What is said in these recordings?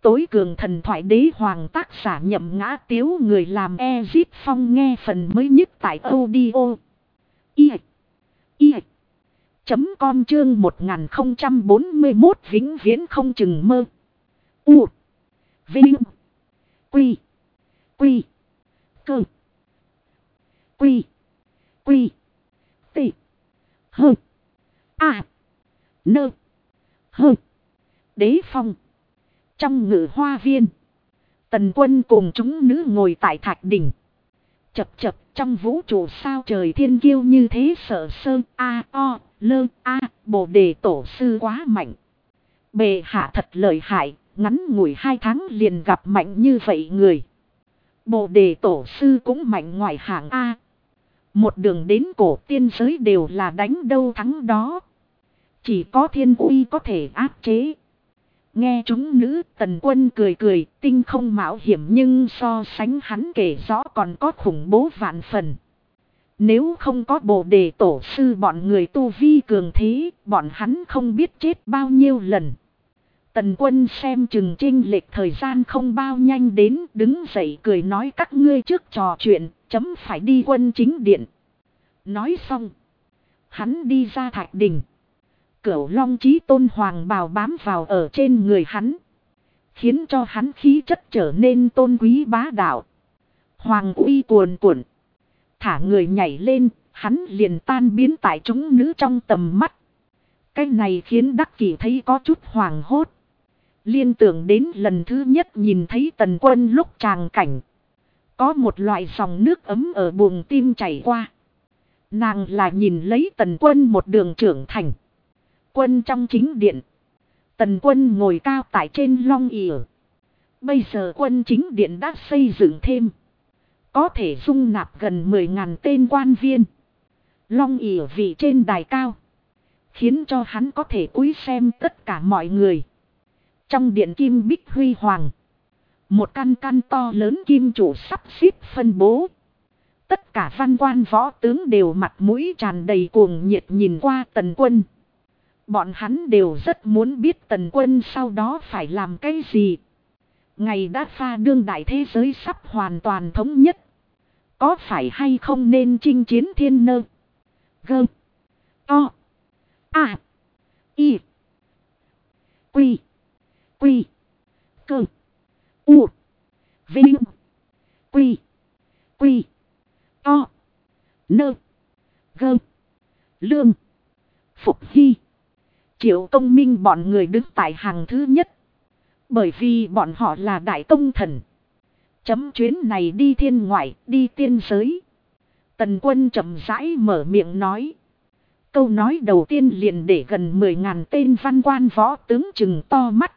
tối cường thần thoại đế hoàng tác giả Nhậm Ngã Tiếu, người làm Ezip Phong. Nghe phần mới nhất tại audio com chương 1041 vĩnh viễn không chừng mơ. U Vinh Quy Quy Cơ Quy Quy T Hơ A Nơ Hơ. Đế Phong. Trong ngự hoa viên, Tần Quân cùng chúng nữ ngồi tại thạch đỉnh. Chập chập, trong vũ trụ sao trời thiên kiêu như thế sợ sơ Bồ Đề Tổ sư quá mạnh. Bệ hạ thật lợi hại, ngắn ngủi 2 tháng liền gặp mạnh như vậy người. Bồ Đề Tổ sư cũng mạnh ngoài hạng A. Một đường đến cổ tiên giới đều là đánh đâu thắng đó. Chỉ có thiên uy có thể áp chế. Nghe chúng nữ, Tần Quân cười cười, tinh không mạo hiểm nhưng so sánh hắn kể rõ còn có khủng bố vạn phần. Nếu không có Bồ Đề Tổ sư bọn người tu vi cường thế, bọn hắn không biết chết bao nhiêu lần. Tần Quân xem chừng chênh lệch thời gian không bao nhanh đến, đứng dậy cười nói các ngươi trước trò chuyện, chấm phải đi quân chính điện. Nói xong, hắn đi ra thạch đình. Cửu Long Chí Tôn hoàng bào bám vào ở trên người hắn, khiến cho hắn khí chất trở nên tôn quý bá đạo. Hoàng uy cuồn cuộn, thả người nhảy lên, hắn liền tan biến tại chúng nữ trong tầm mắt. Cái này khiến Đắc Kỷ thấy có chút hoảng hốt. Liên tưởng đến lần thứ nhất nhìn thấy Tần Quân lúc tràng cảnh, có một loại dòng nước ấm ở buồng tim chảy qua. Nàng là nhìn lấy Tần Quân một đường trưởng thành. Quân trong chính điện, Tần Quân ngồi cao tại trên long ỷ. Bây giờ quân chính điện đã xây dựng thêm, có thể dung nạp gần 10.000 tên quan viên. Long ỷ vị trên đài cao, khiến cho hắn có thể cúi xem tất cả mọi người. Trong điện kim bích huy hoàng, một căn căn to lớn kim trụ sắp xếp phân bố. Tất cả văn quan võ tướng đều mặt mũi tràn đầy cuồng nhiệt nhìn qua Tần Quân. Bọn hắn đều rất muốn biết Tần Quân sau đó phải làm cái gì. Ngày đã pha đương đại thế giới sắp hoàn toàn thống nhất. Có phải hay không nên chinh chiến thiên nơ? Gơ. To. A. Y. Quy. Quy. Cơ. U. Vinh. Quy. Quy. To. Nơ. Gơ. Lương. Phục Hy. Triệu Công Minh bọn người đứng tại hàng thứ nhất. Bởi vì bọn họ là đại công thần. Chấm chuyến này đi thiên ngoại, đi tiên giới. Tần Quân chậm rãi mở miệng nói. Câu nói đầu tiên liền để gần 10.000 tên văn quan võ tướng chừng to mắt.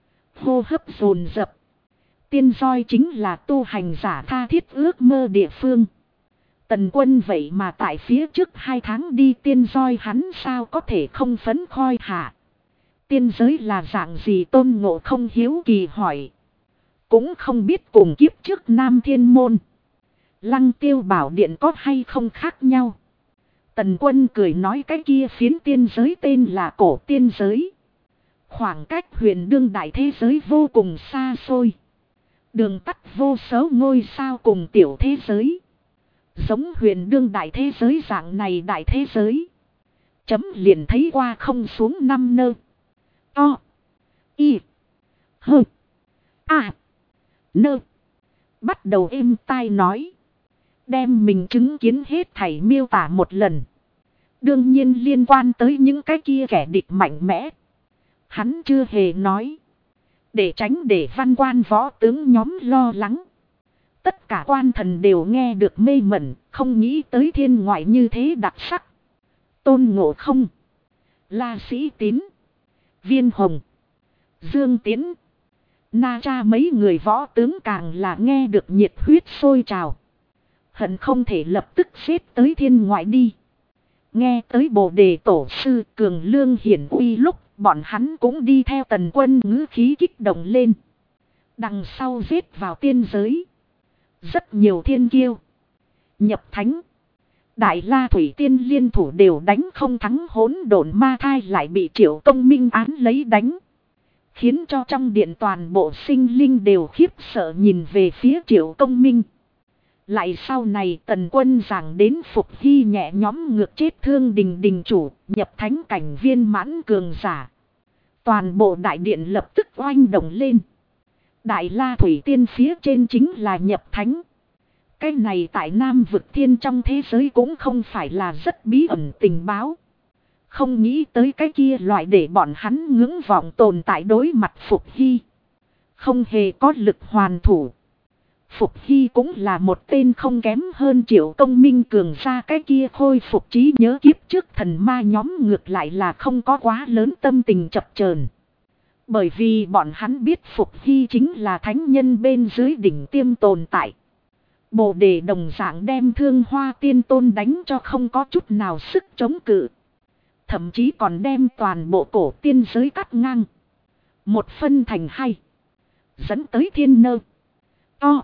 Hô hấp dồn dập. Tiên Doi chính là tu hành giả tha thiết ước mơ địa phương. Tần Quân vậy mà tại phía trước 2 tháng đi tiên Doi, hắn sao có thể không phấn khoi hả? Tiên giới là dạng gì? Tôn Ngộ không hiếu kỳ hỏi. Cũng không biết cùng kiếp trước Nam Thiên Môn, Lăng Tiêu Bảo Điện có hay không khác nhau. Tần Quân cười nói cái kia phiến tiên giới tên là cổ tiên giới. Khoảng cách huyền đương đại thế giới vô cùng xa xôi. Đường tắt vô số ngôi sao cùng tiểu thế giới. Giống huyền đương đại thế giới dạng này đại thế giới, chấm liền thấy qua không xuống 5 nơ. To. Y. Hơ. A. Nơ. Bắt đầu êm tai nói. Đem mình chứng kiến hết thảy miêu tả một lần. Đương nhiên liên quan tới những cái kia kẻ địch mạnh mẽ, hắn chưa hề nói. Để tránh để văn quan võ tướng nhóm lo lắng. Tất cả quan thần đều nghe được mê mẩn, không nghĩ tới thiên ngoại như thế đặc sắc. Tôn Ngộ Không, La Sĩ Tín, Viên Hồng, Dương Tiến, Na Cha mấy người võ tướng càng là nghe được nhiệt huyết sôi trào. Hận không thể lập tức xếp tới thiên ngoại đi. Nghe tới Bồ Đề Tổ sư cường lương hiển uy lúc, bọn hắn cũng đi theo Tần Quân ngữ khí kích động lên. Đằng sau giết vào tiên giới, rất nhiều thiên kiêu, nhập thánh, Đại La Thủy Tiên liên thủ đều đánh không thắng, hỗn độn ma thai lại bị Triệu Công Minh án lấy đánh. Khiến cho trong điện toàn bộ sinh linh đều khiếp sợ nhìn về phía Triệu Công Minh. Lại sau này Tần Quân giảng đến Phục Hy nhẹ nhõm ngược chết Thương Đình đình chủ, nhập thánh cảnh viên mãn cường giả. Toàn bộ đại điện lập tức oanh động lên. Đại La Thủy Tiên phía trên chính là nhập thánh. Cái này tại Nam Vực Thiên trong thế giới cũng không phải là rất bí ẩn tình báo. Không nghĩ tới cái kia loại để bọn hắn ngưỡng vọng tồn tại đối mặt Phục Hy. Không hề có lực hoàn thủ. Phục Hy cũng là một tên không kém hơn Triệu Công Minh cường ra cái kia khôi phục trí nhớ kiếp trước thần ma nhóm ngược lại là không có quá lớn tâm tình chập chờn. Bởi vì bọn hắn biết Phục Hy chính là thánh nhân bên dưới đỉnh tiêm tồn tại. Bồ đề đồng dạng đem Thương Hoa Tiên Tôn đánh cho không có chút nào sức chống cự. Thậm chí còn đem toàn bộ cổ tiên giới cắt ngang. Một phân thành hai. Dẫn tới thiên nơ. To.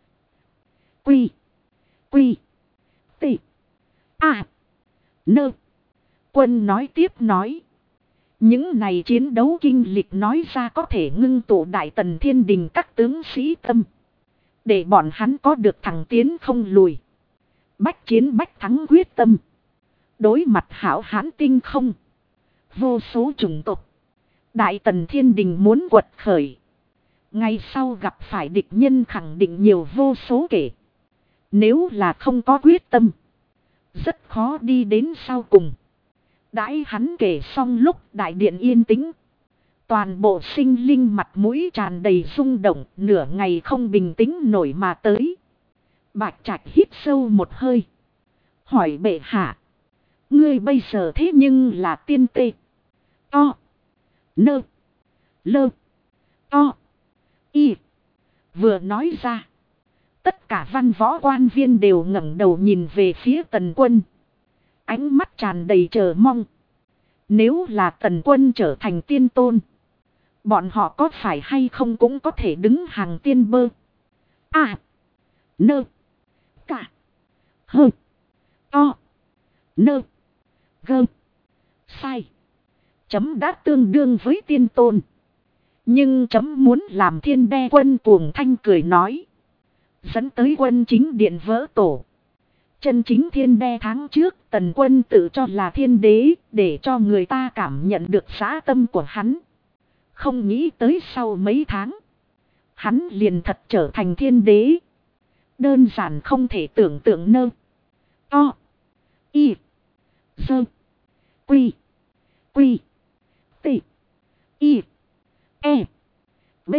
Quy. Quy. Tị. A. Nơ. Quân nói tiếp nói. Những này chiến đấu kinh lịch nói ra có thể ngưng tụ Đại Tần Thiên Đình các tướng sĩ tâm. Để bọn hắn có được thẳng tiến không lùi. Bách chiến bách thắng quyết tâm. Đối mặt hảo hán tinh không. Vô số chủng tộc. Đại Tần Thiên Đình muốn quật khởi. Ngày sau gặp phải địch nhân khẳng định nhiều vô số kể. Nếu là không có quyết tâm. Rất khó đi đến sau cùng. Đãi hắn kể xong lúc đại điện yên tĩnh. Toàn bộ sinh linh mặt mũi tràn đầy rung động. Nửa ngày không bình tĩnh nổi mà tới. Bạch Trạch hít sâu một hơi. Hỏi bệ hạ. Ngươi bây giờ thế nhưng là tiên tê. To. Nơ. Lơ. To. Y. Vừa nói ra. Tất cả văn võ quan viên đều ngẩng đầu nhìn về phía Tần Quân. Ánh mắt tràn đầy chờ mong. Nếu là Tần Quân trở thành tiên tôn. Bọn họ có phải hay không cũng có thể đứng hàng tiên bơ. À. Nơ. Cả. Hơ. To. Nơ. Gơ. Sai. Chấm đã tương đương với tiên tôn. Nhưng chấm muốn làm thiên đe quân cuồng thanh cười nói. Dẫn tới quân chính điện vỡ tổ. Chân chính thiên đe tháng trước Tần Quân tự cho là thiên đế để cho người ta cảm nhận được dã tâm của hắn. Không nghĩ tới sau mấy tháng. Hắn liền thật trở thành thiên đế. Đơn giản không thể tưởng tượng nơ. To. Y. Dơ. Quy. Quy. Tị. Y. E. B.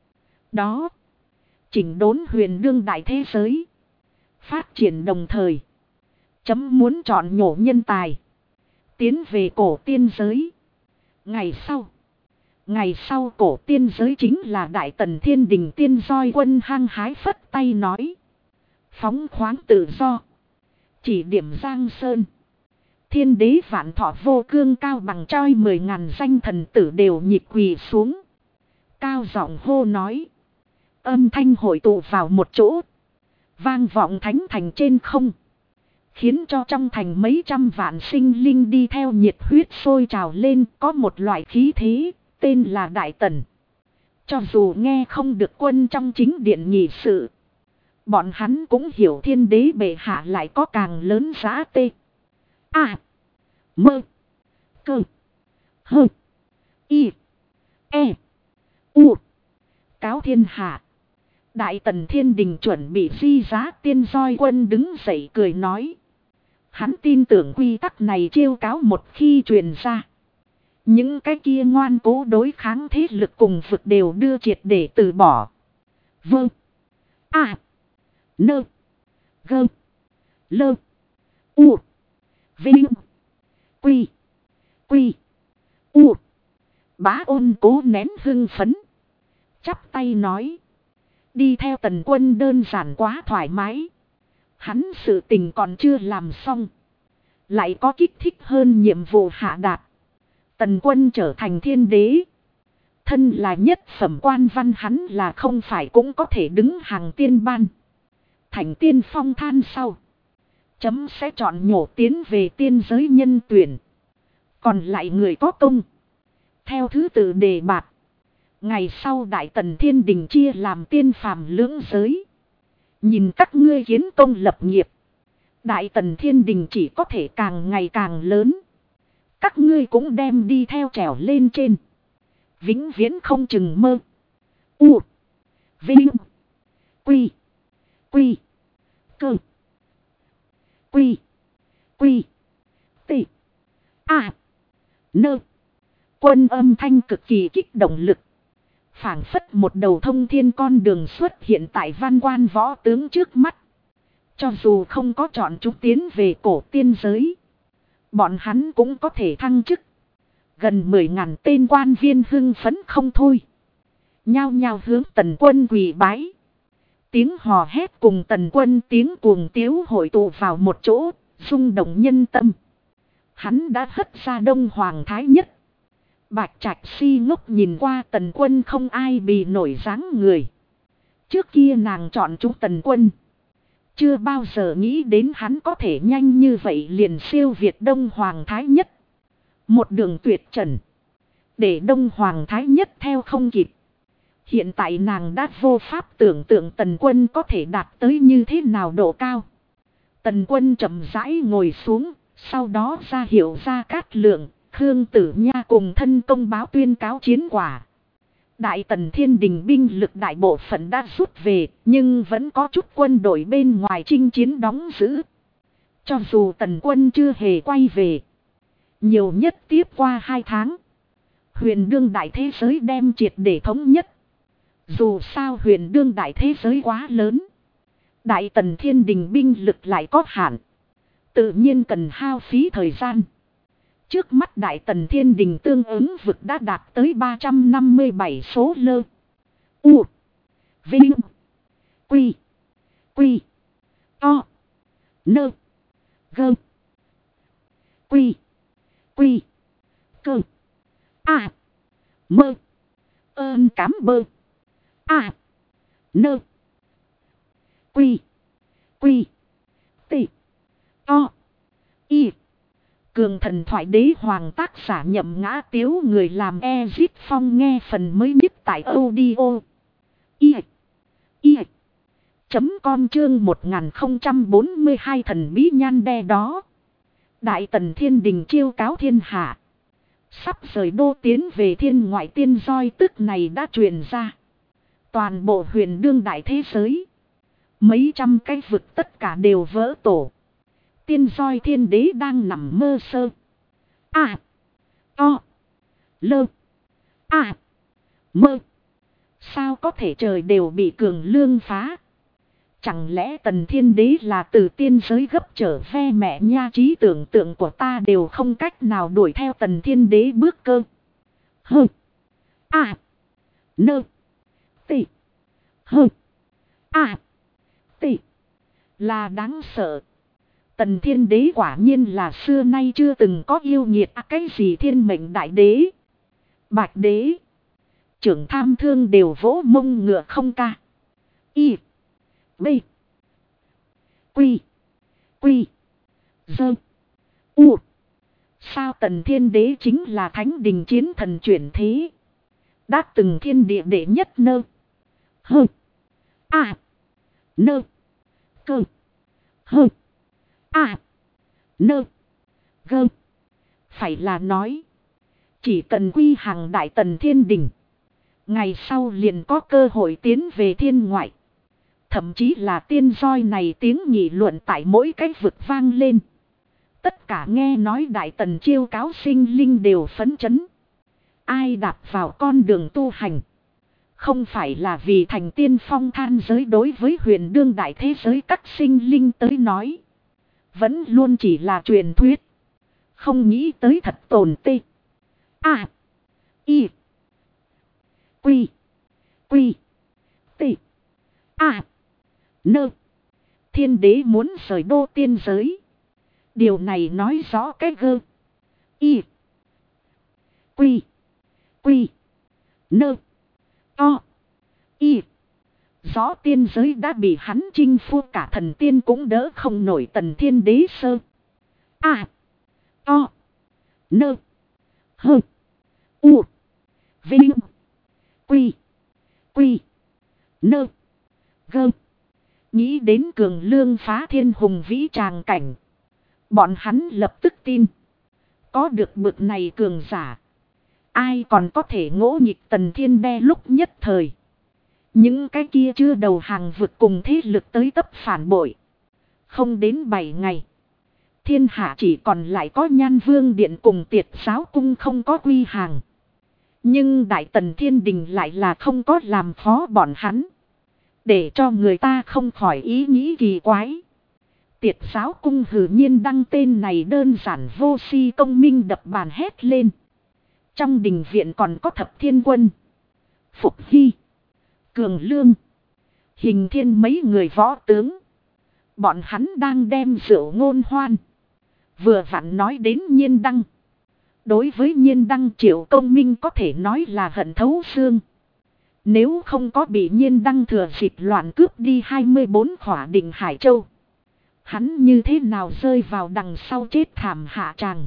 Đó. Chỉnh đốn huyền đương đại thế giới. Phát triển đồng thời. Chấm muốn chọn nhổ nhân tài. Tiến về cổ tiên giới. Ngày sau cổ tiên giới chính là Đại Tần Thiên Đình tiên roi quân hăng hái phất tay nói. Phóng khoáng tự do. Chỉ điểm Giang Sơn. Thiên đế vạn thọ vô cương cao bằng choi 10.000 danh thần tử đều nhịp quỳ xuống. Cao giọng hô nói. Âm thanh hội tụ vào một chỗ. Vang vọng thánh thành trên không. Khiến cho trong thành mấy trăm vạn sinh linh đi theo nhiệt huyết sôi trào lên. Có một loại khí thế. Tên là Đại Tần. Cho dù nghe không được quân trong chính điện nghị sự. Bọn hắn cũng hiểu thiên đế bệ hạ lại có càng lớn giá tê. À. Mơ. Cơ. Hơ. Y. E. U. Cáo thiên hạ. Đại Tần Thiên Đình chuẩn bị di giá tiên roi quân đứng dậy cười nói. Hắn tin tưởng quy tắc này chiêu cáo một khi truyền ra. Những cái kia ngoan cố đối kháng thế lực cùng vực đều đưa triệt để từ bỏ. Vâng. À. Nơ. Gơ. Lơ. U. Vinh. Quy. Quy. U. Bá Ôn cố nén hưng phấn. Chắp tay nói. Đi theo Tần Quân đơn giản quá thoải mái. Hắn sự tình còn chưa làm xong. Lại có kích thích hơn nhiệm vụ hạ đạt. Tần Quân trở thành thiên đế. Thân là nhất phẩm quan văn hắn là không phải cũng có thể đứng hàng tiên ban. Thành tiên phong than sau. Chấm sẽ chọn nhổ tiến về tiên giới nhân tuyển. Còn lại người có công. Theo thứ tự đề bạt. Ngày sau Đại Tần Thiên Đình chia làm tiên phàm lưỡng giới. Nhìn các ngươi kiến công lập nghiệp. Đại Tần Thiên Đình chỉ có thể càng ngày càng lớn. Các ngươi cũng đem đi theo trèo lên trên. Vĩnh viễn không chừng mơ. U. Vinh. Quy. Quy. Cơ. Quy. Quy. T. A. Nơ. Quân âm thanh cực kỳ kích động lực. Phảng phất một đầu thông thiên con đường xuất hiện tại văn quan võ tướng trước mắt. Cho dù không có chọn chúng tiến về cổ tiên giới. Bọn hắn cũng có thể thăng chức. Gần 10.000 tên quan viên hưng phấn không thôi. Nhao nhao hướng Tần Quân quỳ bái. Tiếng hò hét cùng Tần Quân tiếng cuồng tiếu hội tụ vào một chỗ, rung động nhân tâm. Hắn đã hất ra Đông Hoàng Thái Nhất. Bạch Trạch si ngốc nhìn qua Tần Quân không ai bì nổi dáng người. Trước kia nàng chọn chúng Tần Quân. Chưa bao giờ nghĩ đến hắn có thể nhanh như vậy liền siêu việt Đông Hoàng Thái Nhất. Một đường tuyệt trần. Để Đông Hoàng Thái Nhất theo không kịp. Hiện tại nàng đã vô pháp tưởng tượng Tần Quân có thể đạt tới như thế nào độ cao. Tần Quân chậm rãi ngồi xuống. Sau đó ra hiệu Gia Cát Lượng, Khương Tử Nha cùng thân công báo tuyên cáo chiến quả. Đại Tần Thiên Đình binh lực đại bộ phận đã rút về, nhưng vẫn có chút quân đội bên ngoài chinh chiến đóng giữ. Cho dù Tần Quân chưa hề quay về, nhiều nhất tiếp qua 2 tháng, huyền đương đại thế giới đem triệt để thống nhất. Dù sao huyền đương đại thế giới quá lớn, Đại Tần Thiên Đình binh lực lại có hạn, tự nhiên cần hao phí thời gian. Trước mắt Đại Tần Thiên Đình tương ứng vực đã đạt tới 357 số lơ. U. Vinh. Quy. Quy. To. Nơ. Gơ. Quy. Quy. Cơ. A. Mơ. Ơn cám bơ. A. Nơ. Quy. Quy. T. To. Y. Cường Thần Thoại Đế Hoàng tác giả Nhậm Ngã Tiếu, người làm Ezit Phong, nghe phần mới nhất tại audio. Com chương 1042 thần bí nhan đe đó. Đại Tần Thiên Đình chiêu cáo thiên hạ. Sắp rời đô tiến về thiên ngoại tiên roi tức này đã truyền ra. Toàn bộ huyền đương đại thế giới. Mấy trăm cái vực tất cả đều vỡ tổ. Tiên roi thiên đế đang nằm mơ sơ. A. To. Lơ. A. Mơ. Sao có thể trời đều bị cường lương phá. Chẳng lẽ Tần Thiên Đế là từ tiên giới gấp trở ve mẹ nha, trí tưởng tượng của ta đều không cách nào đuổi theo Tần Thiên Đế bước cơ. Hơ. A. Nơ. T. Hơ. A. T. Là đáng sợ. Tần Thiên Đế quả nhiên là xưa nay chưa từng có yêu nghiệt cái gì thiên mệnh đại đế. Bạch đế. Trưởng tham thương đều vỗ mông ngựa không ca. Y. B. Quy. Quy. Dơ. U. Sao Tần Thiên Đế chính là thánh đình chiến thần chuyển thế. Đã từng thiên địa đệ nhất nơ. Hơ. A. Nơ. Cơ. Hơ. A. Nơ. Gơ. Phải là nói. Chỉ cần quy hàng Đại Tần Thiên Đình. Ngày sau liền có cơ hội tiến về thiên ngoại. Thậm chí là tiên roi này tiếng nghị luận tại mỗi cái vực vang lên. Tất cả nghe nói Đại Tần chiêu cáo sinh linh đều phấn chấn. Ai đạp vào con đường tu hành. Không phải là vì thành tiên phong than giới, đối với huyền đương đại thế giới các sinh linh tới nói. Vẫn luôn chỉ là truyền thuyết. Không nghĩ tới thật tồn tê. A. Y. Quy. Quy. T. A. Nơ. Thiên đế muốn rời đô tiên giới. Điều này nói rõ cái gơ. Y. Quy. Quy. Nơ. To. Y. Rõ tiên giới đã bị hắn chinh phu, cả thần tiên cũng đỡ không nổi Tần Thiên Đế sơ. A. To. Nơ. Hơ. U. Vinh. Quy. Quy. Nơ. Gơ. Nghĩ đến cường lương phá thiên hùng vĩ tràng cảnh. Bọn hắn lập tức tin. Có được bực này cường giả. Ai còn có thể ngỗ nghịch Tần Thiên Đe lúc nhất thời. Những cái kia chưa đầu hàng vượt cùng thế lực tới tấp phản bội. Không đến 7 ngày. Thiên hạ chỉ còn lại có Nhan Vương Điện cùng Tiệt Giáo Cung không có quy hàng. Nhưng Đại Tần Thiên Đình lại là không có làm khó bọn hắn. Để cho người ta không khỏi ý nghĩ kỳ quái. Tiệt Giáo Cung hử nhiên đăng tên này đơn giản vô si công minh đập bàn hét lên. Trong đình viện còn có Thập Thiên Quân, Phục Hy, Cường Lương, Hình Thiên mấy người võ tướng. Bọn hắn đang đem rượu ngôn hoan. Vừa vặn nói đến Nhiên Đăng. Đối với Nhiên Đăng Triệu Công Minh có thể nói là hận thấu xương. Nếu không có bị Nhiên Đăng thừa dịp loạn cướp đi 24 khỏa Định Hải Châu. Hắn như thế nào rơi vào đằng sau chết thảm hạ tràng.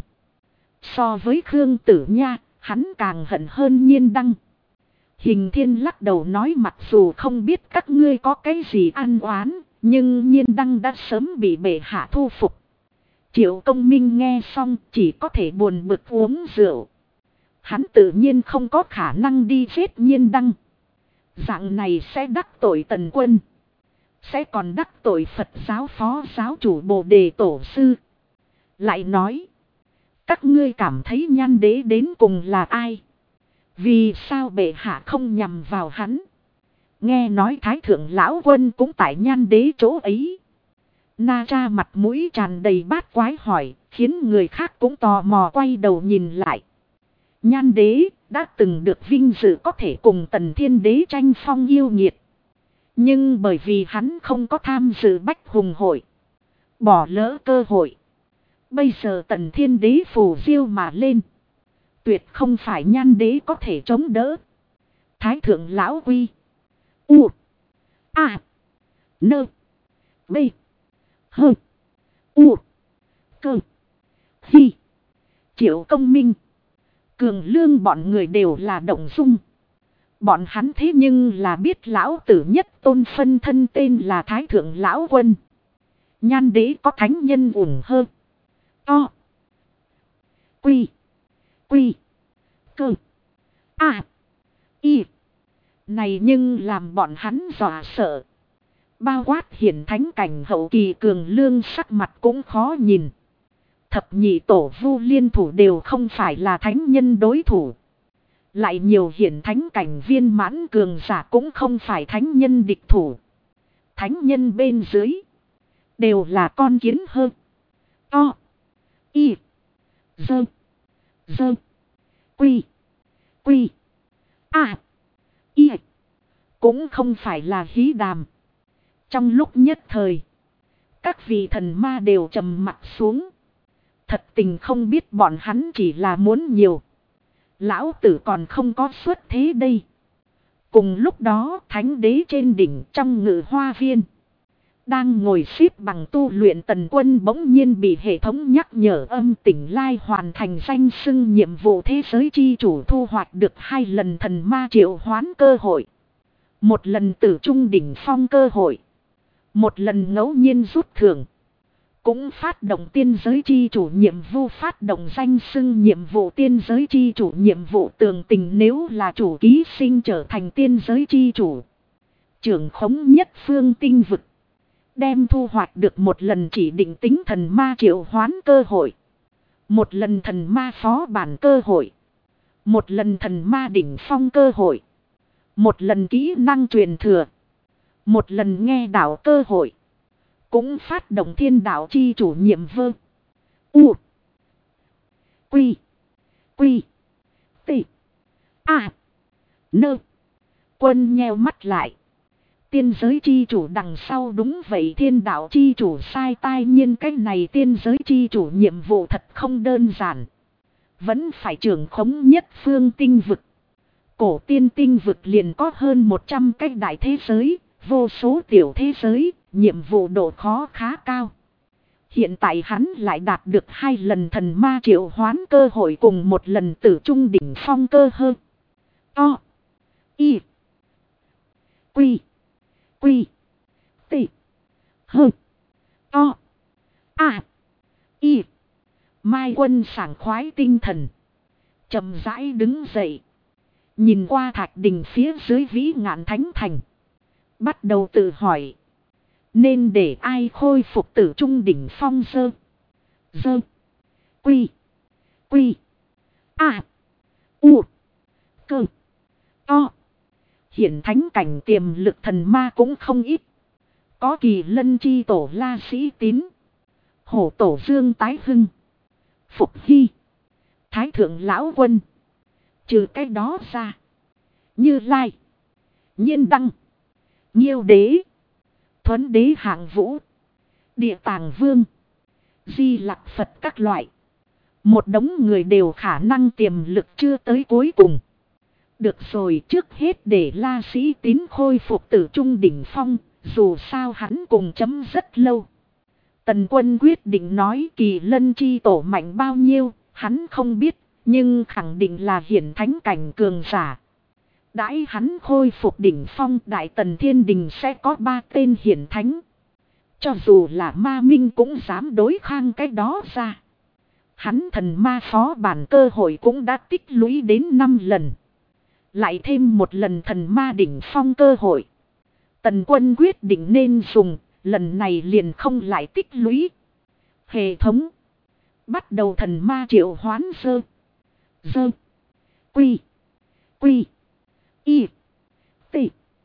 So với Khương Tử Nha, hắn càng hận hơn Nhiên Đăng. Hình Thiên lắc đầu nói mặc dù không biết các ngươi có cái gì ăn oán, nhưng Nhiên Đăng đã sớm bị bệ hạ thu phục. Triệu Công Minh nghe xong chỉ có thể buồn bực uống rượu. Hắn tự nhiên không có khả năng đi giết Nhiên Đăng. Dạng này sẽ đắc tội Tần Quân. Sẽ còn đắc tội Phật giáo phó giáo chủ Bồ Đề Tổ Sư. Lại nói. Các ngươi cảm thấy Nhan Đế đến cùng là ai? Vì sao bệ hạ không nhằm vào hắn? Nghe nói Thái Thượng Lão Quân cũng tại Nhan Đế chỗ ấy. Na Tra mặt mũi tràn đầy bát quái hỏi, khiến người khác cũng tò mò quay đầu nhìn lại. Nhan Đế đã từng được vinh dự có thể cùng Tần Thiên Đế tranh phong yêu nghiệt. Nhưng bởi vì hắn không có tham dự Bách Hùng hội, bỏ lỡ cơ hội. Bây giờ Tần Thiên Đế phù diêu mà lên. Tuyệt không phải Nhan Đế có thể chống đỡ. Thái Thượng Lão Quy. U. A. Nơ. B. Hơ. U. Cơ. Hi. Triệu Công Minh. Cường Lương bọn người đều là động dung. Bọn hắn thế nhưng là biết lão tử nhất tôn phân thân tên là Thái Thượng Lão Quân. Nhan Đế có thánh nhân ủng hơn. To. Quy. Quy. Cơ. A. Y. Này nhưng làm bọn hắn dọa sợ. Bao quát hiển thánh cảnh hậu kỳ Cường Lương sắc mặt cũng khó nhìn. Thập nhị tổ vu liên thủ đều không phải là thánh nhân đối thủ. Lại nhiều hiển thánh cảnh viên mãn cường giả cũng không phải thánh nhân địch thủ. Thánh nhân bên dưới đều là con kiến hơn. To. Y. Dơ. Dơ. Quy. Quy. A. Y. Cũng không phải là hí đàm. Trong lúc nhất thời, các vị thần ma đều trầm mặt xuống. Thật tình không biết bọn hắn chỉ là muốn nhiều. Lão tử còn không có xuất thế đây. Cùng lúc đó Thánh Đế trên đỉnh trong Ngự Hoa Viên. Đang ngồi xếp bằng tu luyện Tần Quân bỗng nhiên bị hệ thống nhắc nhở âm tỉnh lai hoàn thành danh xưng nhiệm vụ thế giới chi chủ thu hoạch được 2 lần thần ma triệu hoán cơ hội. 1 lần tử trung đỉnh phong cơ hội. 1 lần ngẫu nhiên rút thưởng. Cũng phát động tiên giới chi chủ nhiệm vụ phát động danh xưng nhiệm vụ tiên giới chi chủ nhiệm vụ tường tình nếu là chủ ký sinh trở thành tiên giới chi chủ. Trưởng khống nhất phương tinh vực. Đem thu hoạch được 1 lần chỉ định tính thần ma triệu hoán cơ hội. 1 lần thần ma phó bản cơ hội. 1 lần thần ma đỉnh phong cơ hội. 1 lần kỹ năng truyền thừa. 1 lần nghe đạo cơ hội. Cũng phát động thiên đạo chi chủ nhiệm vơ. U. Quy. Quy. T. A. Nơ. Quân nheo mắt lại. Tiên giới chi chủ đằng sau đúng vậy thiên đạo chi chủ sai tai nhiên cái này tiên giới chi chủ nhiệm vụ thật không đơn giản. Vẫn phải trưởng khống nhất phương tinh vực. Cổ tiên tinh vực liền có hơn 100 cái đại thế giới, vô số tiểu thế giới, nhiệm vụ độ khó khá cao. Hiện tại hắn lại đạt được 2 lần thần ma triệu hoán cơ hội cùng 1 lần tử trung đỉnh phong cơ hơn. To. Y. Quy. Quy. T. H. O. A. Y. Mai Quân sảng khoái tinh thần. Chậm rãi đứng dậy. Nhìn qua thạch đình phía dưới Vĩ Ngạn Thánh Thành. Bắt đầu tự hỏi. Nên để ai khôi phục Tử Trung đỉnh phong dơ. Dơ. Quy. Quy. A. U. Cơ. O. Hiện thánh cảnh tiềm lực thần ma cũng không ít. Có Kỳ Lân chi tổ La Sĩ Tín. Hổ tổ Dương Tái Hưng. Phục Hy. Thái thượng lão quân. Trừ cái đó ra. Như Lai. Nhiên Đăng. Nhiêu đế. Thuấn đế hạng vũ. Địa tàng vương. Di Lặc Phật các loại. Một đống người đều khả năng tiềm lực chưa tới cuối cùng. Được rồi, trước hết để La Sĩ Tín khôi phục Tử Trung đỉnh phong. Dù sao hắn cùng chấm rất lâu. Tần Quân quyết định nói Kỳ Lân chi tổ mạnh bao nhiêu, hắn không biết, nhưng khẳng định là hiển thánh cảnh cường giả. Đãi hắn khôi phục đỉnh phong, Đại Tần Thiên Đình sẽ có 3 tên hiển thánh. Cho dù là ma minh cũng dám đối kháng cái đó ra. Hắn thần ma phó bản cơ hội cũng đã tích lũy đến 5 lần. Lại thêm một lần thần ma đỉnh phong cơ hội. Tần Quân quyết định nên dùng, lần này liền không lại tích lũy. Hệ thống. Bắt đầu thần ma triệu hoán dơ. Dơ. Quy. Quy. Y. T.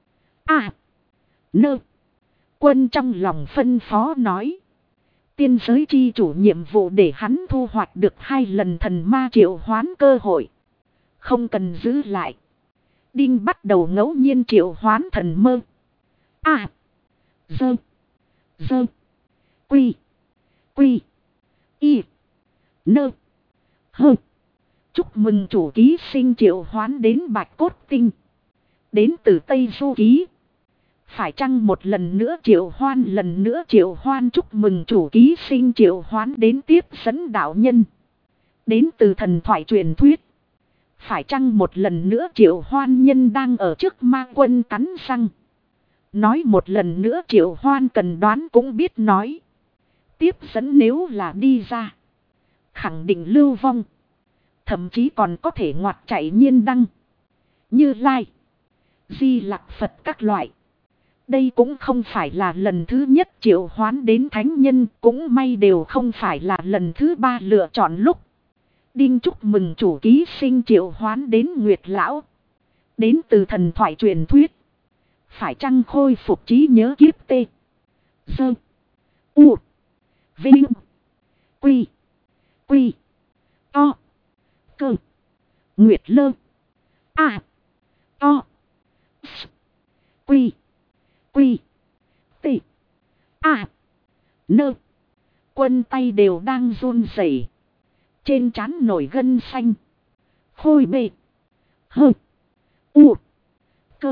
A. Nơ. Quân trong lòng phân phó nói. Tiên giới chi chủ nhiệm vụ để hắn thu hoạch được 2 lần thần ma triệu hoán cơ hội. Không cần giữ lại. Đinh bắt đầu ngẫu nhiên triệu hoán thần mơ. A. Dơ. Dơ. Quy. Quy. Y. Nơ. Hơ. Chúc mừng chủ ký sinh triệu hoán đến Bạch Cốt Tinh. Đến từ Tây Du Ký. Phải chăng một lần nữa triệu hoan chúc mừng chủ ký sinh triệu hoán đến Tiếp Dẫn đạo nhân. Đến từ thần thoại truyền thuyết. Phải chăng một lần nữa triệu hoan nhân đang ở trước ma quân cắn răng. Nói một lần nữa triệu hoan cần đoán cũng biết nói. Tiếp Dẫn nếu là đi ra. Khẳng định lưu vong. Thậm chí còn có thể ngoặt chạy Nhiên Đăng. Như Lai. Di Lặc Phật các loại. Đây cũng không phải là lần thứ nhất triệu hoán đến thánh nhân. Cũng may đều không phải là lần thứ 3 lựa chọn lúc. Đinh chúc mừng chủ ký sinh triệu hoán đến Nguyệt Lão. Đến từ thần thoại truyền thuyết. Phải chăng khôi phục trí nhớ kiếp tê. Dơ. U. Vinh. Quy. Quy. O. Cơ. Nguyệt Lơ. A. O. S. Quy. Quy. T. A. Nơ. Quân tay đều đang run rẩy. Trên trán nổi gân xanh. Khôi bệ. Hơ. U. Cơ.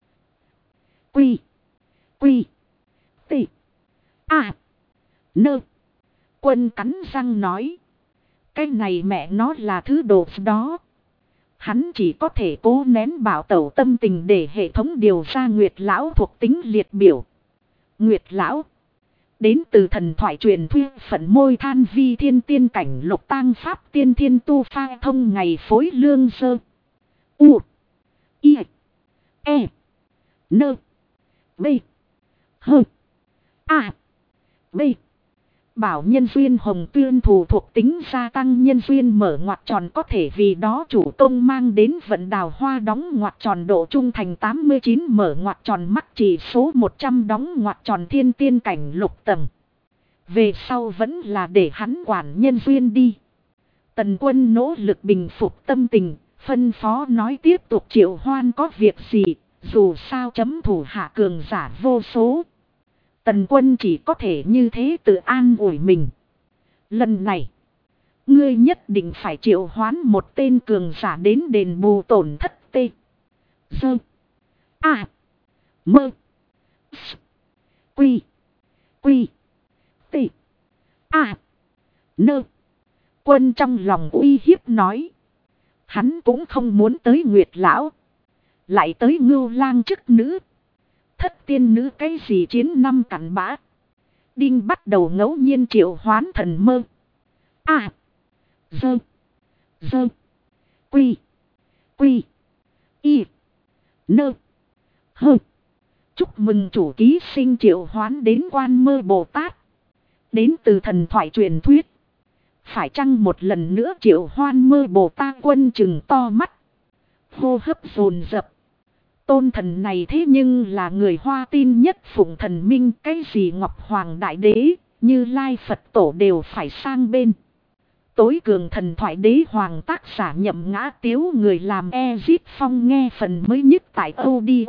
Quy. Quy. T. A. Nơ. Quân cắn răng nói. Cái này mẹ nó là thứ đồ đó. Hắn chỉ có thể cố nén bảo tẩu tâm tình để hệ thống điều ra Nguyệt Lão thuộc tính liệt biểu. Nguyệt Lão. Đến từ thần thoại truyền thuyết phận môi than vi thiên tiên cảnh lục tang pháp tiên thiên tu pha thông ngày phối lương sơ. U. I. E. Nơ. B. Hơ. A. B. Bảo nhân duyên hồng tuyên thù thuộc tính gia tăng nhân duyên mở ngoặc tròn có thể vì đó chủ công mang đến vận đào hoa đóng ngoặc tròn độ trung thành 89 mở ngoặc tròn mắc chỉ số 100 đóng ngoặc tròn thiên tiên cảnh lục tầng. Về sau vẫn là để hắn quản nhân duyên đi. Tần Quân nỗ lực bình phục tâm tình, phân phó nói tiếp tục triệu hoan có việc gì, dù sao chấm thủ hạ cường giả vô số. Tần Quân chỉ có thể như thế tự an ủi mình. Lần này, ngươi nhất định phải triệu hoán một tên cường giả đến đền bù tổn thất tê. Dơ. A. Mơ. S. Quy. Quy. T. A. Nơ. Quân trong lòng uy hiếp nói. Hắn cũng không muốn tới Nguyệt Lão. Lại tới ngưu lang chức nữ. Thất tiên nữ cái gì chiến năm cặn bã. Đinh bắt đầu ngẫu nhiên triệu hoán thần mơ. À. Dơ. Dơ. Quy. Quy. Y. Nơ. Hơ. Chúc mừng chủ ký sinh triệu hoán đến Quan Mơ Bồ Tát. Đến từ thần thoại truyền thuyết. Phải chăng một lần nữa triệu hoan Mơ Bồ Tát quân chừng to mắt. Hô hấp dồn dập. Tôn thần này thế nhưng là người Hoa tin nhất phụng thần minh, cái gì Ngọc Hoàng Đại Đế, Như Lai Phật Tổ đều phải sang bên. Tối cường thần thoại đế hoàng tác giả Nhậm Ngã Tiếu người làm Ezip Phong nghe phần mới nhất tại audio.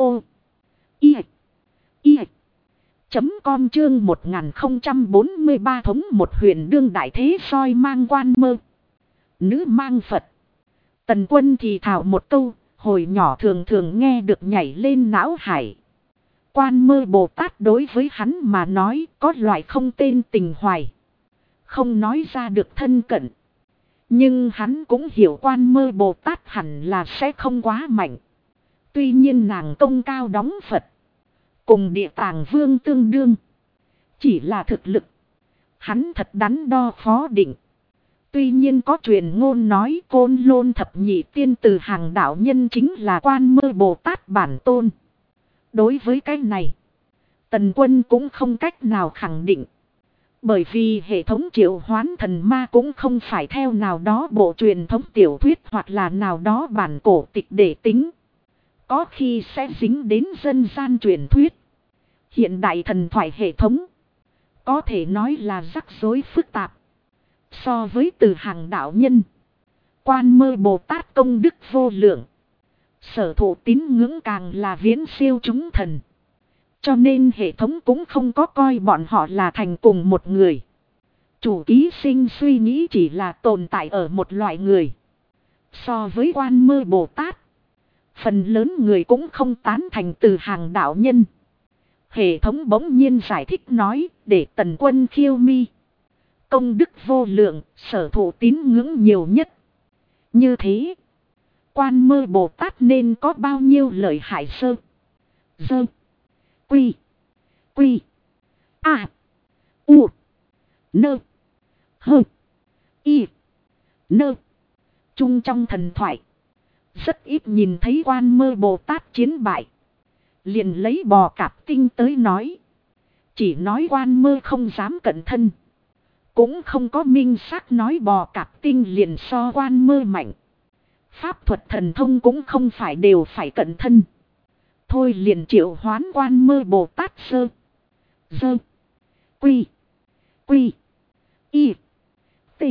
Com chương 1043 thống một huyền đương đại thế soi mang Quan Mơ. Nữ mang Phật. Tần Quân thì thảo một câu, hồi nhỏ thường thường nghe được nhảy lên não hải. Quan Mơ Bồ Tát đối với hắn mà nói có loại không tên tình hoài. Không nói ra được thân cận. Nhưng hắn cũng hiểu Quan Mơ Bồ Tát hẳn là sẽ không quá mạnh. Tuy nhiên nàng công cao đóng Phật. Cùng Địa Tạng Vương tương đương. Chỉ là thực lực. Hắn thật đắn đo khó định. Tuy nhiên có truyền ngôn nói Côn Lôn thập nhị tiên từ hàng đạo nhân chính là Quan Mơ Bồ Tát bản tôn. Đối với cái này, Tần Quân cũng không cách nào khẳng định. Bởi vì hệ thống triệu hoán thần ma cũng không phải theo nào đó bộ truyền thống tiểu thuyết hoặc là nào đó bản cổ tịch để tính. Có khi sẽ dính đến dân gian truyền thuyết. Hiện đại thần thoại hệ thống có thể nói là rắc rối phức tạp. So với từ hàng đạo nhân, Quan Mơ Bồ Tát công đức vô lượng. Sở thụ tín ngưỡng càng là viễn siêu chúng thần. Cho nên hệ thống cũng không có coi bọn họ là thành cùng một người. Chủ ký sinh suy nghĩ chỉ là tồn tại ở một loại người. So với Quan Mơ Bồ Tát, phần lớn người cũng không tán thành từ hàng đạo nhân. Hệ thống bỗng nhiên giải thích nói để Tần Quân khiêu mi. Công đức vô lượng, sở thụ tín ngưỡng nhiều nhất. Như thế, Quan Mơ Bồ Tát nên có bao nhiêu lợi hại sơ. Dơ. Quy. Quy. A. U. Nơ. Hơ. Y. Nơ. Chung trong thần thoại. Rất ít nhìn thấy Quan Mơ Bồ Tát chiến bại. Liền lấy Bò Cạp Tinh tới nói. Chỉ nói Quan Mơ không dám cận thân. Cũng không có minh xác nói Bò Cạp Tinh liền so Quan Mơ mạnh. Pháp thuật thần thông cũng không phải đều phải cận thân. Thôi liền triệu hoán Quan Mơ Bồ Tát sơ. Dơ. Quy. Quy. Y. T.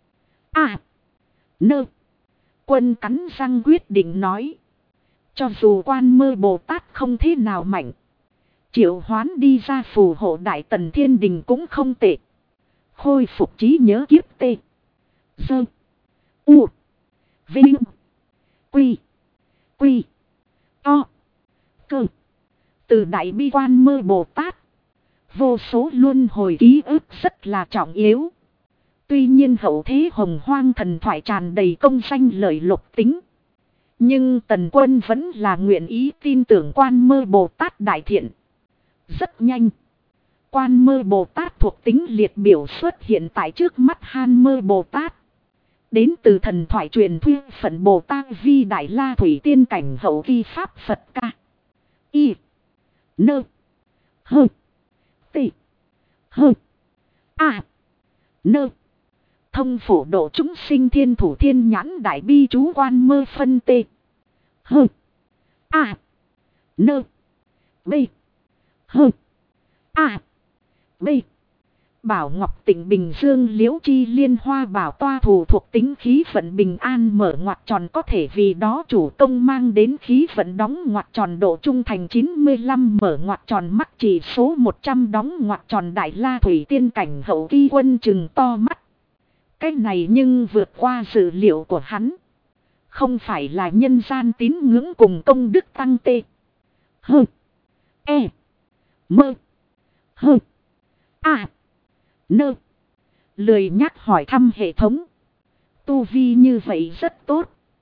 A. Nơ. Quân cắn răng quyết định nói. Cho dù Quan Mơ Bồ Tát không thế nào mạnh. Triệu hoán đi ra phù hộ Đại Tần Thiên Đình cũng không tệ. Khôi phục trí nhớ kiếp tê. Dơ. U. Vinh. Quy. Quy. O. Cơ. Từ Đại Bi Quan Mơ Bồ Tát. Vô số luân hồi ký ức rất là trọng yếu. Tuy nhiên hậu thế hồng hoang thần thoại tràn đầy công danh lợi lộc tính. Nhưng Tần Quân vẫn là nguyện ý tin tưởng Quan Mơ Bồ Tát đại thiện. Rất nhanh. Quan Mơ Bồ Tát thuộc tính liệt biểu xuất hiện tại trước mắt Han Mơ Bồ Tát. Đến từ thần thoại truyền thuyết Phật Bồ Tát Vi Đại La Thủy Tiên cảnh hậu kỳ Pháp Phật ca. Y. Nơ. Hơ. T. Hơ. A. Nơ. Thông phổ độ chúng sinh thiên thủ thiên nhãn đại bi chú Quan Mơ phân tê. Hơ. A. Nơ. B. Hơ. A. B. Bảo Ngọc Tỉnh Bình Dương Liễu Chi Liên Hoa Bảo Toa thủ thuộc tính khí vận bình an mở ngoặc tròn có thể vì đó chủ công mang đến khí vận đóng ngoặc tròn độ trung thành 95 mở ngoặc tròn mắc chỉ số 100 đóng ngoặc tròn Đại La Thủy Tiên cảnh hậu kỳ quân chừng to mắt. Cái này nhưng vượt qua dự liệu của hắn. Không phải là nhân gian tín ngưỡng cùng công đức tăng tê. Hơ. E. Mơ. Hơ. A. Nơ. Lười nhắc hỏi thăm hệ thống. Tu vi như vậy rất tốt.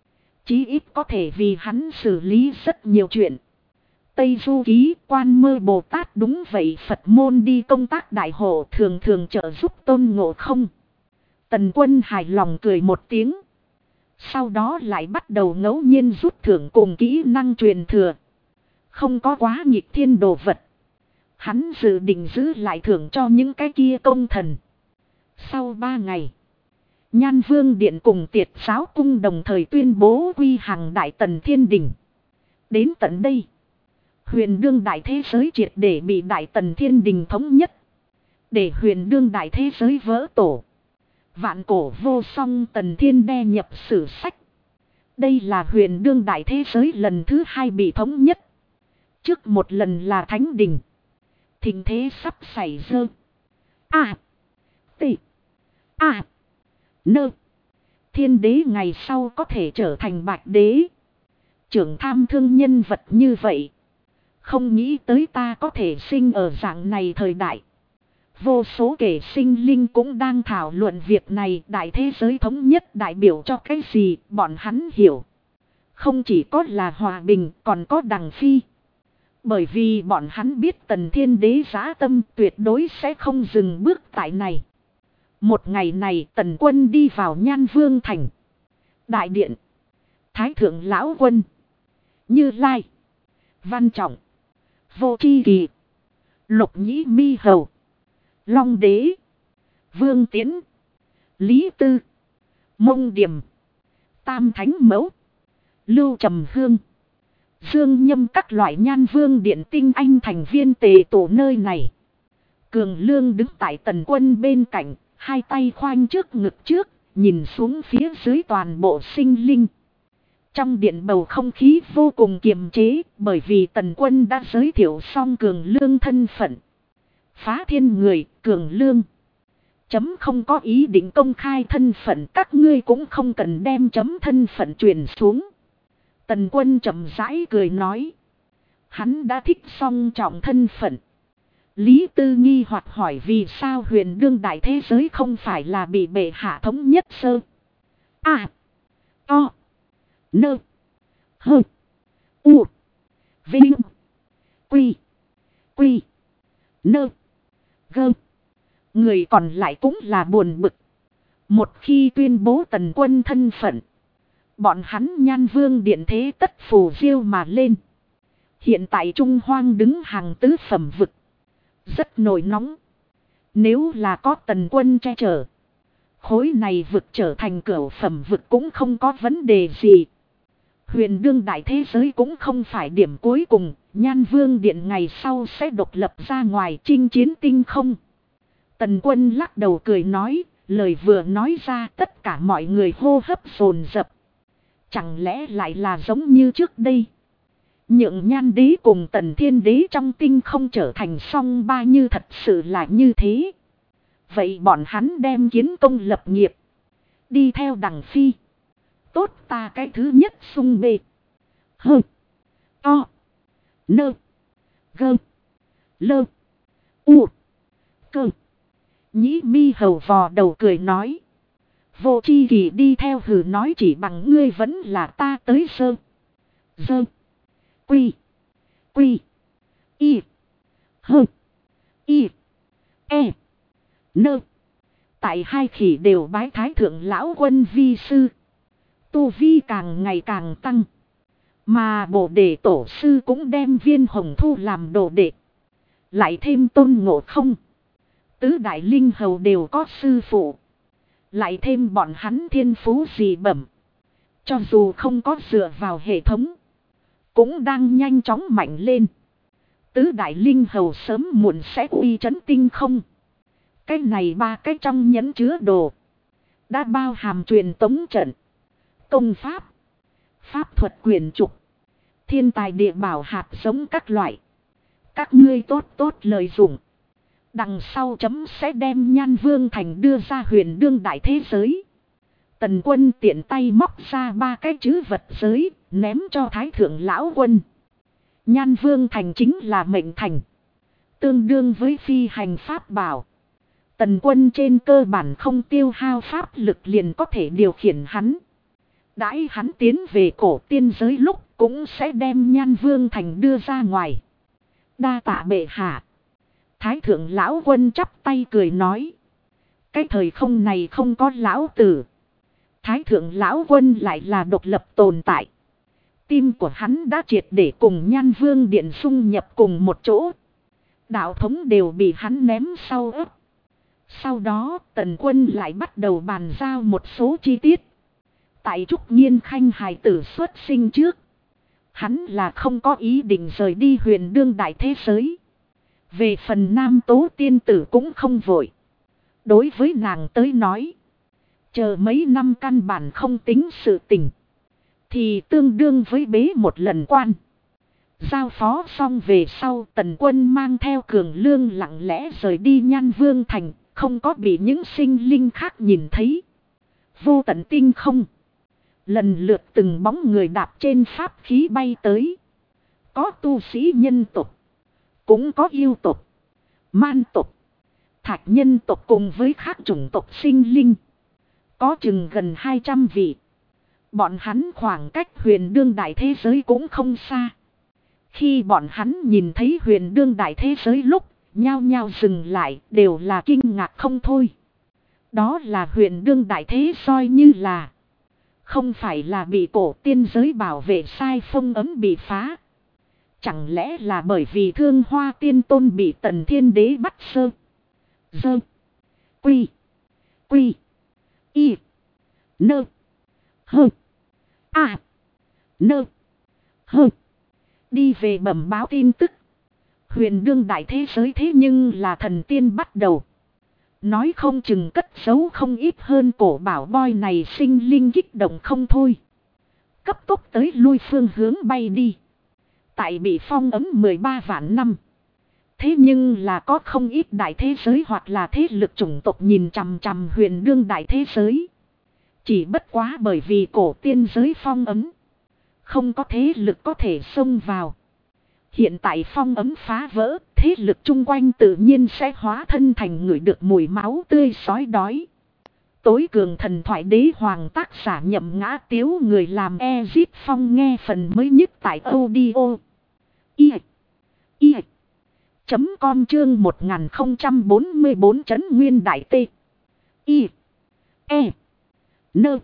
Chí ít có thể vì hắn xử lý rất nhiều chuyện. Tây Du Ký Quan Mơ Bồ Tát đúng vậy, Phật môn đi công tác đại hộ thường thường trợ giúp Tôn Ngộ Không. Tần Quân hài lòng cười một tiếng. Sau đó lại bắt đầu ngẫu nhiên rút thưởng cùng kỹ năng truyền thừa. Không có quá nghịch thiên đồ vật. Hắn dự định giữ lại thưởng cho những cái kia công thần. Sau 3 ngày, Nhan Vương Điện cùng Tiệt Giáo Cung đồng thời tuyên bố quy hàng Đại Tần Thiên Đình. Đến tận đây, huyền đương đại thế giới triệt để bị Đại Tần Thiên Đình thống nhất. Để huyền đương đại thế giới vỡ tổ. Vạn cổ vô song Tần Thiên đe nhập sử sách. Đây là huyền đương đại thế giới lần thứ 2 bị thống nhất. Trước một lần là Thánh Đình. Thịnh thế sắp xảy ra. T. Nơ. Thiên đế ngày sau có thể trở thành Bạch đế. Trưởng tham thương nhân vật như vậy. Không nghĩ tới ta có thể sinh ở dạng này thời đại. Vô số kẻ sinh linh cũng đang thảo luận việc này. Đại thế giới thống nhất đại biểu cho cái gì bọn hắn hiểu. Không chỉ có là hòa bình còn có đằng phi. Bởi vì bọn hắn biết Tần Thiên Đế giá tâm tuyệt đối sẽ không dừng bước tại này. Một ngày này Tần Quân đi vào Nhan Vương Thành. Đại điện. Thái Thượng Lão Quân. Như Lai. Văn Trọng. Vô Chi Kỳ. Lục Nhĩ Mi Hầu. Long Đế. Vương Tiến. Lý Tư. Mông Điểm. Tam Thánh Mẫu. Lưu Trầm Hương. Dương Nhâm các loại Nhan Vương Điện tinh anh thành viên tề tổ nơi này. Cường Lương đứng tại Tần Quân bên cạnh, hai tay khoanh trước ngực trước, nhìn xuống phía dưới toàn bộ sinh linh. Trong điện bầu không khí vô cùng kiềm chế, bởi vì Tần Quân đã giới thiệu xong Cường Lương thân phận. Phá thiên người, Cường Lương. Chấm không có ý định công khai thân phận, các ngươi cũng không cần đem chấm thân phận truyền xuống. Tần Quân chậm rãi cười nói. Hắn đã thích song trọng thân phận. Lý Tư nghi hoặc hỏi vì sao huyền đương đại thế giới không phải là bị bệ hạ thống nhất sơ. O. Nơ. Hơ. U. Vinh. Quy. Quy. Nơ. Gơ. Người còn lại cũng là buồn bực. Một khi tuyên bố Tần Quân thân phận. Bọn hắn Nhan Vương Điện thế tất phù diêu mà lên. Hiện tại Trung Hoang đứng hàng tứ phẩm vực. Rất nổi nóng. Nếu là có Tần Quân che chở. Khối này vực trở thành cửu phẩm vực cũng không có vấn đề gì. Huyền đương đại thế giới cũng không phải điểm cuối cùng. Nhan Vương Điện ngày sau sẽ độc lập ra ngoài chinh chiến tinh không. Tần Quân lắc đầu cười nói. Lời vừa nói ra tất cả mọi người hô hấp dồn dập. Chẳng lẽ lại là giống như trước đây. Nhượng Nhan Đế cùng Tần Thiên Đế trong tinh không trở thành song ba như thật sự là như thế. Vậy bọn hắn đem kiến công lập nghiệp. Đi theo đằng phi. Tốt ta cái thứ nhất sung bê. Hơ. To. Nơ. Gơ. Lơ. U. Cơ. Nhĩ Mi Hầu vò đầu cười nói. Vô Chi Kỳ đi theo hừ nói chỉ bằng ngươi vẫn là ta tới sơ. Dơ. Quy. Quy. Y. Hơ. Y. E. Nơ. Tại hai khỉ đều bái Thái Thượng Lão Quân vi sư. Tu vi càng ngày càng tăng. Mà Bồ Đề Tổ sư cũng đem Viên Hồng thu làm đồ đệ. Lại thêm Tôn Ngộ Không. Tứ đại linh hầu đều có sư phụ. Lại thêm bọn hắn thiên phú dị bẩm. Cho dù không có dựa vào hệ thống. Cũng đang nhanh chóng mạnh lên. Tứ đại linh hầu sớm muộn sẽ uy chấn tinh không. Cái này ba cái trong nhẫn chứa đồ. Đã bao hàm truyền tống trận. Công pháp. Pháp thuật quyền trục. Thiên tài địa bảo hạt giống các loại. Các ngươi tốt tốt lợi dụng. Đằng sau chấm sẽ đem Nhan Vương Thành đưa ra huyền đương đại thế giới. Tần Quân tiện tay móc ra ba cái chữ vật giới, ném cho Thái Thượng Lão Quân. Nhan Vương Thành chính là mệnh thành. Tương đương với phi hành pháp bảo. Tần Quân trên cơ bản không tiêu hao pháp lực liền có thể điều khiển hắn. Đãi hắn tiến về cổ tiên giới lúc cũng sẽ đem Nhan Vương Thành đưa ra ngoài. Đa tạ bệ hạ. Thái thượng lão quân chắp tay cười nói. Cái thời không này không có lão tử. Thái thượng lão quân lại là độc lập tồn tại. Tim của hắn đã triệt để cùng Nhan Vương Điện xung nhập cùng một chỗ. Đạo thống đều bị hắn ném sau ấp. Sau đó Tần Quân lại bắt đầu bàn giao một số chi tiết. Tại Trúc Nhiên Khanh hài tử xuất sinh trước. Hắn là không có ý định rời đi huyền đương đại thế giới. Về phần Nam Tố tiên tử cũng không vội. Đối với nàng tới nói. Chờ mấy năm căn bản không tính sự tình. Thì tương đương với bế một lần quan. Giao phó xong về sau Tần Quân mang theo Cường Lương lặng lẽ rời đi Nhan Vương Thành. Không có bị những sinh linh khác nhìn thấy. Vô tận tinh không. Lần lượt từng bóng người đạp trên pháp khí bay tới. Có tu sĩ nhân tộc. Cũng có yêu tộc. Man tộc. Thạch nhân tộc cùng với các chủng tộc sinh linh. Có chừng gần 200 vị. Bọn hắn khoảng cách huyền đương đại thế giới cũng không xa. Khi bọn hắn nhìn thấy huyền đương đại thế giới lúc, nhao nhao dừng lại đều là kinh ngạc không thôi. Đó là huyền đương đại thế coi như là. Không phải là bị cổ tiên giới bảo vệ sai phong ấm bị phá. Chẳng lẽ là bởi vì Thương Hoa Tiên Tôn bị Tần Thiên Đế bắt sơ. Dơ. Quy. Quy. Y. Nơ. Hơ. À. Nơ. Hơ. Đi về bẩm báo tin tức. Huyền đương đại thế giới thế nhưng là thần tiên bắt đầu. Nói không chừng cất giấu không ít hơn cổ bảo boy này sinh linh kích động không thôi. Cấp tốc tới lui phương hướng bay đi. Tại bị phong ấm 13 vạn năm. Thế nhưng là có không ít đại thế giới hoặc là thế lực chủng tộc nhìn chằm chằm huyền đương đại thế giới. Chỉ bất quá bởi vì cổ tiên giới phong ấm. Không có thế lực có thể xông vào. Hiện tại phong ấm phá vỡ, thế lực chung quanh tự nhiên sẽ hóa thân thành người được mùi máu tươi sói đói. Tối cường thần thoại đế hoàng tác giả Nhậm Ngã Tiếu người làm Ezit Phong nghe phần mới nhất tại audio. Com chương 1044 Trấn Nguyên Đại Tê. Nơ.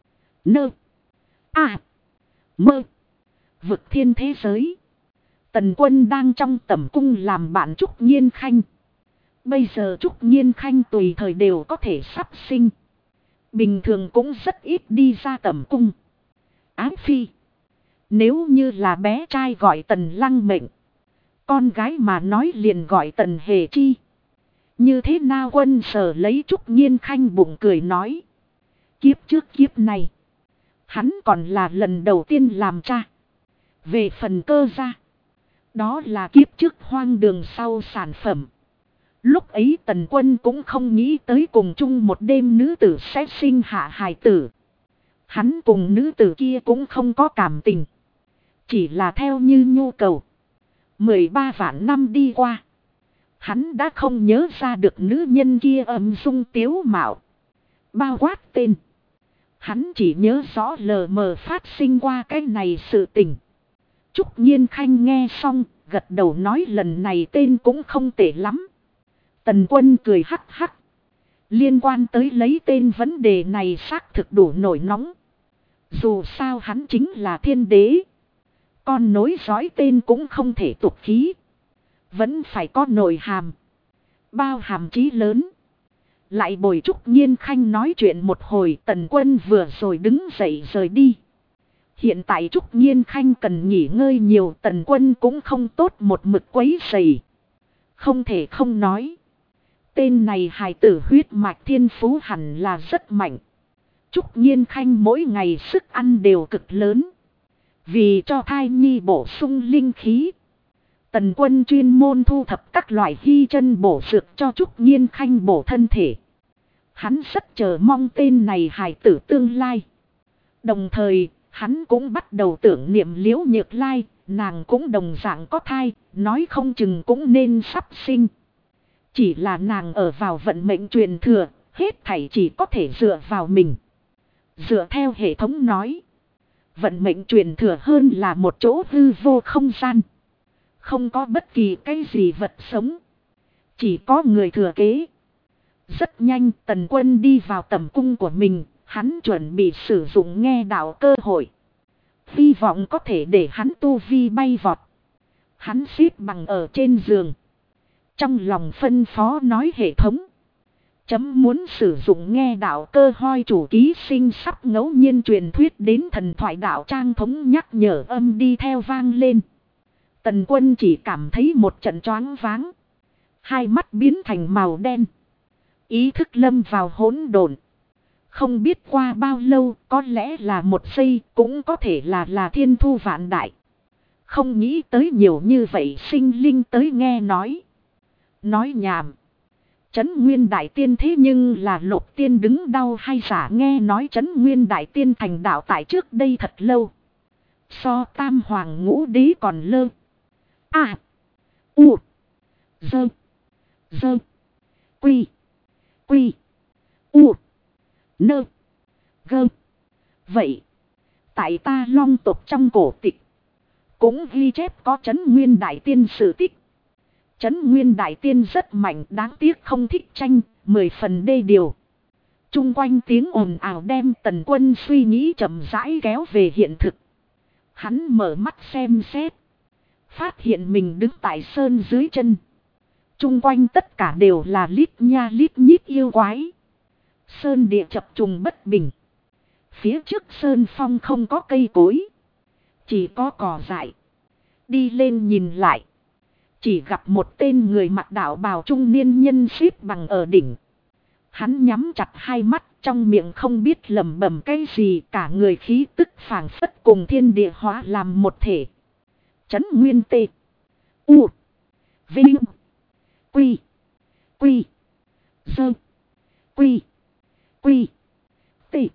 Mơ. Vực thiên thế giới. Tần Quân đang trong tẩm cung làm bạn Trúc Nhiên Khanh. Bây giờ Trúc Nhiên Khanh tùy thời đều có thể sắp sinh. Bình thường cũng rất ít đi ra tẩm cung. Ái phi. Nếu như là bé trai gọi Tần Lăng Mệnh. Con gái mà nói liền gọi Tần Hề Chi. Như thế nào Quân Sở lấy Trúc Nhiên Khanh bụng cười nói. Kiếp trước kiếp này. Hắn còn là lần đầu tiên làm cha. Về phần Cơ gia. Đó là kiếp trước hoang đường sau sản phẩm. Lúc ấy Tần Quân cũng không nghĩ tới cùng chung một đêm nữ tử sẽ sinh hạ hài tử. Hắn cùng nữ tử kia cũng không có cảm tình. Chỉ là theo như nhu cầu. 13 vạn năm đi qua. Hắn đã không nhớ ra được nữ nhân kia âm dung tiếu mạo. Bao quát tên. Hắn chỉ nhớ rõ lờ mờ phát sinh qua cái này sự tình. Trúc Nhiên Khanh nghe xong, gật đầu nói lần này tên cũng không tệ lắm. Tần Quân cười hắc hắc. Liên quan tới lấy tên vấn đề này xác thực đủ nổi nóng. Dù sao hắn chính là thiên đế. Con nối dõi tên cũng không thể tục khí. Vẫn phải có nội hàm. Bao hàm chí lớn. Lại bồi Trúc Nhiên Khanh nói chuyện một hồi Tần Quân vừa rồi đứng dậy rời đi. Hiện tại Trúc Nhiên Khanh cần nghỉ ngơi nhiều Tần Quân cũng không tốt một mực quấy rầy. Không thể không nói. Tên này hài tử huyết mạch thiên phú hẳn là rất mạnh. Trúc Nhiên Khanh mỗi ngày sức ăn đều cực lớn. Vì cho thai nhi bổ sung linh khí. Tần Quân chuyên môn thu thập các loại hy chân bổ dược cho Trúc Nhiên Khanh bổ thân thể. Hắn rất chờ mong tên này hài tử tương lai. Đồng thời, hắn cũng bắt đầu tưởng niệm Liễu Nhược Lai, nàng cũng đồng dạng có thai, nói không chừng cũng nên sắp sinh. Chỉ là nàng ở vào vận mệnh truyền thừa, hết thảy chỉ có thể dựa vào mình. Dựa theo hệ thống nói. Vận mệnh truyền thừa hơn là một chỗ hư vô không gian. Không có bất kỳ cái gì vật sống. Chỉ có người thừa kế. Rất nhanh Tần Quân đi vào tẩm cung của mình. Hắn chuẩn bị sử dụng nghe đạo cơ hội. Hy vọng có thể để hắn tu vi bay vọt. Hắn xếp bằng ở trên giường. Trong lòng phân phó nói hệ thống. Chấm muốn sử dụng nghe đạo cơ hoi chủ ký sinh sắp ngẫu nhiên truyền thuyết đến thần thoại đạo trang thống nhắc nhở âm đi theo vang lên. Tần Quân chỉ cảm thấy một trận choáng váng. Hai mắt biến thành màu đen. Ý thức lâm vào hỗn độn. Không biết qua bao lâu, có lẽ là một giây, cũng có thể là thiên thu vạn đại. Không nghĩ tới nhiều như vậy sinh linh tới nghe nói. Nói nhảm. Trấn Nguyên Đại Tiên thế nhưng là Lục Tiên đứng đau hay giả nghe nói Trấn Nguyên Đại Tiên thành đạo tại trước đây thật lâu. So Tam Hoàng Ngũ Đế còn lơ. À. U. Dơ. Dơ. Quy. Quy. U. Nơ. Gơ. Vậy. Tại ta Long tộc trong cổ tịch. Cũng ghi chép có Trấn Nguyên Đại Tiên sự tích. Trấn Nguyên Đại Tiên rất mạnh, đáng tiếc không thích tranh, 10 phần đê điều. Trung quanh tiếng ồn ào đem Tần Quân suy nghĩ chậm rãi kéo về hiện thực. Hắn mở mắt xem xét. Phát hiện mình đứng tại sơn dưới chân. Trung quanh tất cả đều là lít nha lít nhít yêu quái. Sơn địa chập trùng bất bình. Phía trước sơn phong không có cây cối. Chỉ có cỏ dại. Đi lên nhìn lại. Chỉ gặp một tên người mặc đạo bào trung niên nhân xếp bằng ở đỉnh. Hắn nhắm chặt hai mắt, trong miệng không biết lẩm bẩm cái gì, cả người khí tức phảng phất cùng thiên địa hóa làm một thể. Trấn Nguyên Tê. U. Vinh. Quy. Quy. Dơ. Quy. Quy. Tê.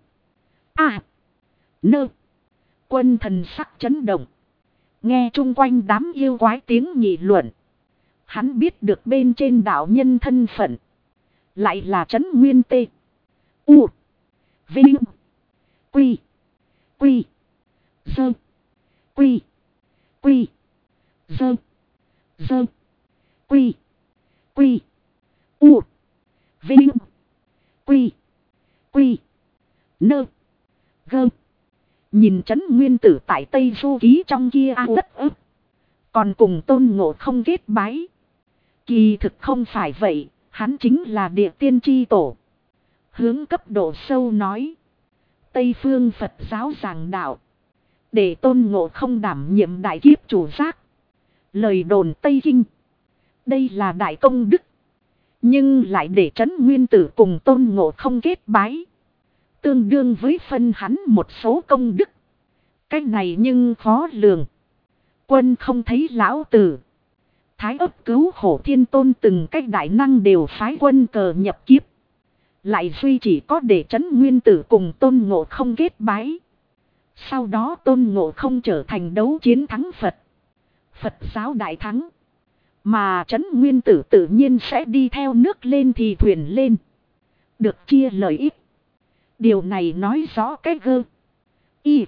A. Nơ. Quân thần sắc chấn động. Nghe chung quanh đám yêu quái tiếng nghị luận. Hắn biết được bên trên đạo nhân thân phận. Lại là Trấn Nguyên Tê. U. Vinh. Quy. Quy. Dơ. Quy. Quy. Dơ. Dơ. Quy. Quy. U. Vinh. Quy. Quy. Nơ. Gơ. Nhìn Trấn Nguyên Tử tại Tây Du Ký trong kia đất ức. Còn cùng Tôn Ngộ Không kết bái. Kỳ thực không phải vậy, hắn chính là địa tiên tri tổ. Hướng cấp độ sâu nói. Tây phương Phật giáo giảng đạo. Để Tôn Ngộ Không đảm nhiệm đại kiếp chủ giác. Lời đồn Tây Kinh. Đây là đại công đức. Nhưng lại để Trấn Nguyên Tử cùng Tôn Ngộ Không kết bái. Tương đương với phân hắn một số công đức. Cái này nhưng khó lường. Quân không thấy lão tử. Thái ấp cứu khổ thiên tôn từng cách đại năng đều phái quân cờ nhập kiếp. Lại duy chỉ có để Trấn Nguyên Tử cùng Tôn Ngộ Không kết bái. Sau đó Tôn Ngộ Không trở thành đấu chiến thắng Phật. Phật giáo đại thắng. Mà Trấn Nguyên Tử tự nhiên sẽ đi theo nước lên thì thuyền lên. Được chia lợi ích. Điều này nói rõ cái gơ. Y.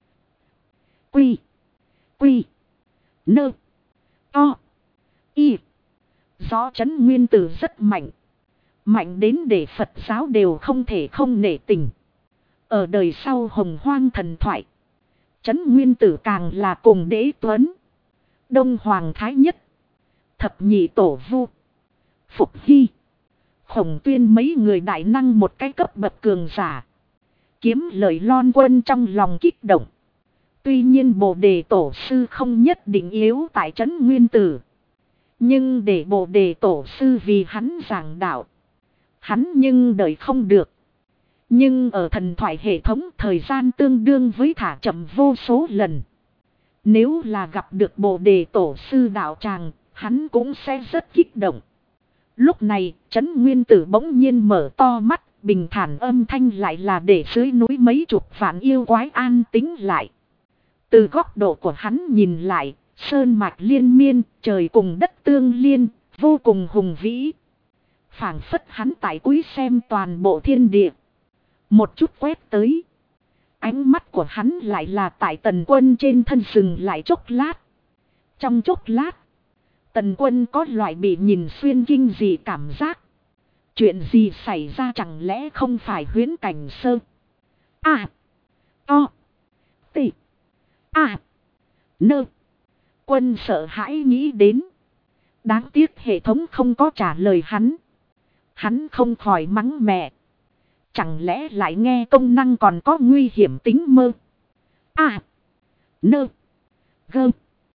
Quy. Quy. Nơ. To. Y. Rõ Trấn Nguyên Tử rất mạnh. Mạnh đến để Phật giáo đều không thể không nể tình. Ở đời sau hồng hoang thần thoại. Trấn Nguyên Tử càng là cùng Đế Tuấn. Đông Hoàng Thái Nhất. Thập nhị tổ vu. Phục Hy. Khổng Tuyên mấy người đại năng một cái cấp bậc cường giả. Kiếm lời Lon Quân trong lòng kích động. Tuy nhiên Bồ Đề Tổ Sư không nhất định yếu tại Trấn Nguyên Tử. Nhưng để Bồ Đề Tổ Sư vì hắn giảng đạo. Hắn nhưng đợi không được. Nhưng ở thần thoại hệ thống thời gian tương đương với thả chậm vô số lần. Nếu là gặp được Bồ Đề Tổ Sư đạo tràng, hắn cũng sẽ rất kích động. Lúc này, Trấn Nguyên Tử bỗng nhiên mở to mắt, bình thản âm thanh lại là để dưới núi mấy chục vạn yêu quái an tĩnh lại. Từ góc độ của hắn nhìn lại, sơn mạch liên miên, trời cùng đất tương liên, vô cùng hùng vĩ. Phảng phất hắn tại cúi xem toàn bộ thiên địa. Một chút quét tới. Ánh mắt của hắn lại là tại Tần Quân trên thân dừng lại chốc lát. Trong chốc lát, Tần Quân có loại bị nhìn xuyên kinh dị cảm giác. Chuyện gì xảy ra chẳng lẽ không phải huyễn cảnh sơ. À. O. T. À. Nơ. Quân sợ hãi nghĩ đến. Đáng tiếc hệ thống không có trả lời hắn. Hắn không khỏi mắng mẹ. Chẳng lẽ lại nghe công năng còn có nguy hiểm tính mơ. À. Nơ. Gơ.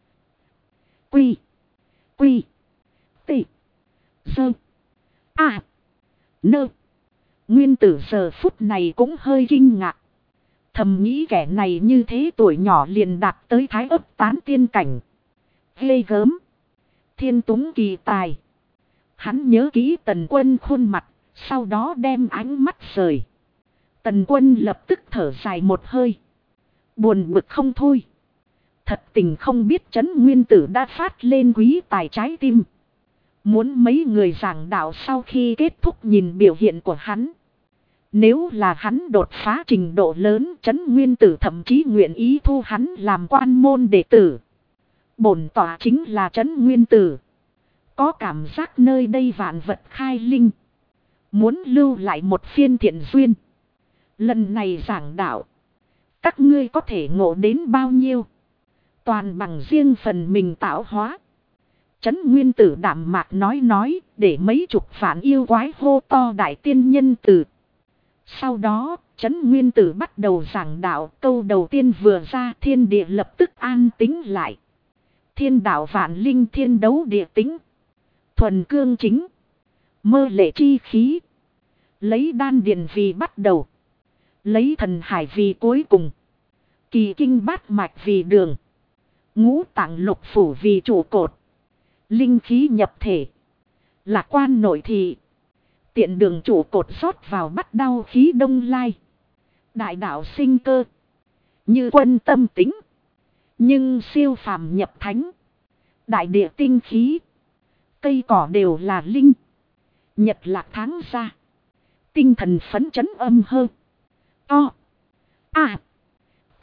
Quy. Quy. T. Dơ. À. Nơ. Nguyên tử giờ phút này cũng hơi kinh ngạc. Thầm nghĩ kẻ này như thế tuổi nhỏ liền đạt tới thái ấp tán tiên cảnh. Ghê gớm. Thiên túng kỳ tài. Hắn nhớ kỹ Tần Quân khuôn mặt. Sau đó đem ánh mắt rời. Tần Quân lập tức thở dài một hơi. Buồn bực không thôi. Thật tình không biết Trấn Nguyên Tử đã phát lên quý tài trái tim. Muốn mấy người giảng đạo sau khi kết thúc nhìn biểu hiện của hắn. Nếu là hắn đột phá trình độ lớn, Trấn Nguyên Tử thậm chí nguyện ý thu hắn làm quan môn đệ tử. Bổn tọa chính là Trấn Nguyên Tử. Có cảm giác nơi đây vạn vật khai linh. Muốn lưu lại một phiên thiện duyên. Lần này giảng đạo. Các ngươi có thể ngộ đến bao nhiêu. Toàn bằng riêng phần mình tạo hóa. Trấn Nguyên Tử đạm mạc nói để mấy chục vạn yêu quái hô to đại tiên nhân tử. Sau đó, Trấn Nguyên Tử bắt đầu giảng đạo, câu đầu tiên vừa ra thiên địa lập tức an tĩnh lại. Thiên đạo vạn linh thiên đấu địa tính. Thuần cương chính. Mơ lệ chi khí. Lấy đan điền vì bắt đầu. Lấy thần hải vì cuối cùng. Kỳ kinh bát mạch vì đường. Ngũ tạng lục phủ vì trụ cột. Linh khí nhập thể. Lạc quan nội thị. Tiện đường trụ cột rót vào bắt đau khí đông lai. Đại đạo sinh cơ. Như quân tâm tính. Nhưng siêu phàm nhập thánh. Đại địa tinh khí. Cây cỏ đều là linh. Nhật lạc tháng ra. Tinh thần phấn chấn âm hơn. O. A. T.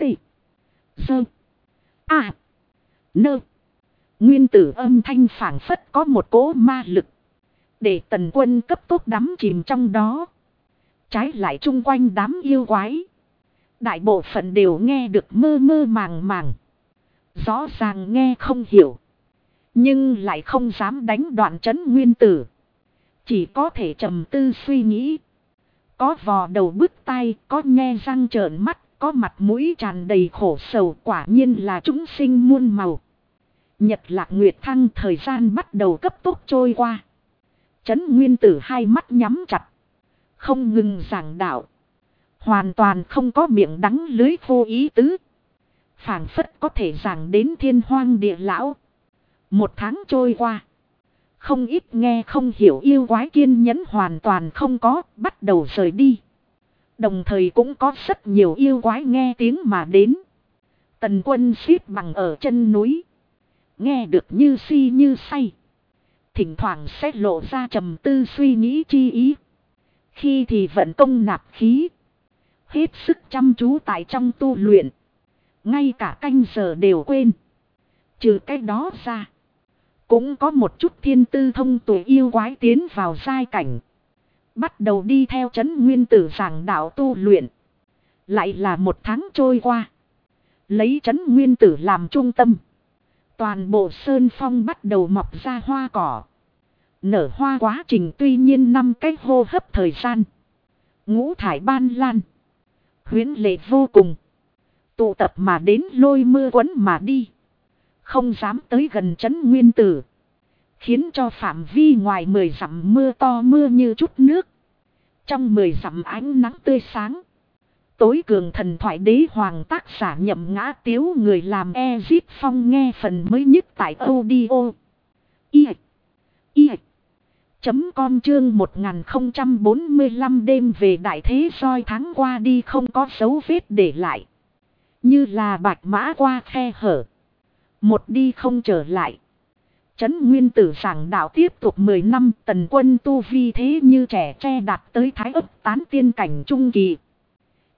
Dơ. A. Nơ. Nguyên tử âm thanh phảng phất có một cỗ ma lực. Để Tần Quân cấp tốc đắm chìm trong đó. Trái lại chung quanh đám yêu quái. Đại bộ phận đều nghe được mơ mơ màng màng. Rõ ràng nghe không hiểu. Nhưng lại không dám đánh đoạn Trấn Nguyên Tử. Chỉ có thể trầm tư suy nghĩ. Có vò đầu bứt tai, có nhe răng trợn mắt, có mặt mũi tràn đầy khổ sầu, quả nhiên là chúng sinh muôn màu. Nhật lạc nguyệt thăng, thời gian bắt đầu cấp tốc trôi qua. Trấn Nguyên Tử hai mắt nhắm chặt. Không ngừng giảng đạo. Hoàn toàn không có miệng đắng lưới khô ý tứ. Phảng phất có thể giảng đến thiên hoang địa lão. Một tháng trôi qua. Không ít nghe không hiểu yêu quái kiên nhẫn hoàn toàn không có, bắt đầu rời đi. Đồng thời cũng có rất nhiều yêu quái nghe tiếng mà đến. Tần Quân xếp bằng ở chân núi. Nghe được như si như say. Thỉnh thoảng sẽ lộ ra trầm tư suy nghĩ chi ý. Khi thì vận công nạp khí. Hết sức chăm chú tại trong tu luyện. Ngay cả canh giờ đều quên. Trừ cái đó ra. Cũng có một chút thiên tư thông tuệ yêu quái tiến vào giai cảnh. Bắt đầu đi theo Trấn Nguyên Tử giảng đạo tu luyện. Lại là một tháng trôi qua. Lấy Trấn Nguyên Tử làm trung tâm. Toàn bộ sơn phong bắt đầu mọc ra hoa cỏ. Nở hoa quá trình tuy nhiên 5 cái hô hấp thời gian. Ngũ thải ban lan. Huyễn lệ vô cùng. Tụ tập mà đến lôi mưa quấn mà đi. Không dám tới gần Trấn Nguyên Tử. Khiến cho phạm vi ngoài 10 dặm mưa to mưa như chút nước. Trong 10 dặm ánh nắng tươi sáng. Tối cường thần thoại đế hoàng tác giả Nhậm Ngã Tiếu người làm Ezip Phong nghe phần mới nhất tại audio. Com chương 1045 đêm về đại thế soi tháng qua đi không có dấu vết để lại. Như là bạch mã qua khe hở. Một đi không trở lại. Trấn Nguyên Tử giảng đạo tiếp tục 10 năm, Tần Quân tu vi thế như trẻ tre đạt tới thái ấp tán tiên cảnh trung kỳ.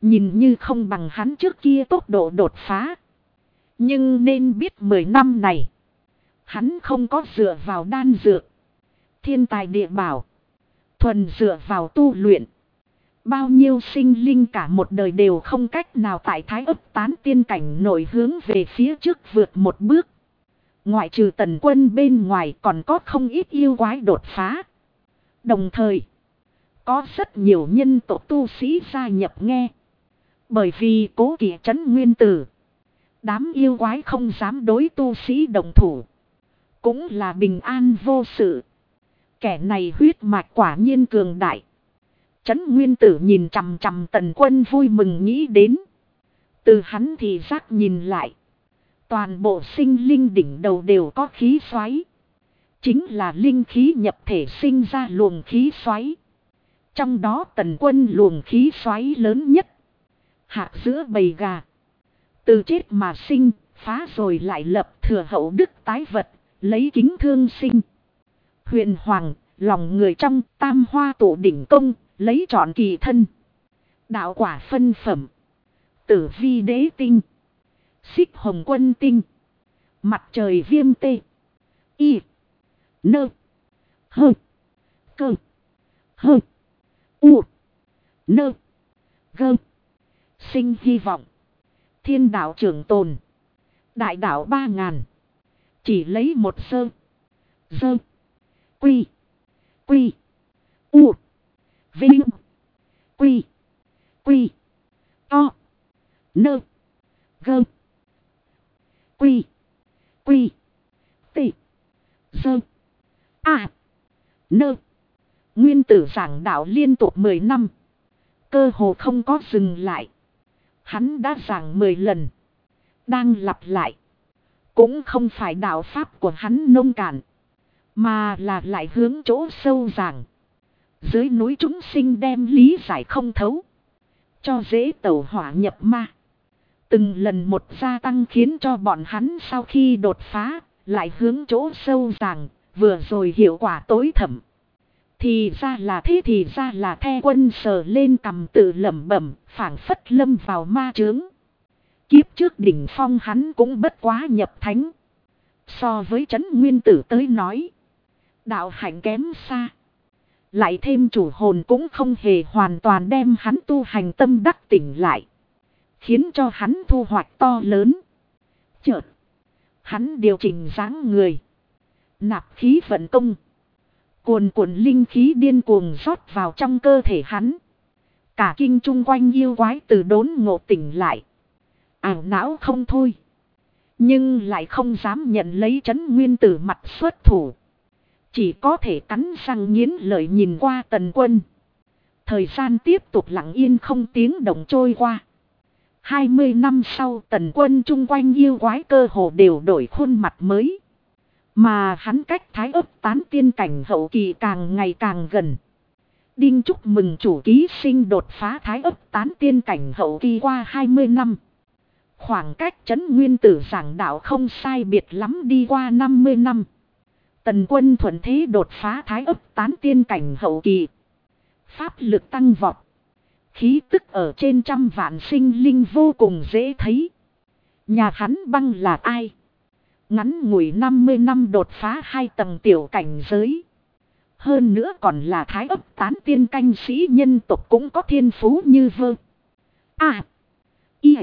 Nhìn như không bằng hắn trước kia tốc độ đột phá. Nhưng nên biết 10 năm này. Hắn không có dựa vào đan dược. Thiên tài địa bảo. Thuần dựa vào tu luyện. Bao nhiêu sinh linh cả một đời đều không cách nào tại Thái Ấp Tán tiên cảnh nổi hướng về phía trước vượt một bước. Ngoại trừ Tần Quân bên ngoài còn có không ít yêu quái đột phá. Đồng thời, có rất nhiều nhân tộc tu sĩ gia nhập nghe. Bởi vì Cố Kỵ trấn nguyên tử. Đám yêu quái không dám đối tu sĩ đồng thủ. Cũng là bình an vô sự. Kẻ này huyết mạch quả nhiên cường đại. Trấn nguyên tử nhìn chằm chằm Tần Quân vui mừng nghĩ đến. Từ hắn thì giác nhìn lại. Toàn bộ sinh linh đỉnh đầu đều có khí xoáy. Chính là linh khí nhập thể sinh ra luồng khí xoáy. Trong đó Tần Quân luồng khí xoáy lớn nhất. Hạc giữa bầy gà. Từ chết mà sinh, phá rồi lại lập thừa hậu đức tái vật, lấy kính thương sinh. Huyền hoàng, lòng người trong tam hoa tụ đỉnh công, lấy trọn kỳ thân. Đạo quả phân phẩm. Tử vi đế tinh. Xích hồng quân tinh. Mặt trời viêm tê. Y. Nơ. Hơ. Cơ. Hơ. U. Nơ. Gơ. Sinh hy vọng. Thiên đạo trường tồn. Đại đạo 3000. Chỉ lấy một sơ. Dơ. Quy. Quy. U. Vinh. Quy. Quy. To. Nơ. Gơ. Quy. Quy. Tị. Dơ. À. Nơ. Nguyên tử giảng đạo liên tục 10 năm. Cơ hồ không có dừng lại. Hắn đã giảng 10 lần. Đang lặp lại. Cũng không phải đạo pháp của hắn nông cạn. Mà là lại hướng chỗ sâu giảng. Dưới núi chúng sinh đem lý giải không thấu. Cho dễ tẩu hỏa nhập ma. Từng lần một gia tăng khiến cho bọn hắn sau khi đột phá. Lại hướng chỗ sâu giảng. Vừa rồi hiệu quả tối thẩm. Thì ra là thế, thì ra là The Quân sờ lên cằm tự lẩm bẩm, phảng phất lâm vào ma chướng. Kiếp trước đỉnh phong hắn cũng bất quá nhập thánh. So với trấn nguyên tử tới nói, đạo hạnh kém xa. Lại thêm chủ hồn cũng không hề hoàn toàn đem hắn tu hành tâm đắc tỉnh lại. Khiến cho hắn thu hoạch to lớn. Chợt, hắn điều chỉnh dáng người. Nạp khí vận công. Cuồn cuộn linh khí điên cuồng rót vào trong cơ thể hắn. Cả kinh chung quanh yêu quái từ đốn ngộ tỉnh lại. Ảo não không thôi. Nhưng lại không dám nhận lấy trấn nguyên tử mặt xuất thủ. Chỉ có thể cắn răng nghiến lợi nhìn qua Tần Quân. Thời gian tiếp tục lặng yên không tiếng động trôi qua. 20 năm sau Tần Quân chung quanh yêu quái cơ hồ đều đổi khuôn mặt mới. Mà hắn cách Thái Ấp Tán tiên cảnh hậu kỳ càng ngày càng gần. Đinh chúc mừng chủ ký sinh đột phá Thái Ấp Tán tiên cảnh hậu kỳ qua 20 năm. Khoảng cách trấn nguyên tử giảng đạo không sai biệt lắm đi qua 50 năm. Tần Quân thuận thế đột phá Thái Ấp Tán tiên cảnh hậu kỳ. Pháp lực tăng vọt. Khí tức ở trên trăm vạn sinh linh vô cùng dễ thấy. Nhà hắn băng là ai? Ngắn ngủi 50 năm đột phá 2 tầng tiểu cảnh giới. Hơn nữa còn là Thái Ấp Tán tiên canh sĩ nhân tộc cũng có thiên phú như vơ. À. Y.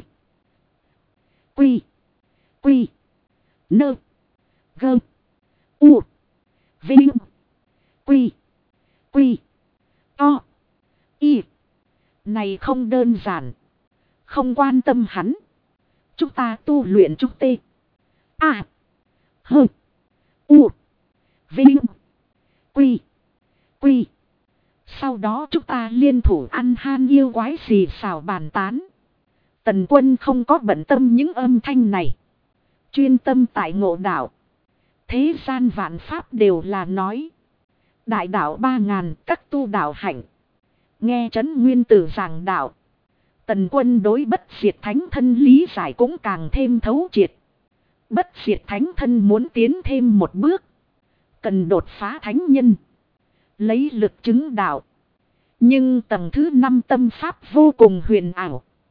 Quy. Quy. Nơ. Gơ. U. Vinh. Quy. Quy. To. Y. Này không đơn giản. Không quan tâm hắn. Chúng ta tu luyện chúng tê. À. Hơ. U. Vinh. Quy. Quy. Sau đó chúng ta liên thủ ăn han yêu quái xì xào bàn tán. Tần Quân không có bận tâm những âm thanh này. Chuyên tâm tại ngộ đạo. Thế gian vạn pháp đều là nói. Đại đạo 3000 các tu đạo hạnh. Nghe trấn nguyên tử giảng đạo. Tần Quân đối bất diệt thánh thân lý giải cũng càng thêm thấu triệt. Bất diệt thánh thân muốn tiến thêm một bước. Cần đột phá thánh nhân. Lấy lực chứng đạo. Nhưng tầng thứ 5 tâm pháp vô cùng huyền ảo.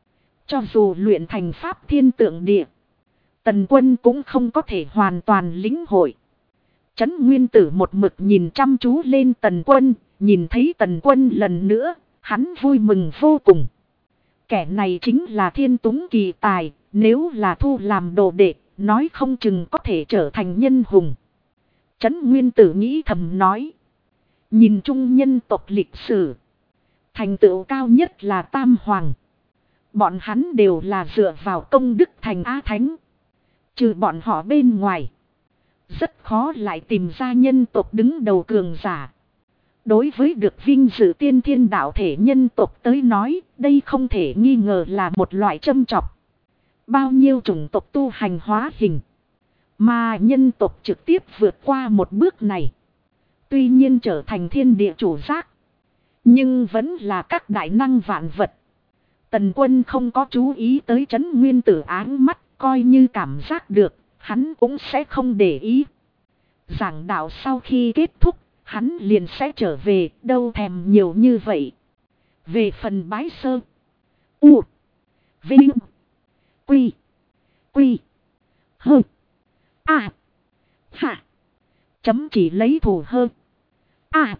Cho dù luyện thành pháp thiên tượng địa, Tần Quân cũng không có thể hoàn toàn lĩnh hội. Trấn Nguyên Tử một mực nhìn chăm chú lên Tần Quân, nhìn thấy Tần Quân lần nữa, hắn vui mừng vô cùng. Kẻ này chính là thiên túng kỳ tài, nếu là thu làm đồ đệ, nói không chừng có thể trở thành nhân hùng. Trấn Nguyên Tử nghĩ thầm nói. Nhìn chung nhân tộc lịch sử, thành tựu cao nhất là Tam Hoàng. Bọn hắn đều là dựa vào công đức thành Á Thánh. Trừ bọn họ bên ngoài, rất khó lại tìm ra nhân tộc đứng đầu cường giả. Đối với được vinh dự tiên thiên đạo thể nhân tộc tới nói, đây không thể nghi ngờ là một loại châm chọc. Bao nhiêu chủng tộc tu hành hóa hình, mà nhân tộc trực tiếp vượt qua một bước này. Tuy nhiên trở thành thiên địa chủ giác, nhưng vẫn là các đại năng vạn vật. Tần Quân không có chú ý tới Trấn Nguyên Tử áng mắt, coi như cảm giác được, hắn cũng sẽ không để ý. Giảng đạo sau khi kết thúc, hắn liền sẽ trở về, đâu thèm nhiều như vậy. Về phần bái sơ, U, Vinh, Quy, Quy, Hơ, A, Hạ, chấm chỉ lấy thù hơ, A,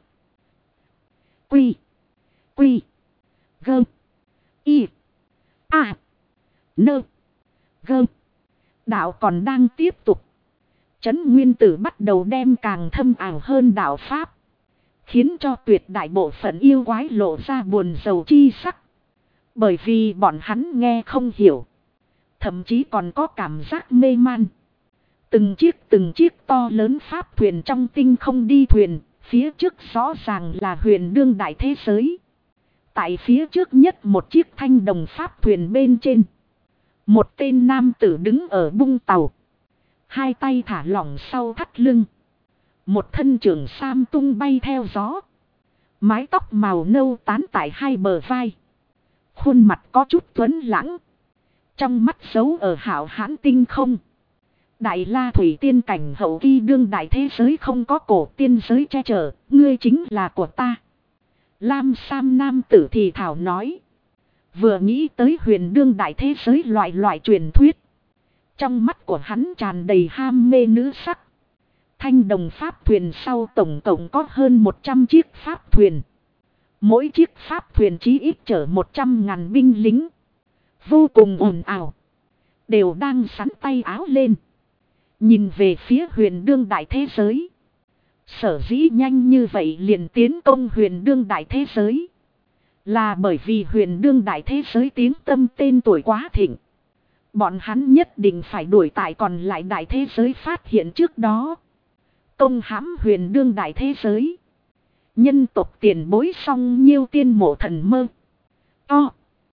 Quy, Quy, Gơ, Y, A, Nơ, Gơ. Đạo còn đang tiếp tục. Trấn Nguyên Tử bắt đầu đem càng thâm ảo hơn đạo pháp, khiến cho tuyệt đại bộ phận yêu quái lộ ra buồn rầu chi sắc. Bởi vì bọn hắn nghe không hiểu, thậm chí còn có cảm giác mê man. Từng chiếc to lớn pháp thuyền trong tinh không đi thuyền, phía trước rõ ràng là huyền đương đại thế giới. Tại phía trước nhất một chiếc thanh đồng pháp thuyền bên trên, một tên nam tử đứng ở bung tàu, hai tay thả lỏng sau thắt lưng, một thân trường sam tung bay theo gió, mái tóc màu nâu tán tại hai bờ vai, khuôn mặt có chút tuấn lãng, trong mắt giấu ở hảo hãn tinh không. Đại La Thủy tiên cảnh hậu kỳ đương đại thế giới không có cổ tiên giới che chở, ngươi chính là của ta. Lam Sam nam tử thì thảo nói. Vừa nghĩ tới huyền đương đại thế giới loại truyền thuyết, trong mắt của hắn tràn đầy ham mê nữ sắc. Thanh đồng pháp thuyền sau tổng cộng có hơn 100 chiếc pháp thuyền. Mỗi chiếc pháp thuyền chí ít chở 100.000 binh lính. Vô cùng ồn ào, đều đang sắn tay áo lên, nhìn về phía huyền đương đại thế giới. Sở dĩ nhanh như vậy liền tiến công huyền đương đại thế giới, là bởi vì huyền đương đại thế giới tiếng tâm tên tuổi quá thịnh. Bọn hắn nhất định phải đuổi tại còn lại đại thế giới phát hiện trước đó, công hãm huyền đương đại thế giới. Nhân tộc tiền bối song nhiêu tiên mộ thần mơ. To.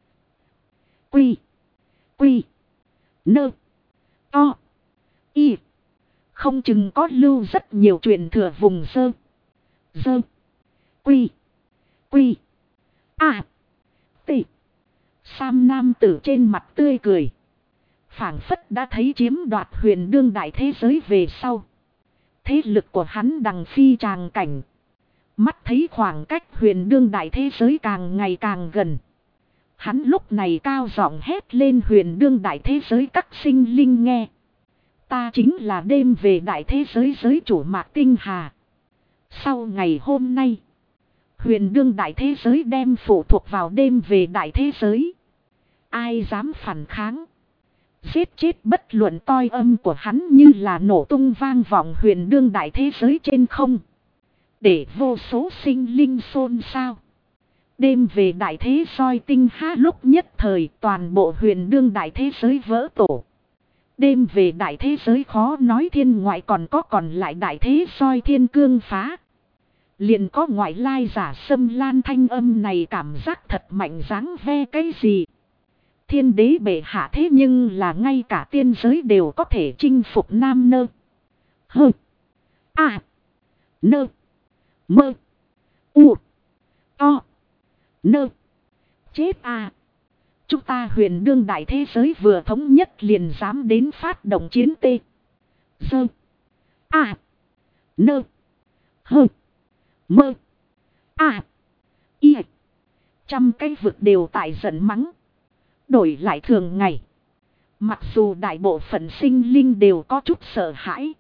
Quy. Quy. Nơ. To. Y. Không chừng có lưu rất nhiều truyền thừa vùng sơ. Dơ. Quy. Quy. A. Tị. Sam nam tử trên mặt tươi cười, phảng phất đã thấy chiếm đoạt huyền đương đại thế giới về sau, thế lực của hắn đằng phi tràng cảnh. Mắt thấy khoảng cách huyền đương đại thế giới càng ngày càng gần, hắn lúc này cao giọng hét lên huyền đương đại thế giới các sinh linh nghe. Ta chính là đêm về đại thế giới giới chủ Mạc Tinh Hà. Sau ngày hôm nay, huyền đương đại thế giới đem phụ thuộc vào đêm về đại thế giới. Ai dám phản kháng, giết chết. Bất luận toi âm của hắn như là nổ tung vang vọng huyền đương đại thế giới trên không, để vô số sinh linh xôn xao. Đêm về đại thế soi tinh ha lúc nhất thời toàn bộ huyền đương đại thế giới vỡ tổ. Đêm về đại thế giới khó nói thiên ngoại còn có còn lại đại thế soi thiên cương phá. Liền có ngoại lai giả xâm lan thanh âm này cảm giác thật mạnh dáng ve cái gì. Thiên đế bệ hạ thế nhưng là ngay cả tiên giới đều có thể chinh phục nam nơ. Hơ. À. Nơ. Mơ. U. To. Nơ. Chết à. Chúng ta huyền đương đại thế giới vừa thống nhất liền dám đến phát động chiến tê. Dơ. À. Nơ. Hơ. Mơ. À. Y. Trăm cái vực đều tại giận mắng. Đổi lại thường ngày. Mặc dù đại bộ phận sinh linh đều có chút sợ hãi.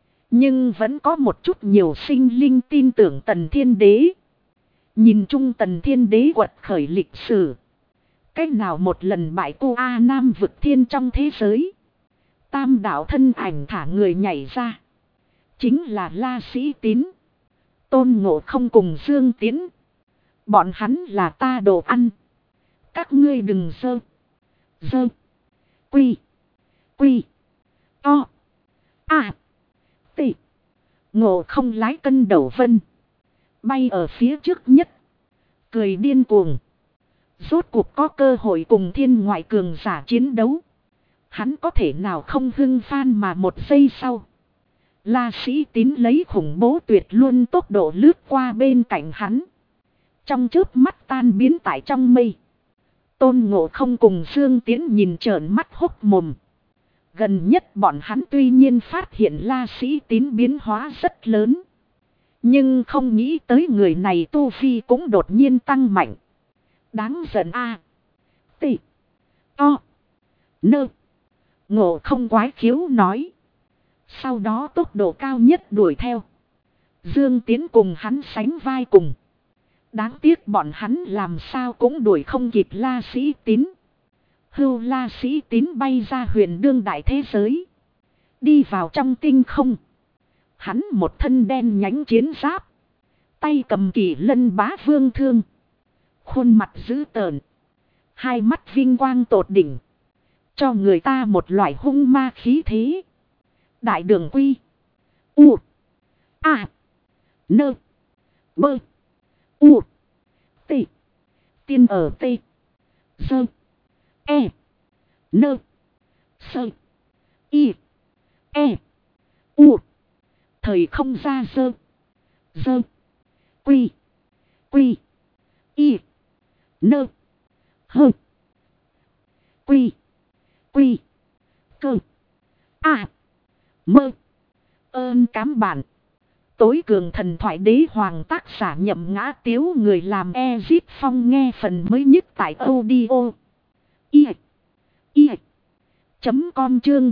Nhưng vẫn có một chút nhiều sinh linh tin tưởng Tần Thiên Đế. Nhìn chung Tần Thiên Đế quật khởi lịch sử. Cách nào một lần bại cô A Nam vực thiên trong thế giới. Tam đạo thân ảnh thả người nhảy ra. Chính là La Sĩ Tín. Tôn Ngộ Không cùng Dương Tiến. Bọn hắn là ta đồ ăn. Các ngươi đừng dơ. Dơ. Quy. Quy. To. À. Tị. Ngộ Không lái cân đầu vân. Bay ở phía trước nhất. Cười điên cuồng. Rốt cuộc có cơ hội cùng thiên ngoại cường giả chiến đấu. Hắn có thể nào không hưng phan mà một giây sau. La Sĩ Tín lấy khủng bố tuyệt luôn tốc độ lướt qua bên cạnh hắn. Trong chớp mắt tan biến tại trong mây. Tôn Ngộ Không cùng Dương Tiến nhìn trợn mắt hốc mồm. Gần nhất bọn hắn tuy nhiên phát hiện La Sĩ Tín biến hóa rất lớn. Nhưng không nghĩ tới người này tu vi cũng đột nhiên tăng mạnh. Đáng giận a. Tị. To. Nơ. Ngộ Không quái khiếu nói. Sau đó tốc độ cao nhất đuổi theo. Dương Tiến cùng hắn sánh vai cùng. Đáng tiếc bọn hắn làm sao cũng đuổi không kịp La Sĩ Tín. Hưu La Sĩ Tín bay ra huyền đương đại thế giới. Đi vào trong tinh không. Hắn một thân đen nhánh chiến giáp. Tay cầm Kỳ Lân Bá Vương thương. Khuôn mặt dữ tợn. Hai mắt vinh quang tột đỉnh. Cho người ta một loại hung ma khí thế. Đại đường quy. U. A. Nơ. Bơ. U. T. Tiên ở T. Sơ. E. Nơ. Sơ. Y. E. U. Thời không ra sơ. Sơ. Quy. Quy. Y. Nơ. Hơ. Quy. Quy. Cơ. A. Mơ. Ơn cám bản. Tối cường thần thoại đế hoàng tác giả Nhậm Ngã Tiếu, người làm Ezip Phong. Nghe phần mới nhất tại audio. Com chương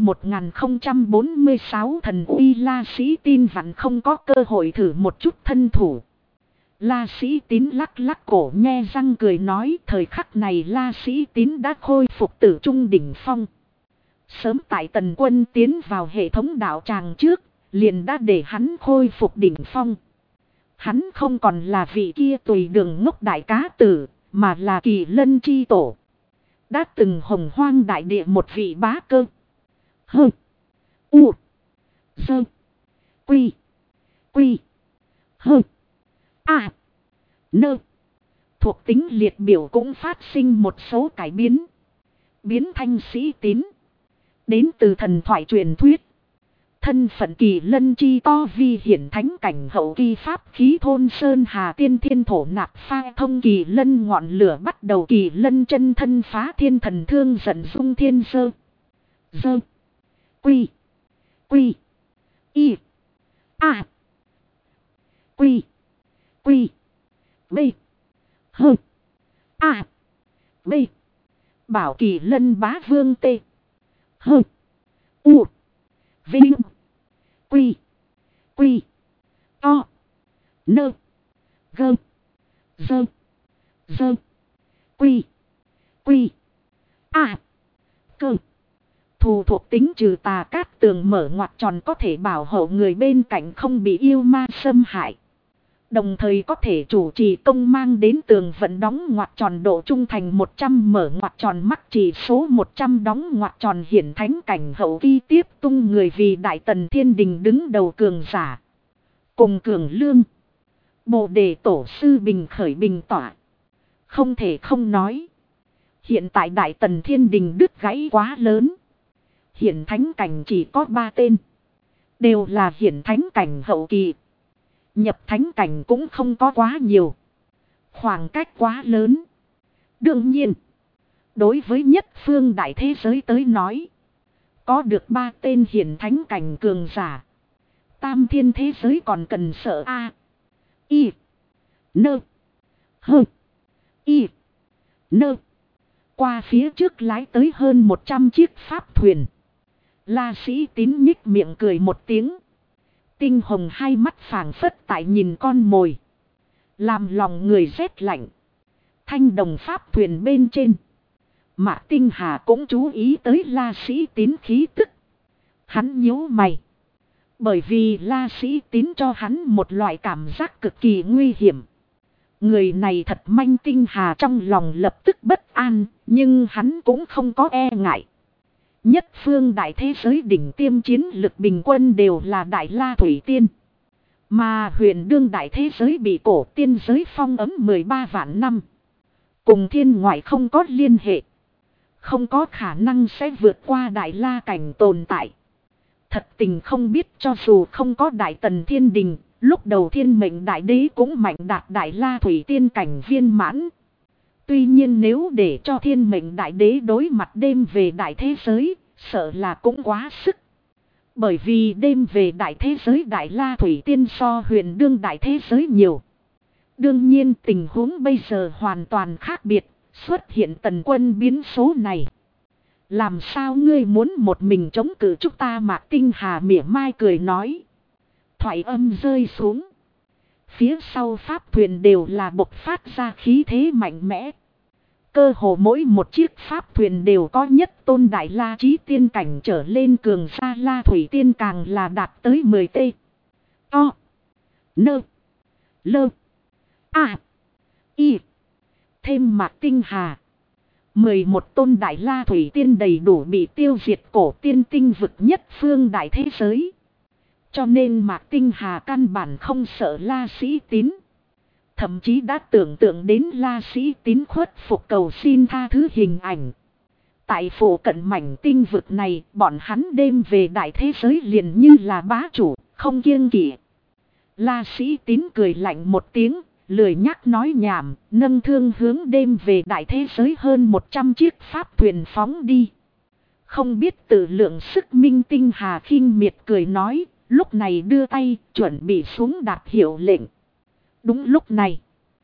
1046 thần uy. La Sĩ Tín vẫn không có cơ hội thử một chút thân thủ. La Sĩ Tín lắc lắc cổ nhe răng cười nói, thời khắc này La Sĩ Tín đã khôi phục tử trung đỉnh phong. Sớm tại Tần Quân tiến vào hệ thống đạo tràng trước, liền đã để hắn khôi phục đỉnh phong. Hắn không còn là vị kia tùy đường ngốc đại cá tử, mà là Kỳ Lân chi tổ. Đã từng hồng hoang đại địa một vị bá cơ. Hơ. U. Sơ. Quy. Quy. Hơ. A. Nơ. Thuộc tính liệt biểu cũng phát sinh một số cải biến. Biến thành Sĩ Tín. Đến từ thần thoại truyền thuyết. Thân phận Kỳ Lân chi to vi hiển thánh cảnh hậu kỳ pháp khí thôn sơn hà tiên thiên thổ nạp pha thông Kỳ Lân ngọn lửa bắt đầu Kỳ Lân chân thân phá thiên thần thương giận dung thiên sơ. Dơ. Quy. Quy. Y. A. Quy. Quy. B. Hơ. A. B. Bảo Kỳ Lân Bá Vương T. Hơ. U. Vinh. Quy. Quy. To. Nơ. Gơ. Dơ. Dơ. Quy. Quy. A. Cơ. Thù thuộc tính trừ tà cát tường mở ngoặc tròn có thể bảo hộ người bên cạnh không bị yêu ma xâm hại. Đồng thời có thể chủ trì công mang đến tường vận đóng ngoặc tròn độ trung thành 100 mở ngoặc tròn mắc chỉ số 100 đóng ngoặc tròn hiển thánh cảnh hậu kỳ tiếp tung người vì Đại Tần Thiên Đình đứng đầu cường giả. Cùng cường lương. Bồ đề tổ sư bình khởi bình tỏa. Không thể không nói. Hiện tại Đại Tần Thiên Đình đứt gãy quá lớn. Hiển thánh cảnh chỉ có 3 tên. Đều là hiển thánh cảnh hậu kỳ. Nhập thánh cảnh cũng không có quá nhiều. Khoảng cách quá lớn. Đương nhiên. Đối với nhất phương đại thế giới tới nói. Có được 3 tên hiển thánh cảnh cường giả. Tam thiên thế giới còn cần sợ A. I. Nơ. Hơ. I. Nơ. Qua phía trước lái tới hơn 100 chiếc pháp thuyền. La Sĩ Tín nhích miệng cười một tiếng. Tinh hồng hai mắt phảng phất tại nhìn con mồi. Làm lòng người rét lạnh. Thanh đồng pháp thuyền bên trên. Mạc Tinh Hà cũng chú ý tới La Sĩ Tín khí tức. Hắn nhíu mày. Bởi vì La Sĩ Tín cho hắn một loại cảm giác cực kỳ nguy hiểm. Người này thật manh. Tinh Hà trong lòng lập tức bất an, nhưng hắn cũng không có e ngại. Nhất phương đại thế giới đỉnh tiêm chiến lực bình quân đều là Đại La Thủy Tiên. Mà huyền đương đại thế giới bị cổ tiên giới phong ấm 13 vạn năm. Cùng thiên ngoại không có liên hệ. Không có khả năng sẽ vượt qua Đại La cảnh tồn tại. Thật tình không biết cho dù không có Đại Tần Thiên Đình, lúc đầu Thiên Mệnh Đại Đế cũng mạnh đạt Đại La Thủy Tiên cảnh viên mãn. Tuy nhiên nếu để cho Thiên Mệnh Đại Đế đối mặt đêm về đại thế giới, sợ là cũng quá sức. Bởi vì đêm về đại thế giới Đại La Thủy Tiên so huyền đương đại thế giới nhiều. Đương nhiên tình huống bây giờ hoàn toàn khác biệt, xuất hiện Tần Quân biến số này. Làm sao ngươi muốn một mình chống cự chúng ta? Mạc Tinh Hà mỉa mai cười nói. Thoại âm rơi xuống. Phía sau pháp thuyền đều là bộc phát ra khí thế mạnh mẽ. Cơ hồ mỗi một chiếc pháp thuyền đều có nhất tôn Đại La chí tiên cảnh trở lên cường gia. La Thủy Tiên càng là đạt tới 10 t. O. Nơ. Lơ. A. Y. Thêm Mạc Tinh Hà. 11 tôn Đại La Thủy Tiên đầy đủ bị tiêu diệt cổ tiên tinh vực nhất phương đại thế giới. Cho nên Mạc Tinh Hà căn bản không sợ La Sĩ Tín. Thậm chí đã tưởng tượng đến La Sĩ Tín khuất phục cầu xin tha thứ hình ảnh. Tại phủ cận mảnh tinh vực này, bọn hắn đêm về đại thế giới liền như là bá chủ, không kiêng kỵ. La Sĩ Tín cười lạnh một tiếng, lười nhắc nói nhảm, nâng thương hướng đêm về đại thế giới hơn 100 chiếc pháp thuyền phóng đi. Không biết tự lượng sức minh. Tinh Hà khinh miệt cười nói, lúc này đưa tay, chuẩn bị xuống đạt hiệu lệnh. Đúng lúc này,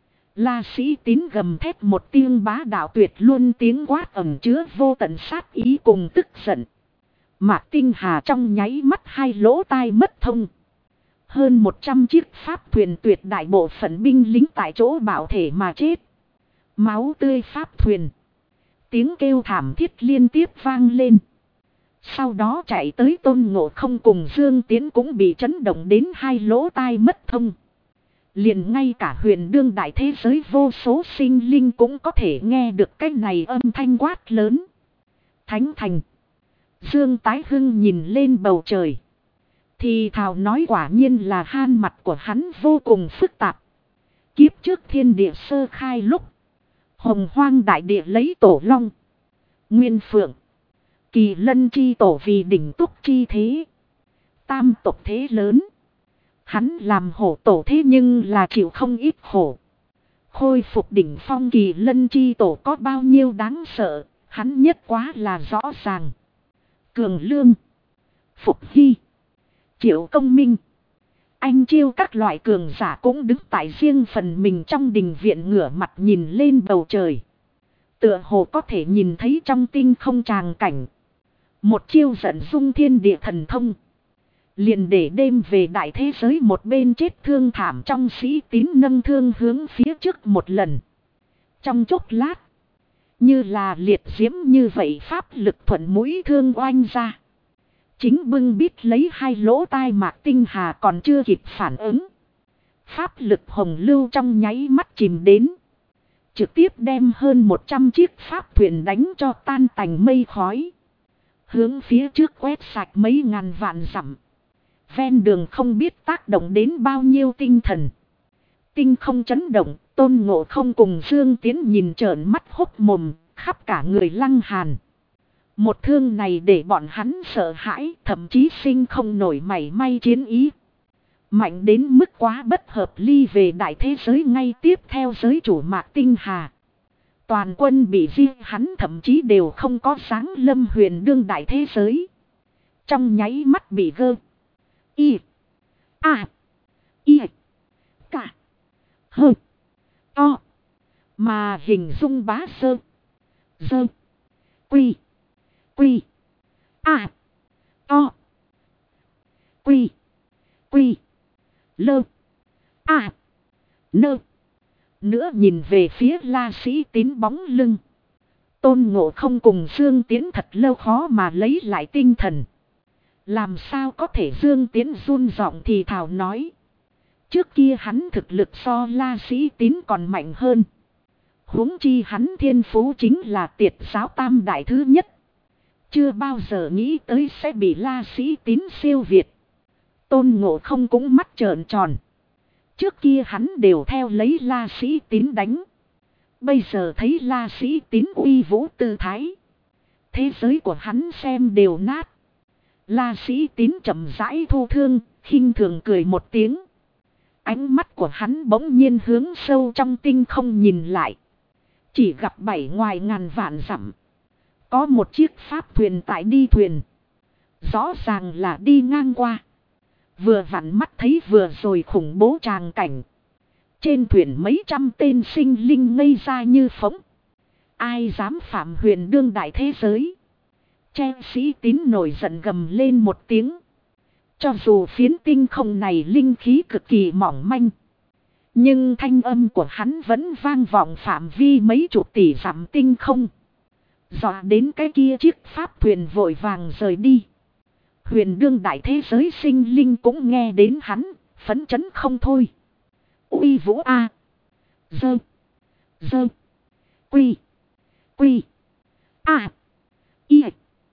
La Sĩ Tín gầm thét một tiếng bá đạo tuyệt luôn, tiếng quát ẩn chứa vô tận sát ý cùng tức giận. Mạc Tinh Hà trong nháy mắt hai lỗ tai mất thông. Hơn 100 chiếc pháp thuyền tuyệt đại bộ phận binh lính tại chỗ bảo thể mà chết. Máu tươi pháp thuyền. Tiếng kêu thảm thiết liên tiếp vang lên. Sau đó chạy tới Tôn Ngộ Không cùng Dương Tiến cũng bị chấn động đến hai lỗ tai mất thông. Liền ngay cả huyền đương đại thế giới vô số sinh linh cũng có thể nghe được cái này âm thanh quát lớn. Thánh thành. Dương Tái Hưng nhìn lên bầu trời. Thì thào nói quả nhiên là han mặt của hắn vô cùng phức tạp. Kiếp trước thiên địa sơ khai lúc. Hồng hoang đại địa lấy tổ long. Nguyên phượng. Kỳ lân chi tổ vì đỉnh túc chi thế. Tam tộc thế lớn. Hắn làm hổ tổ thế nhưng là chịu không ít khổ. Khôi phục đỉnh phong kỳ lân chi tổ có bao nhiêu đáng sợ. Hắn nhất quá là rõ ràng. Cường Lương. Phục Hy. Triệu Công Minh. Anh Chiêu các loại cường giả cũng đứng tại riêng phần mình trong đình viện ngửa mặt nhìn lên bầu trời. Tựa hồ có thể nhìn thấy trong tinh không tràng cảnh. Một chiêu giận dung thiên địa thần thông. Liền để đêm về đại thế giới một bên chết thương thảm trong Sĩ Tín nâng thương hướng phía trước một lần. Trong chốc lát. Như là liệt diễm như vậy pháp lực thuận mũi thương oanh ra. Chính bưng bít lấy hai lỗ tai Mạc Tinh Hà còn chưa kịp phản ứng. Pháp lực hồng lưu trong nháy mắt chìm đến. Trực tiếp đem hơn 100 chiếc pháp thuyền đánh cho tan tành mây khói. Hướng phía trước quét sạch mấy ngàn vạn dặm. Ven đường không biết tác động đến bao nhiêu tinh thần. Tinh không chấn động, Tôn Ngộ Không cùng Dương Tiến nhìn trợn mắt hốc mồm, khắp cả người lăng hàn. Một thương này để bọn hắn sợ hãi, thậm chí sinh không nổi mảy may chiến ý. Mạnh đến mức quá bất hợp ly về đại thế giới ngay tiếp theo giới chủ Mạc Tinh Hà. Toàn quân bị riêng hắn thậm chí đều không có sáng lâm huyền đương đại thế giới. Trong nháy mắt bị gơ. Y. A. Y. Cả. Hơ. To. Mà hình dung bá sơ. Dơ. Quy. Quy. A. To. Quy. Quy. Lơ. A. Nơ. Nữa nhìn về phía La Sĩ Tín bóng lưng. Tôn Ngộ Không cùng Dương Tiễn thật lâu khó mà lấy lại tinh thần. Làm sao có thể Dương Tiễn run giọng thì thào nói. Trước kia hắn thực lực so La Sĩ Tín còn mạnh hơn. Huống chi hắn thiên phú chính là Tiệt giáo tam đại thứ nhất. Chưa bao giờ nghĩ tới sẽ bị La Sĩ Tín siêu việt. Tôn Ngộ Không cũng mắt trợn tròn. Trước kia hắn đều theo lấy La Sĩ Tín đánh. Bây giờ thấy La Sĩ Tín uy vũ tư thái. Thế giới của hắn xem đều nát. La Sĩ Tín chậm rãi thu thương, khinh thường cười một tiếng. Ánh mắt của hắn bỗng nhiên hướng sâu trong tinh không nhìn lại. Chỉ gặp bảy ngoài ngàn vạn dặm. Có một chiếc pháp thuyền tại đi thuyền. Rõ ràng là đi ngang qua. Vừa vặn mắt thấy vừa rồi khủng bố tràng cảnh. Trên thuyền mấy trăm tên sinh linh ngây ra như phỗng. Ai dám phạm huyền đương đại thế giới. Che Sĩ Tín nổi giận gầm lên một tiếng. Cho dù phiến tinh không này linh khí cực kỳ mỏng manh. Nhưng thanh âm của hắn vẫn vang vọng phạm vi mấy chục tỷ dặm tinh không. Dọa đến cái kia chiếc pháp thuyền vội vàng rời đi. Huyền đương đại thế giới sinh linh cũng nghe đến hắn, phấn chấn không thôi. Uy vũ a. Dơ. Dơ. Quy. Quy. A. Y.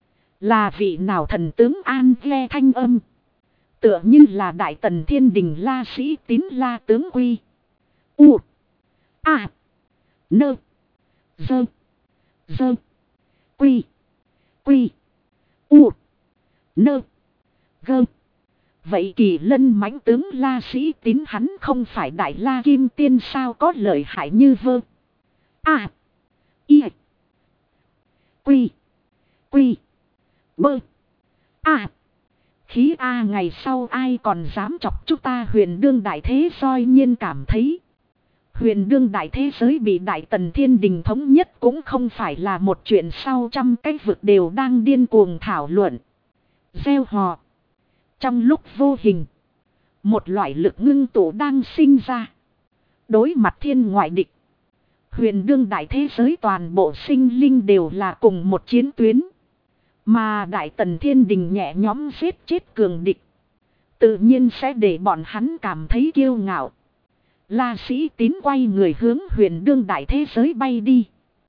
Là vị nào thần tướng an nghe thanh âm. Tựa như là đại tần thiên đình La Sĩ Tín La tướng Quy. U. A. Nơ. Dơ. Dơ. Quy. Quy. U. Nơ. Gơ. Vậy Kỳ Lân mãnh tướng La Sĩ Tín hắn không phải đại La Kim Tiên sao có lợi hại như vơ. A. Y. Quy. Quy. Bơ. A. Khí A ngày sau ai còn dám chọc chúng ta huyền đương đại thế soi nhiên cảm thấy. Huyền đương đại thế giới bị đại tần thiên đình thống nhất cũng không phải là một chuyện sau trăm cái vực đều đang điên cuồng thảo luận. Gieo hò. Trong lúc vô hình. Một loại lực ngưng tụ đang sinh ra. Đối mặt thiên ngoại địch. Huyền đương đại thế giới toàn bộ sinh linh đều là cùng một chiến tuyến. Mà đại tần thiên đình nhẹ nhóm giết chết cường địch. Tự nhiên sẽ để bọn hắn cảm thấy kiêu ngạo. La Sĩ Tín quay người hướng huyền đương đại thế giới bay đi.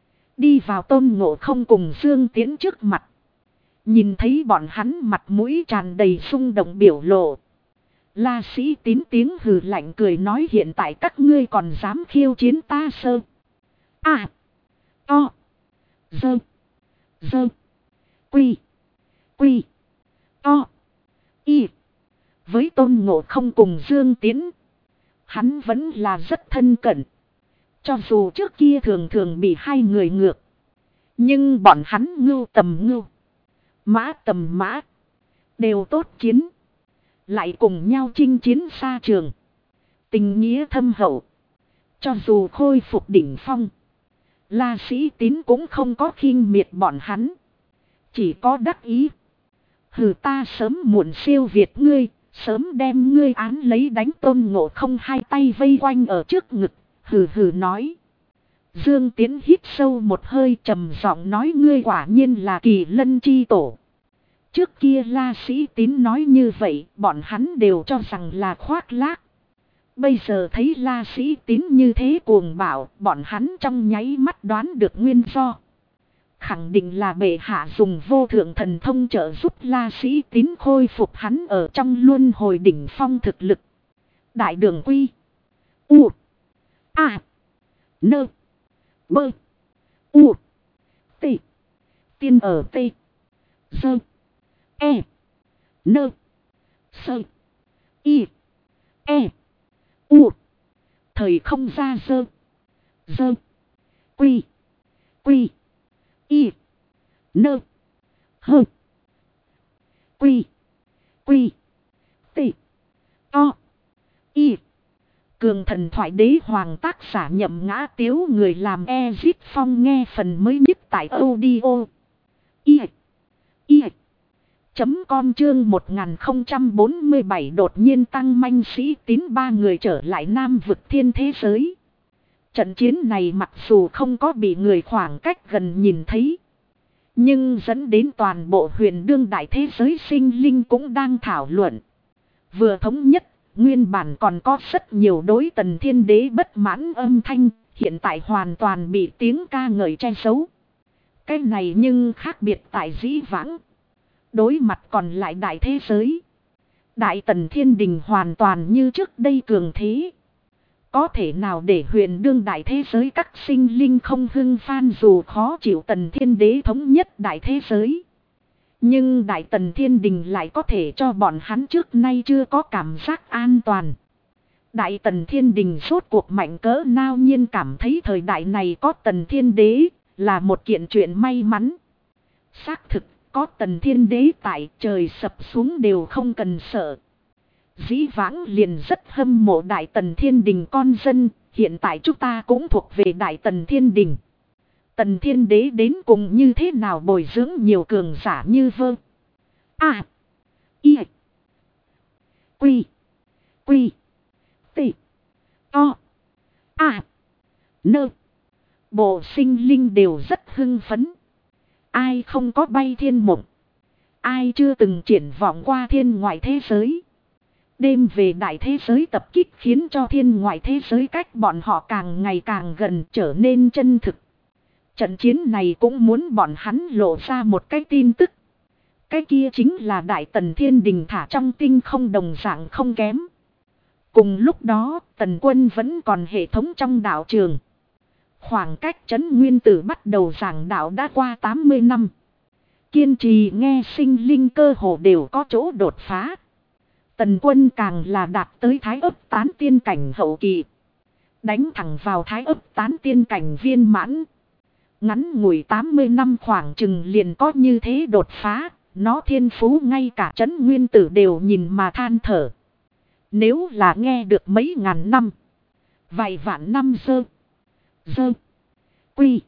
Đi vào Tôn Ngộ Không cùng Dương Tiễn trước mặt. Nhìn thấy bọn hắn mặt mũi tràn đầy xung động biểu lộ. La Sĩ Tín tiếng hừ lạnh cười nói hiện tại các ngươi còn dám khiêu chiến ta sơ. A. To. Dơ. Dơ. Quy. Quy. To. Y. Với Tôn Ngộ Không cùng Dương Tiễn. Hắn vẫn là rất thân cận. Cho dù trước kia thường thường bị hai người ngược. Nhưng bọn hắn ngưu tầm ngưu. Mã tầm mã. Đều tốt chiến. Lại cùng nhau chinh chiến xa trường. Tình nghĩa thâm hậu. Cho dù khôi phục đỉnh phong. La Sĩ Tín cũng không có khinh miệt bọn hắn. Chỉ có đắc ý. Hừ ta sớm muộn siêu việt ngươi. Sớm đem ngươi án lấy đánh Tôn Ngộ Không hai tay vây quanh ở trước ngực. Hừ hừ nói. Dương Tiễn hít sâu một hơi trầm giọng nói ngươi quả nhiên là Kỳ Lân chi tổ. Trước kia La Sĩ Tín nói như vậy bọn hắn đều cho rằng là khoác lác. Bây giờ thấy La Sĩ Tín như thế cuồng bạo bọn hắn trong nháy mắt đoán được nguyên do. Khẳng định là bệ hạ dùng vô thượng thần thông trợ giúp La Sĩ Tín khôi phục hắn ở trong luân hồi đỉnh phong thực lực. Đại đường Quy. U. A. Nơ. Bơ. U. T. Tiên ở T. Sơ. E. Nơ. Sơ. Y. E. U. Thời không ra sơ. Sơ. Quy. Quy. Y. Nơ. Hơ. Quy. Quy. T. To. Y. Cường thần thoại đế hoàng tác giả Nhậm Ngã Tiếu người làm Ezit Phong nghe phần mới nhất tại audio com chương 1047 đột nhiên tăng manh sĩ tín 3 người trở lại Nam vực thiên thế giới. Trận chiến này mặc dù không có bị người khoảng cách gần nhìn thấy, nhưng dẫn đến toàn bộ huyền đương đại thế giới sinh linh cũng đang thảo luận. Vừa thống nhất, nguyên bản còn có rất nhiều đối Tần Thiên Đế bất mãn âm thanh, hiện tại hoàn toàn bị tiếng ca ngợi che giấu. Cái này nhưng khác biệt tại dĩ vãng. Đối mặt còn lại đại thế giới, Đại Tần Thiên Đình hoàn toàn như trước đây cường thế. Có thể nào để huyền đương đại thế giới các sinh linh không hưng phan dù khó chịu Tần Thiên Đế thống nhất đại thế giới. Nhưng Đại Tần Thiên Đình lại có thể cho bọn hắn trước nay chưa có cảm giác an toàn. Đại Tần Thiên Đình rốt cuộc mạnh cỡ nào nhiên cảm thấy thời đại này có Tần Thiên Đế là một kiện chuyện may mắn. Xác thực có Tần Thiên Đế tại, trời sập xuống đều không cần sợ. Dĩ vãng liền rất hâm mộ Đại Tần Thiên Đình con dân, hiện tại chúng ta cũng thuộc về Đại Tần Thiên Đình. Tần Thiên Đế đến cùng như thế nào bồi dưỡng nhiều cường giả như Vơ, A, I, Quy, Quy, T, O, A, Nơ. Bộ sinh linh đều rất hưng phấn. Ai không có bay thiên mộng, ai chưa từng triển vọng qua thiên ngoại thế giới. Đêm về đại thế giới tập kích khiến cho thiên ngoại thế giới cách bọn họ càng ngày càng gần, trở nên chân thực. Trận chiến này cũng muốn bọn hắn lộ ra một cái tin tức. Cái kia chính là Đại Tần Thiên Đình thả trong tinh không đồng dạng không kém. Cùng lúc đó, Tần Quân vẫn còn hệ thống trong đạo trường. Khoảng cách Trấn Nguyên Tử bắt đầu giảng đạo đã qua 80 năm. Kiên trì nghe sinh linh cơ hồ đều có chỗ đột phá. Tần Quân càng là đạt tới Thái Ấp Tán Tiên cảnh hậu kỳ. Đánh thẳng vào Thái Ấp Tán Tiên cảnh viên mãn. Ngắn ngủi 80 năm khoảng chừng liền có như thế đột phá. Nó thiên phú ngay cả Trấn Nguyên Tử đều nhìn mà than thở. Nếu là nghe được mấy ngàn năm, vài vạn năm dơ, quy,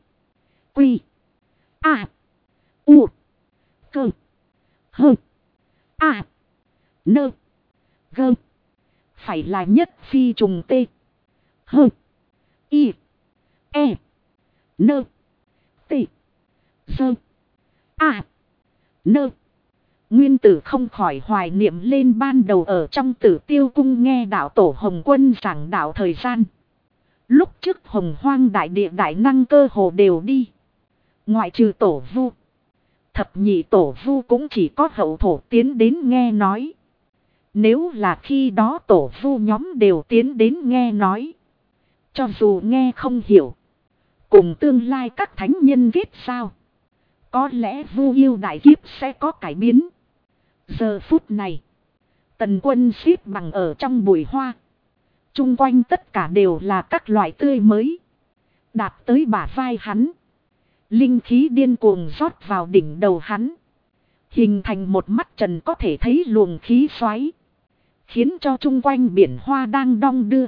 a, u, cơ, hơ, a, nơ, gơ. Phải là nhất phi trùng tê, hơ, y, e, nơ, tê, dơ, a, nơ. Nguyên Tử không khỏi hoài niệm lên ban đầu ở trong Tử Tiêu Cung nghe đạo tổ Hồng Quân giảng đạo thời gian. Lúc trước Hồng Hoang đại địa đại năng cơ hồ đều đi. Ngoại trừ Tổ Vu, thập nhị Tổ Vu cũng chỉ có hậu thổ tiến đến nghe nói. Nếu là khi đó Tổ Vu nhóm đều tiến đến nghe nói, cho dù nghe không hiểu, cùng tương lai các thánh nhân kết sao, có lẽ Vu yêu đại kiếp sẽ có cải biến. Giờ phút này, Tần Quân xếp bằng ở trong bụi hoa. Trung quanh tất cả đều là các loại tươi mới. Đạt tới bả vai hắn. Linh khí điên cuồng rót vào đỉnh đầu hắn. Hình thành một mắt trần có thể thấy luồng khí xoáy. Khiến cho trung quanh biển hoa đang đong đưa.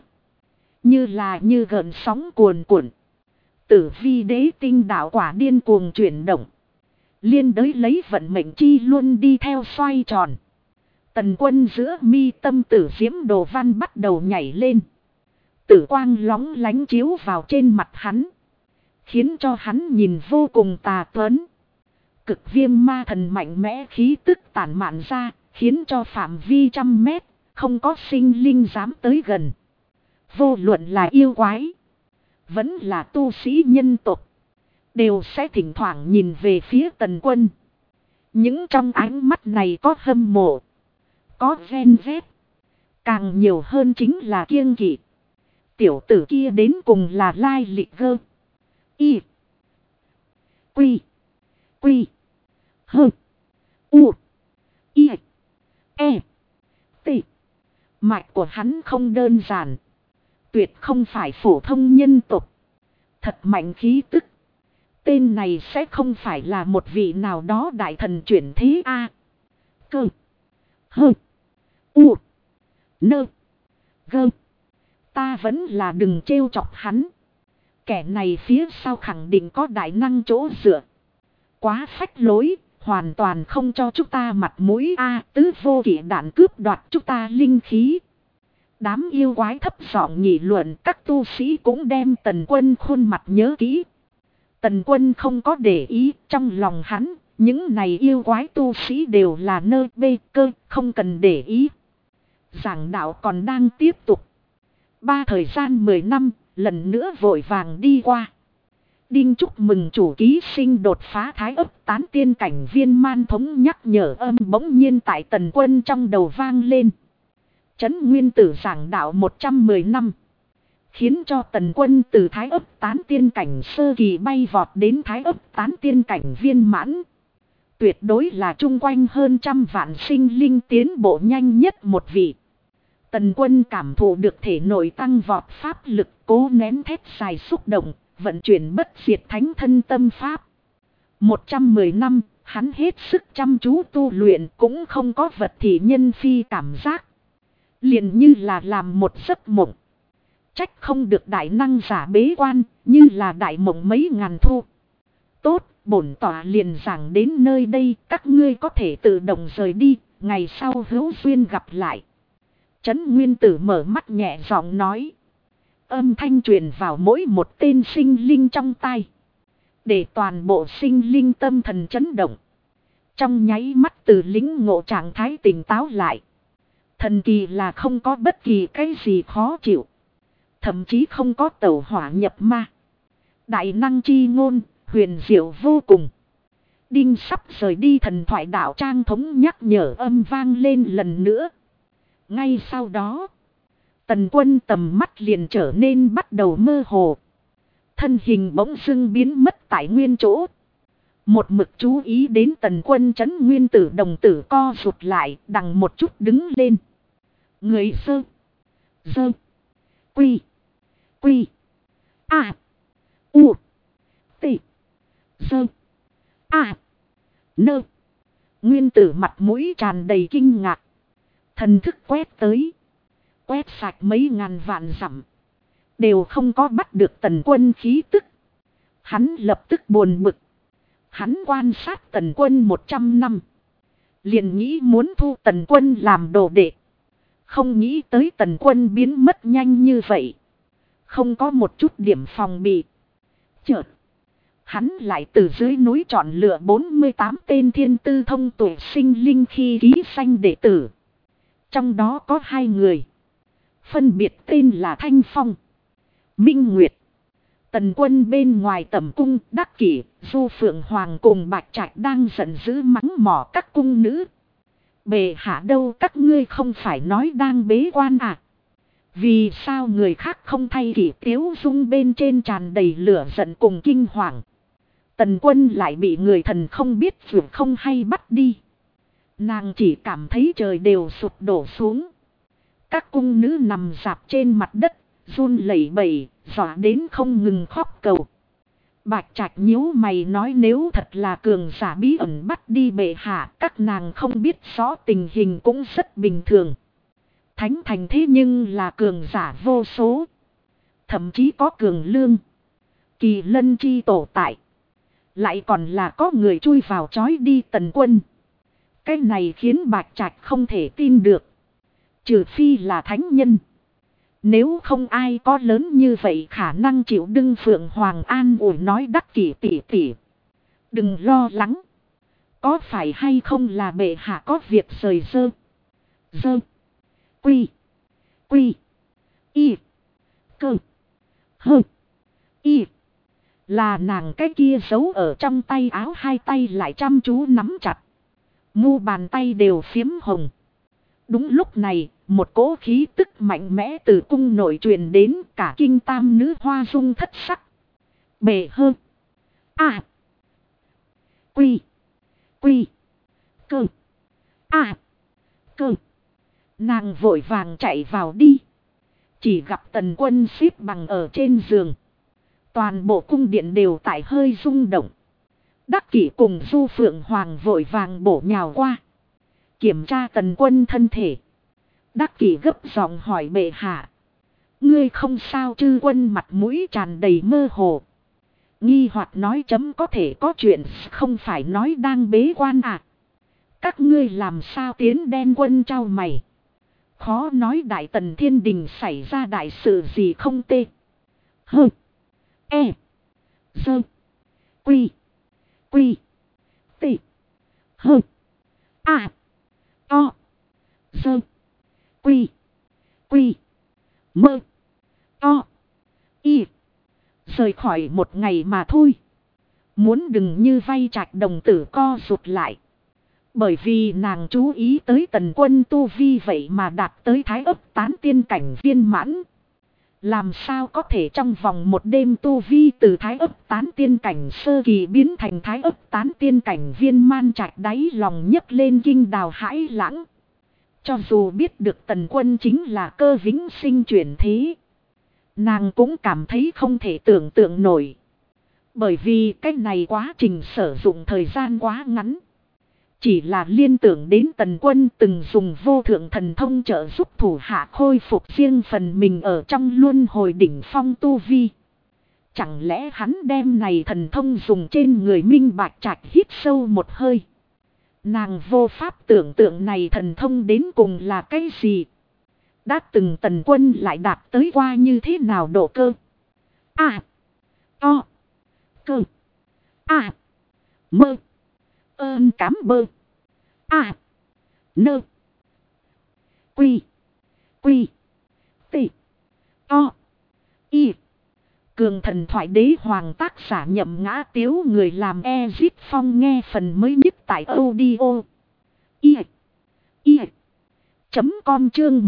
Như gợn sóng cuồn cuộn. Tử vi đế tinh đạo quả điên cuồng chuyển động. Liên đới lấy vận mệnh chi luôn đi theo xoay tròn. Tần Quân giữa mi tâm tử diễm đồ văn bắt đầu nhảy lên. Tử quang lóng lánh chiếu vào trên mặt hắn. Khiến cho hắn nhìn vô cùng tà tuấn. Cực viêm ma thần mạnh mẽ khí tức tản mạn ra. Khiến cho phạm vi 100 mét. Không có sinh linh dám tới gần. Vô luận là yêu quái, vẫn là tu sĩ nhân tộc, đều sẽ thỉnh thoảng nhìn về phía Tần Quân. Những trong ánh mắt này có hâm mộ, có ghen ghét, càng nhiều hơn chính là kiêng kỵ. Tiểu tử kia đến cùng là lai lịch gơ, y, quy, hơ, u, y, e, t. Mạch của hắn không đơn giản, tuyệt không phải phổ thông nhân tộc, thật mạnh khí tức. Tên này sẽ không phải là một vị nào đó đại thần chuyển thế a. Cơ, hơ, u, nơ, gơ. Ta vẫn là đừng trêu chọc hắn. Kẻ này phía sau khẳng định có đại năng chỗ dựa. Quá phách lối, hoàn toàn không cho chúng ta mặt mũi a. Tứ vô kỵ đạn cướp đoạt chúng ta linh khí. Đám yêu quái thấp giọng nghị luận, các tu sĩ cũng đem Tần Quân khuôn mặt nhớ kỹ. Tần Quân không có để ý, trong lòng hắn, những này yêu quái tu sĩ đều là nơi bê cơ, không cần để ý. Giảng đạo còn đang tiếp tục. Thời gian 10 năm, lần nữa vội vàng đi qua. Đinh chúc mừng chủ ký sinh đột phá thái ấp tán tiên cảnh viên man thống nhắc nhở âm bỗng nhiên tại Tần Quân trong đầu vang lên. Trấn Nguyên Tử giảng đạo 110 năm. Khiến cho Tần Quân từ thái ấp tán tiên cảnh sơ kỳ bay vọt đến thái ấp tán tiên cảnh viên mãn. Tuyệt đối là chung quanh hơn trăm vạn sinh linh tiến bộ nhanh nhất một vị. Tần Quân cảm thụ được thể nội tăng vọt pháp lực, cố nén thét dài xúc động, vận chuyển bất diệt thánh thân tâm pháp. 110 năm, hắn hết sức chăm chú tu luyện, cũng không có vật thị nhân phi cảm giác. Liền như là làm một giấc mộng. Trách không được đại năng giả bế quan, như là đại mộng mấy ngàn thu. Tốt, bổn tọa liền giảng đến nơi đây, các ngươi có thể tự động rời đi, ngày sau hữu duyên gặp lại. Trấn Nguyên Tử mở mắt nhẹ giọng nói. Âm thanh truyền vào mỗi một tên sinh linh trong tai. Để toàn bộ sinh linh tâm thần chấn động. Trong nháy mắt từ lĩnh ngộ trạng thái tỉnh táo lại. Thần kỳ là không có bất kỳ cái gì khó chịu. Thậm chí không có tẩu hỏa nhập ma. Đại năng chi ngôn, huyền diệu vô cùng. Đinh sắp rời đi thần thoại đạo trang thống nhắc nhở âm vang lên lần nữa. Ngay sau đó, Tần Quân tầm mắt liền trở nên bắt đầu mơ hồ. Thân hình bỗng dưng biến mất tại nguyên chỗ. Một mực chú ý đến Tần Quân Trấn Nguyên Tử đồng tử co rụt lại, đằng một chút đứng lên. Người sơ, dơ, quy, a, u, t, dơ, a, nơ. Nguyên Tử mặt mũi tràn đầy kinh ngạc. Thần thức quét tới. Quét sạch mấy ngàn vạn dặm. Đều không có bắt được Tần Quân khí tức. Hắn lập tức buồn bực. Hắn quan sát Tần Quân 100 năm. Liền nghĩ muốn thu Tần Quân làm đồ đệ. Không nghĩ tới Tần Quân biến mất nhanh như vậy. Không có một chút điểm phòng bị. Chợt, hắn lại từ dưới núi chọn lựa 48 tên thiên tư thông tuệ sinh linh khi ký danh đệ tử. Trong đó có 2 người. Phân biệt tên là Thanh Phong, Minh Nguyệt. Tần Quân bên ngoài tẩm cung, Đắc Kỷ, Du Phượng Hoàng cùng Bạch Trạch đang giận dữ mắng mỏ các cung nữ. Bệ hạ đâu, các ngươi không phải nói đang bế quan à? Vì sao người khác không thay Kỷ Tiếu Dung bên trên tràn đầy lửa giận cùng kinh hoàng. Tần Quân lại bị người thần không biết vượt không hay bắt đi. Nàng chỉ cảm thấy trời đều sụp đổ xuống. Các cung nữ nằm rạp trên mặt đất, run lẩy bẩy, dọa đến không ngừng khóc cầu. Bạch Trạch nhíu mày nói nếu thật là cường giả bí ẩn bắt đi bệ hạ, các nàng không biết rõ tình hình cũng rất bình thường. Thánh thành thế nhưng là cường giả vô số. Thậm chí có cường lương, Kỳ Lân chi tổ tại. Lại còn là có người chui vào trói đi Tần Quân. Cái này khiến Bạch Trạch không thể tin được. Trừ phi là thánh nhân. Nếu không ai có lớn như vậy khả năng chịu đựng. Phượng Hoàng an ủi nói Đắc Kỷ tỷ tỷ. Đừng lo lắng. Có phải hay không là bệ hạ có việc rời dơ. Dơ. Quy. Y. Cơ. Hơ. Y. Là nàng cái kia giấu ở trong tay áo, hai tay lại chăm chú nắm chặt. Mu bàn tay đều phiếm hồng. Đúng lúc này, một cỗ khí tức mạnh mẽ từ cung nội truyền đến, cả kinh tam nữ hoa dung thất sắc. Bệ hơ. A. Quy. Cơ. A. Cơ. Nàng vội vàng chạy vào đi. Chỉ gặp Tần Quân xếp bằng ở trên giường. Toàn bộ cung điện đều tại hơi rung động. Đắc Kỷ cùng Du Phượng Hoàng vội vàng bổ nhào qua. Kiểm tra Tần Quân thân thể. Đắc Kỷ gấp giọng hỏi bệ hạ. Ngươi không sao chứ? Quân mặt mũi tràn đầy mơ hồ. Nghi hoặc nói chấm có thể có chuyện không phải nói đang bế quan à? Các ngươi làm sao tiến? Đen Quân trao mày. Khó nói Đại Tần Thiên Đình xảy ra đại sự gì không? Tê. Hơ. E. Dơ. Quy. Quy. Tê. Hơ. À. O. Dơ. Quy. Quy. Mơ. O. Y. Rời khỏi một ngày mà thôi. Muốn đừng như vay Trạch đồng tử co rụt lại. Bởi vì nàng chú ý tới Tần Quân tu vi vậy mà đạt tới thái ấp tán tiên cảnh viên mãn. Làm sao có thể trong vòng một đêm tu vi từ thái ấp tán tiên cảnh sơ kỳ biến thành thái ấp tán tiên cảnh viên man? Trạch đáy lòng nhấc lên kinh đào hãi lãng. Cho dù biết được Tần Quân chính là Cơ Vĩnh Sinh chuyển thế, nàng cũng cảm thấy không thể tưởng tượng nổi. Bởi vì cái này quá trình sử dụng thời gian quá ngắn. Chỉ là liên tưởng đến Tần Quân từng dùng vô thượng thần thông trợ giúp thủ hạ khôi phục riêng phần mình ở trong luân hồi đỉnh phong tu vi. Chẳng lẽ hắn đem này thần thông dùng trên người Minh Bạch Trạch? Hít sâu một hơi. Nàng vô pháp tưởng tượng này thần thông đến cùng là cái gì. Đã từng Tần Quân lại đạt tới qua như thế nào độ cơ? A. O. Cơ. A. Mơ. Ơn cám bơ. A. Nơ. Quy. Quy. Tị. O. Y. Cường Thần Thoại Đế Hoàng, tác giả Nhậm Ngã Tiếu, người làm Ezit Phong. Nghe phần mới nhất tại audio i com. Chương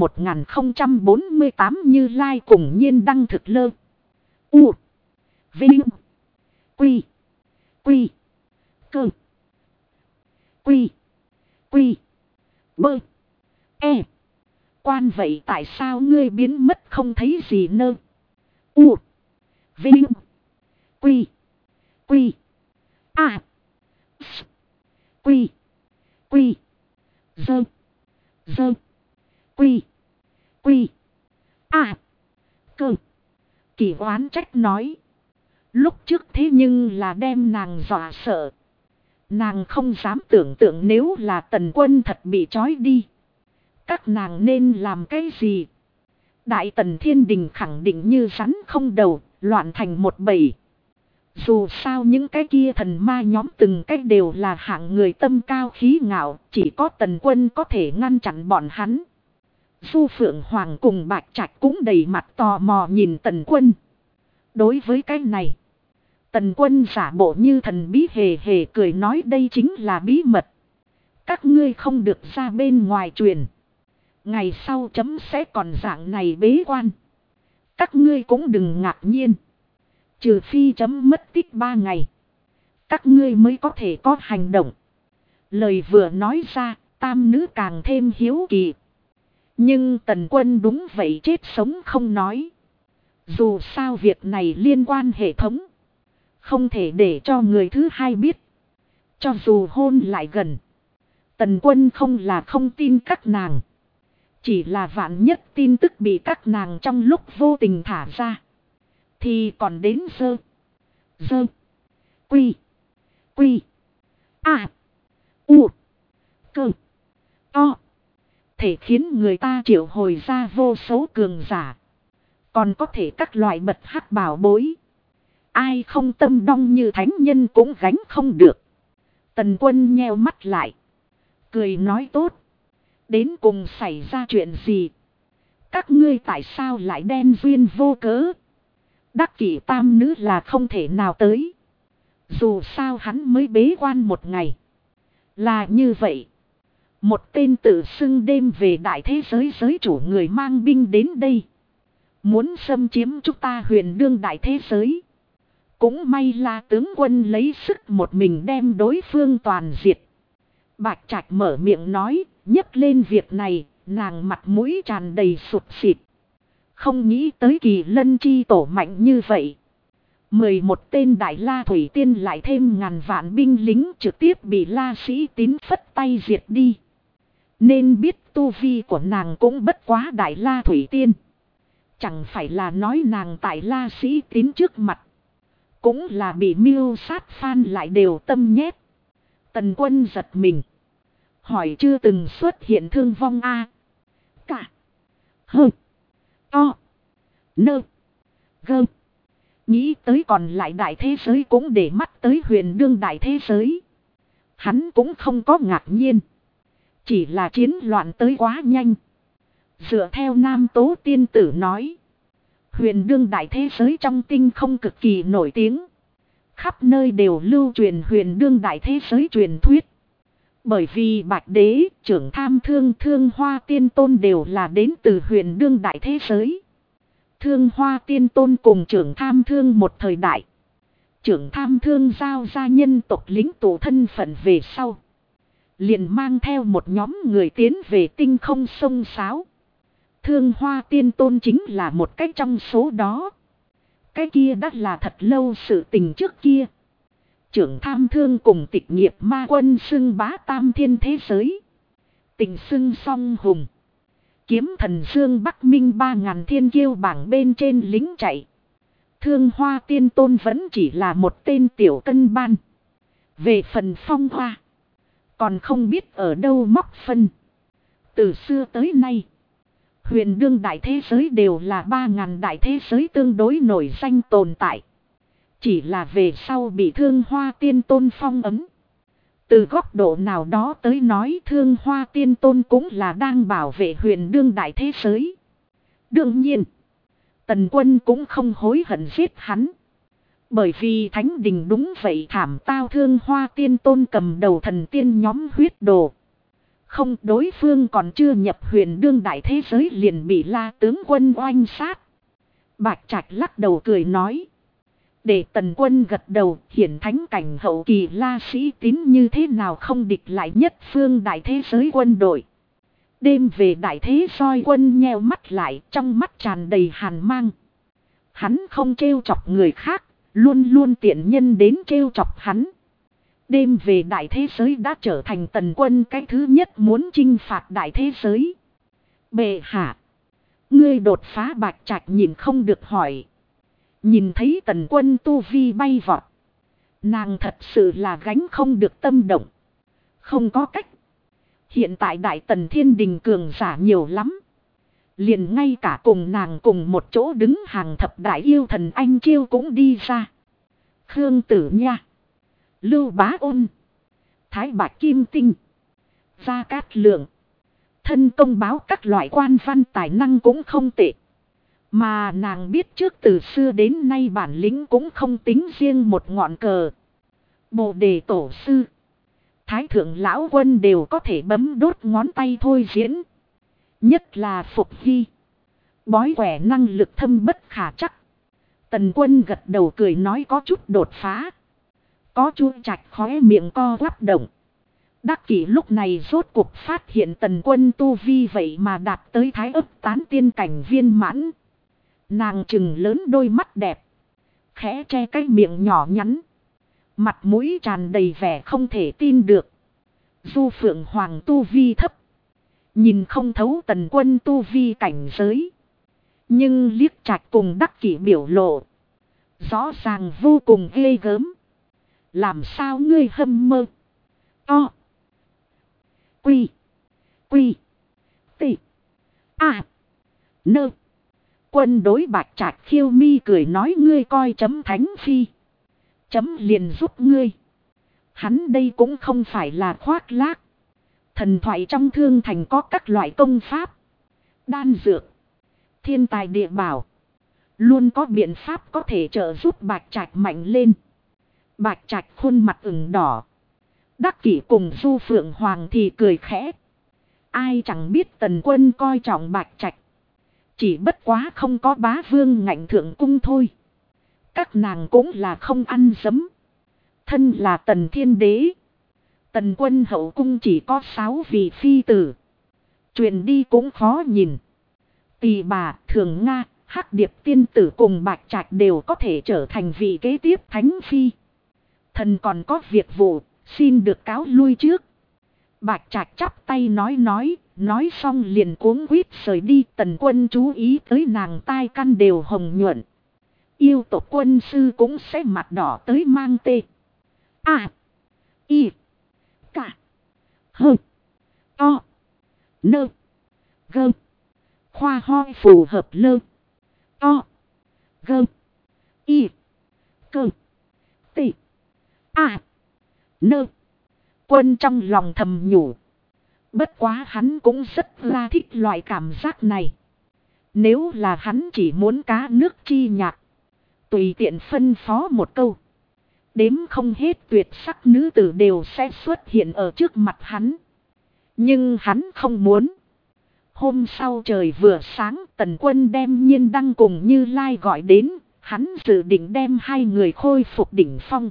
1048 Như Lai cùng Nhiên Đăng thực lơ. U. Vinh. Quy. Quy. Cơ. Quy. Quy. Bơ. E. Quan vậy tại sao ngươi biến mất không thấy gì nơ? U. Vinh. Quy. Quy. A. S. Quy. Quy. Dơ. Dơ. Quy. Quy. A. Cơ. Kỳ oán trách nói. Lúc trước thế nhưng là đem nàng dọa sợ. Nàng không dám tưởng tượng nếu là Tần Quân thật bị trói đi, các nàng nên làm cái gì? Đại Tần Thiên Đình khẳng định như rắn không đầu, loạn thành một bầy. Dù sao những cái kia thần ma nhóm từng cách đều là hạng người tâm cao khí ngạo, chỉ có Tần Quân có thể ngăn chặn bọn hắn. Du Phượng Hoàng cùng Bạch Trạch cũng đầy mặt tò mò nhìn Tần Quân. Đối với cái này, Tần Quân giả bộ như thần bí hề hề cười nói đây chính là bí mật. Các ngươi không được ra bên ngoài truyền. Ngày sau chấm sẽ còn dạng này bế quan. Các ngươi cũng đừng ngạc nhiên. Trừ phi chấm mất tích 3 ngày, các ngươi mới có thể có hành động. Lời vừa nói ra, tam nữ càng thêm hiếu kỳ. Nhưng Tần Quân đúng vậy chết sống không nói. Dù sao việc này liên quan hệ thống, không thể để cho người thứ hai biết. Cho dù hôn lại gần, Tần Quân không là không tin các nàng. Chỉ là vạn nhất tin tức bị các nàng trong lúc vô tình thả ra, thì còn đến dơ. Dơ. Quy. Quy. A. U. Cơ. O. Thể khiến người ta triệu hồi ra vô số cường giả. Còn có thể các loại bật hắc bảo bối. Ai không tâm đong như thánh nhân cũng gánh không được. Tần Quân nheo mắt lại, cười nói tốt. Đến cùng xảy ra chuyện gì? Các ngươi tại sao lại đen duyên vô cớ? Đắc Kỷ tam nữ là không thể nào tới. Dù sao hắn mới bế quan 1 ngày. Là như vậy. Một tên tự xưng đêm về đại thế giới giới chủ người mang binh đến đây, muốn xâm chiếm chúng ta Huyền Đương đại thế giới. Cũng may là tướng quân lấy sức một mình đem đối phương toàn diệt. Bạch Trạch mở miệng nói, nhấc lên việc này, nàng mặt mũi tràn đầy sụt sịt. Không nghĩ tới Kỳ Lân chi tổ mạnh như vậy. 11 tên đại la thủy tiên lại thêm ngàn vạn binh lính trực tiếp bị La Sĩ Tín phất tay diệt đi. Nên biết tu vi của nàng cũng bất quá đại la thủy tiên. Chẳng phải là nói nàng tại La Sĩ Tín trước mặt. Cũng là bị mưu sát phan lại đều tâm nhét. Tần Quân giật mình. Hỏi chưa từng xuất hiện thương vong a? Cả. Hơ. To. Nơ. Gơ. Nghĩ tới còn lại đại thế giới cũng để mắt tới huyền đương đại thế giới. Hắn cũng không có ngạc nhiên. Chỉ là chiến loạn tới quá nhanh. Dựa theo Nam Tố tiên tử nói. Huyền đương đại thế giới trong tinh không cực kỳ nổi tiếng. Khắp nơi đều lưu truyền huyền đương đại thế giới truyền thuyết. Bởi vì Bạch Đế, Trưởng Tham Thương, Thương Hoa Tiên Tôn đều là đến từ huyền đương đại thế giới. Thương Hoa Tiên Tôn cùng Trưởng Tham Thương một thời đại. Trưởng Tham Thương giao ra nhân tộc lính tụ thân phận về sau. Liền mang theo một nhóm người tiến về tinh không sông Sáo. Thương Hoa Tiên Tôn chính là một cái trong số đó. Cái kia đã là thật lâu sự tình trước kia. Trưởng Tham Thương cùng Tịch Nghiệp Ma Quân xưng bá tam thiên thế giới. Tình xưng song hùng. Kiếm Thần Dương Bắc Minh 3000 thiên kiêu bảng bên trên lính chạy. Thương Hoa Tiên Tôn vẫn chỉ là một tên tiểu cân ban. Về phần Phong Hoa, còn không biết ở đâu móc phân. Từ xưa tới nay, huyền đương đại thế giới đều là 3000 đại thế giới tương đối nổi danh tồn tại. Chỉ là về sau bị Thương Hoa Tiên Tôn phong ấm. Từ góc độ nào đó tới nói Thương Hoa Tiên Tôn cũng là đang bảo vệ huyền đương đại thế giới. Đương nhiên, Tần Quân cũng không hối hận giết hắn. Bởi vì Thánh Đình đúng vậy thảm tao Thương Hoa Tiên Tôn cầm đầu thần tiên nhóm huyết đồ. Không, đối phương còn chưa nhập huyền đương đại thế giới liền bị La tướng quân oanh sát. Bạch Trạch lắc đầu cười nói. Để Tần Quân gật đầu, hiển thánh cảnh hậu kỳ La Sĩ Tín như thế nào không địch lại nhất phương đại thế giới quân đội. Đêm về đại thế soi quân nheo mắt lại, trong mắt tràn đầy hàn mang. Hắn không trêu chọc người khác, luôn luôn tiện nhân đến trêu chọc hắn. Đêm về đại thế giới đã trở thành Tần Quân cái thứ nhất muốn chinh phạt đại thế giới. Bệ hạ, ngươi đột phá Bạch Trạch nhìn không được hỏi. Nhìn thấy Tần Quân tu vi bay vọt, nàng thật sự là gánh không được tâm động. Không có cách. Hiện tại Đại Tần Thiên Đình cường giả nhiều lắm. Liền ngay cả cùng nàng cùng một chỗ đứng hàng thập đại yêu thần anh chiêu cũng đi ra. Khương Tử Nha, Lưu Bá Ôn, Thái Bạch Kim Tinh, Gia Cát Lượng. Thân công báo các loại quan văn tài năng cũng không tệ. Mà nàng biết trước từ xưa đến nay bản lĩnh cũng không tính riêng một ngọn cờ. Bồ Đề Tổ Sư, Thái Thượng Lão Quân đều có thể bấm đốt ngón tay thôi diễn. Nhất là Phục Hy, bói quẻ năng lực thâm bất khả chắc. Tần Quân gật đầu cười nói có chút đột phá. Có Chu Trạch khóe miệng co quắp động. Đắc Kỷ lúc này rốt cuộc phát hiện Tần Quân tu vi vậy mà đạt tới thái ấp tán tiên cảnh viên mãn. Nàng trừng lớn đôi mắt đẹp, khẽ che cái miệng nhỏ nhắn, mặt mũi tràn đầy vẻ không thể tin được. Du Phượng Hoàng tu vi thấp, nhìn không thấu Tần Quân tu vi cảnh giới. Nhưng Liếc Trạch cùng Đắc Kỷ biểu lộ rõ ràng vô cùng ghê gớm. Làm sao ngươi hâm mơ? To. Quy. Quy. Tị. À. Nơ. Quân đối Bạch Trạch khiêu mi cười nói ngươi coi chấm thánh phi. Chấm liền giúp ngươi. Hắn đây cũng không phải là khoác lác. Thần thoại trong thương thành có các loại công pháp, đan dược, thiên tài địa bảo. Luôn có biện pháp có thể trợ giúp Bạch Trạch mạnh lên. Bạch Trạch khuôn mặt ửng đỏ. Đắc Kỷ cùng Du Phượng Hoàng thì cười khẽ. Ai chẳng biết Tần Quân coi trọng Bạch Trạch. Chỉ bất quá không có bá vương ngạnh thượng cung thôi. Các nàng cũng là không ăn dấm. Thân là Tần Thiên Đế, Tần Quân hậu cung chỉ có 6 vị phi tử. Truyền đi cũng khó nhìn. Tỳ bà, Thường Nga, Hắc Điệp tiên tử cùng Bạch Trạch đều có thể trở thành vị kế tiếp thánh phi. Thần còn có việc vụ, xin được cáo lui trước. Bạch Trạch chắp tay nói xong liền cuống quýt rời đi. Tần Quân chú ý tới nàng tai căn đều hồng nhuận. Yêu tộc quân sư cũng sẽ mặt đỏ tới mang tê. A. Y. Cả. Hơ. To. Nơ. Gơ. Khoa hoi phù hợp lơ. To. Gơ. Y. Cơ. Tị. A. Nơ. Quân trong lòng thầm nhủ. Bất quá hắn cũng rất là thích loại cảm giác này. Nếu là hắn chỉ muốn cá nước chi nhạc. Tùy tiện phân phó một câu. Đếm không hết tuyệt sắc nữ tử đều sẽ xuất hiện ở trước mặt hắn. Nhưng hắn không muốn. Hôm sau trời vừa sáng, Tần Quân đem Nhiên Đăng cùng Như Lai gọi đến. Hắn dự định đem hai người khôi phục đỉnh phong.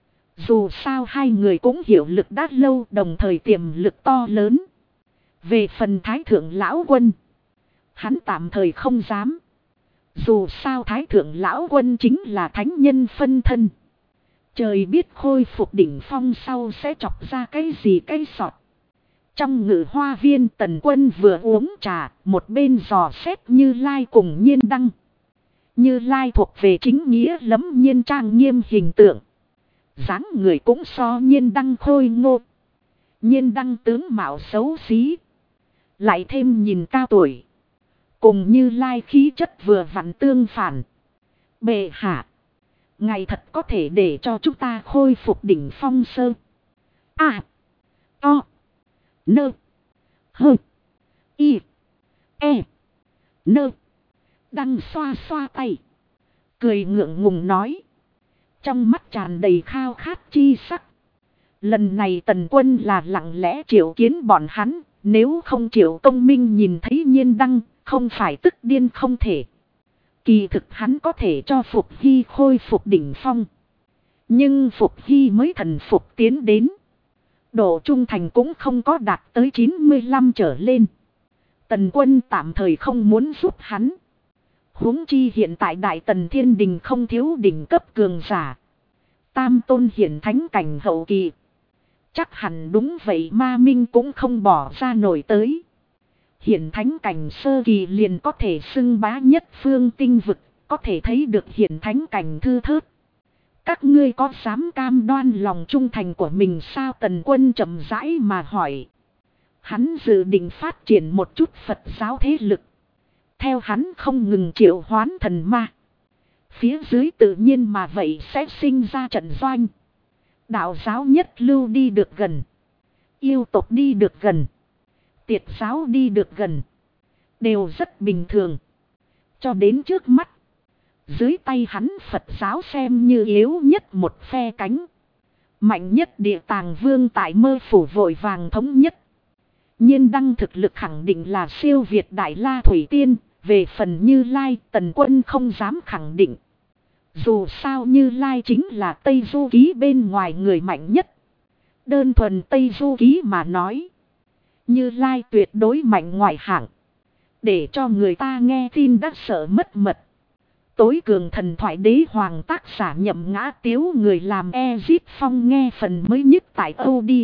Dù sao hai người cũng hiểu lực đã lâu, đồng thời tiềm lực to lớn. Về phần Thái Thượng Lão Quân, hắn tạm thời không dám. Dù sao Thái Thượng Lão Quân chính là thánh nhân phân thân. Trời biết khôi phục đỉnh phong sau sẽ chọc ra cái gì cái sọt. Trong ngự hoa viên, Tần Quân vừa uống trà, một bên dò xét Như Lai cùng Nhiên Đăng. Như Lai thuộc về chính nghĩa lẫm nhiên trang nghiêm hình tượng. Dáng người cũng so Nhiên Đăng khôi ngô. Nhiên Đăng tướng mạo xấu xí. Lại thêm nhìn cao tuổi. Cùng Như Lai khí chất vừa vặn tương phản. Bệ hạ. Ngài thật có thể để cho chúng ta khôi phục đỉnh phong sơ. A. To. Nơ. Hơ. Y. E. Nơ. Đăng xoa xoa tay. Cười ngượng ngùng nói. Trong mắt tràn đầy khao khát chi sắc. Lần này Tần Quân là lặng lẽ triệu kiến bọn hắn. Nếu không Triệu Công Minh nhìn thấy Nhiên Đăng, không phải tức điên không thể. Kỳ thực hắn có thể cho Phục Hy khôi phục đỉnh phong. Nhưng Phục Hy mới thần phục tiến đến. Độ trung thành cũng không có đạt tới 95 trở lên. Tần Quân tạm thời không muốn giúp hắn. Huống chi hiện tại Đại Tần Thiên Đình không thiếu đỉnh cấp cường giả. Tam tôn hiển thánh cảnh hậu kỳ. Chắc hẳn đúng vậy, Ma Minh cũng không bỏ ra nổi tới. Hiển thánh cảnh sơ kỳ liền có thể xưng bá nhất phương tinh vực, có thể thấy được hiển thánh cảnh thư thớt. Các ngươi có dám cam đoan lòng trung thành của mình sao? Tần Quân chậm rãi mà hỏi. Hắn dự định phát triển một chút Phật giáo thế lực. Theo hắn không ngừng triệu hoán thần ma. Phía dưới tự nhiên mà vậy sẽ sinh ra trận doanh. Đạo giáo nhất lưu đi được gần. Yêu tộc đi được gần. Tiệt giáo đi được gần. Đều rất bình thường. Cho đến trước mắt. Dưới tay hắn Phật giáo xem như yếu nhất một phe cánh. Mạnh nhất Địa Tàng Vương tại Mơ Phủ vội vàng thống nhất. Nhiên Đăng thực lực khẳng định là siêu việt Đại La Thủy Tiên. Về phần Như Lai, Tần Quân không dám khẳng định. Dù sao Như Lai chính là Tây Du Ký bên ngoài người mạnh nhất. Đơn thuần Tây Du Ký mà nói. Như Lai tuyệt đối mạnh ngoại hạng. Để cho người ta nghe tin đã sợ mất mật. Tối cường thần thoại đế hoàng tác giả Nhậm Ngã Tiếu, người làm Ezip Phong, nghe phần mới nhất tại audio.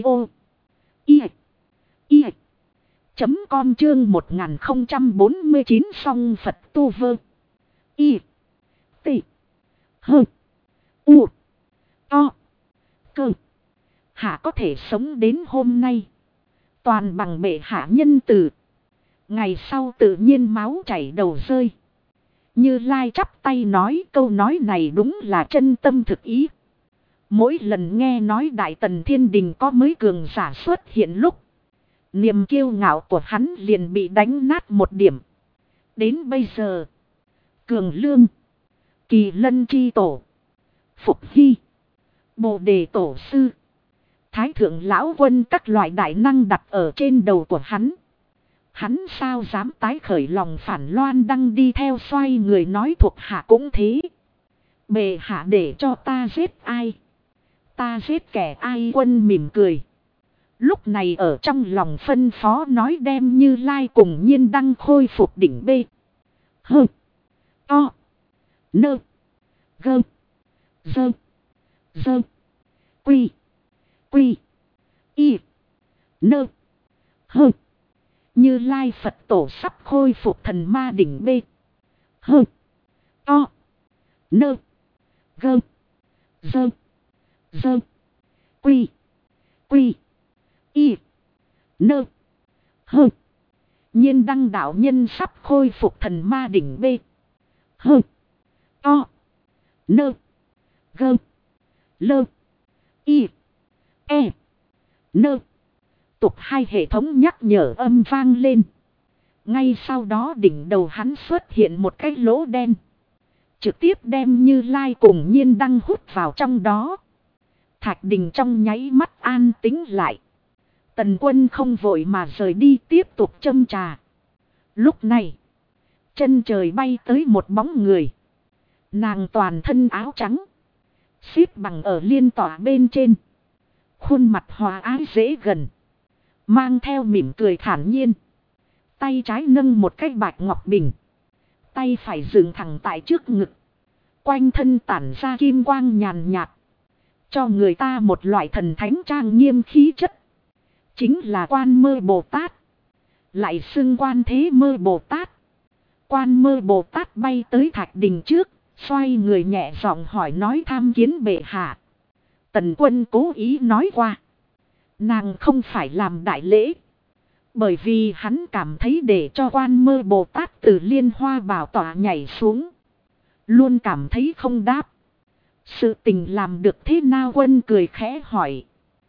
Com chương 1049 song Phật tu vơ. Y. T. Hơ. U. To. Cơ. Hạ có thể sống đến hôm nay. Toàn bằng bệ hạ nhân từ. Ngày sau tự nhiên máu chảy đầu rơi. Như Lai chắp tay nói, câu nói này đúng là chân tâm thực ý. Mỗi lần nghe nói Đại Tần Thiên Đình có mới cường giả xuất hiện lúc. Niềm kiêu ngạo của hắn liền bị đánh nát một điểm. Đến bây giờ. Cường Lương. Kỳ Lân Chi Tổ. Phục Hy. Bồ Đề Tổ Sư. Thái Thượng Lão Quân, các loại đại năng đặt ở trên đầu của hắn. Hắn sao dám tái khởi lòng phản loan đăng đi theo xoay người nói thuộc hạ cũng thế. Bệ hạ để cho ta giết ai? Ta giết kẻ ai? Quân mỉm cười. Lúc này ở trong lòng phân phó nói đem Như Lai cùng Nhiên Đăng khôi phục đỉnh bê. Hơ. To. Nơ. Gơ. Dơ. Dơ. Quy. Quy. Y. Nơ. Hơ. Như Lai Phật tổ sắp khôi phục thần ma đỉnh B. Hơ. To. Nơ. Gơ. Dơ. Dơ. Quy. Quy. Y. Nơ. Hơ. Nhiên đăng đạo nhân sắp khôi phục thần ma đỉnh B. Hơ. To. Nơ. Gơ. Lơ. Y. E. Nơ. Tục hai hệ thống nhắc nhở âm vang lên. Ngay sau đó đỉnh đầu hắn xuất hiện một cái lỗ đen. Trực tiếp đem Như Lai cùng Nhiên đăng hút vào trong đó. Thạch Đình trong nháy mắt an tĩnh lại. Tần Quân không vội mà rời đi tiếp tục châm trà. Lúc này, chân trời bay tới một bóng người. Nàng toàn thân áo trắng, xếp bằng ở liên tỏa bên trên. Khuôn mặt hòa ái dễ gần, mang theo mỉm cười thản nhiên. Tay trái nâng một cái bạch ngọc bình, tay phải dựng thẳng tại trước ngực. Quanh thân tản ra kim quang nhàn nhạt, cho người ta một loại thần thánh trang nghiêm khí chất. Chính là Quan Mơ Bồ Tát, lại xưng Quan Thế Mơ Bồ Tát. Quan Mơ Bồ Tát bay tới Thạch Đình trước, xoay người nhẹ giọng hỏi nói tham kiến bệ hạ. Tần Quân cố ý nói qua, nàng không phải làm đại lễ, bởi vì hắn cảm thấy để cho Quan Mơ Bồ Tát từ Liên Hoa bảo tỏa nhảy xuống, luôn cảm thấy không đáp. Sự tình làm được thế nào? Quân cười khẽ hỏi.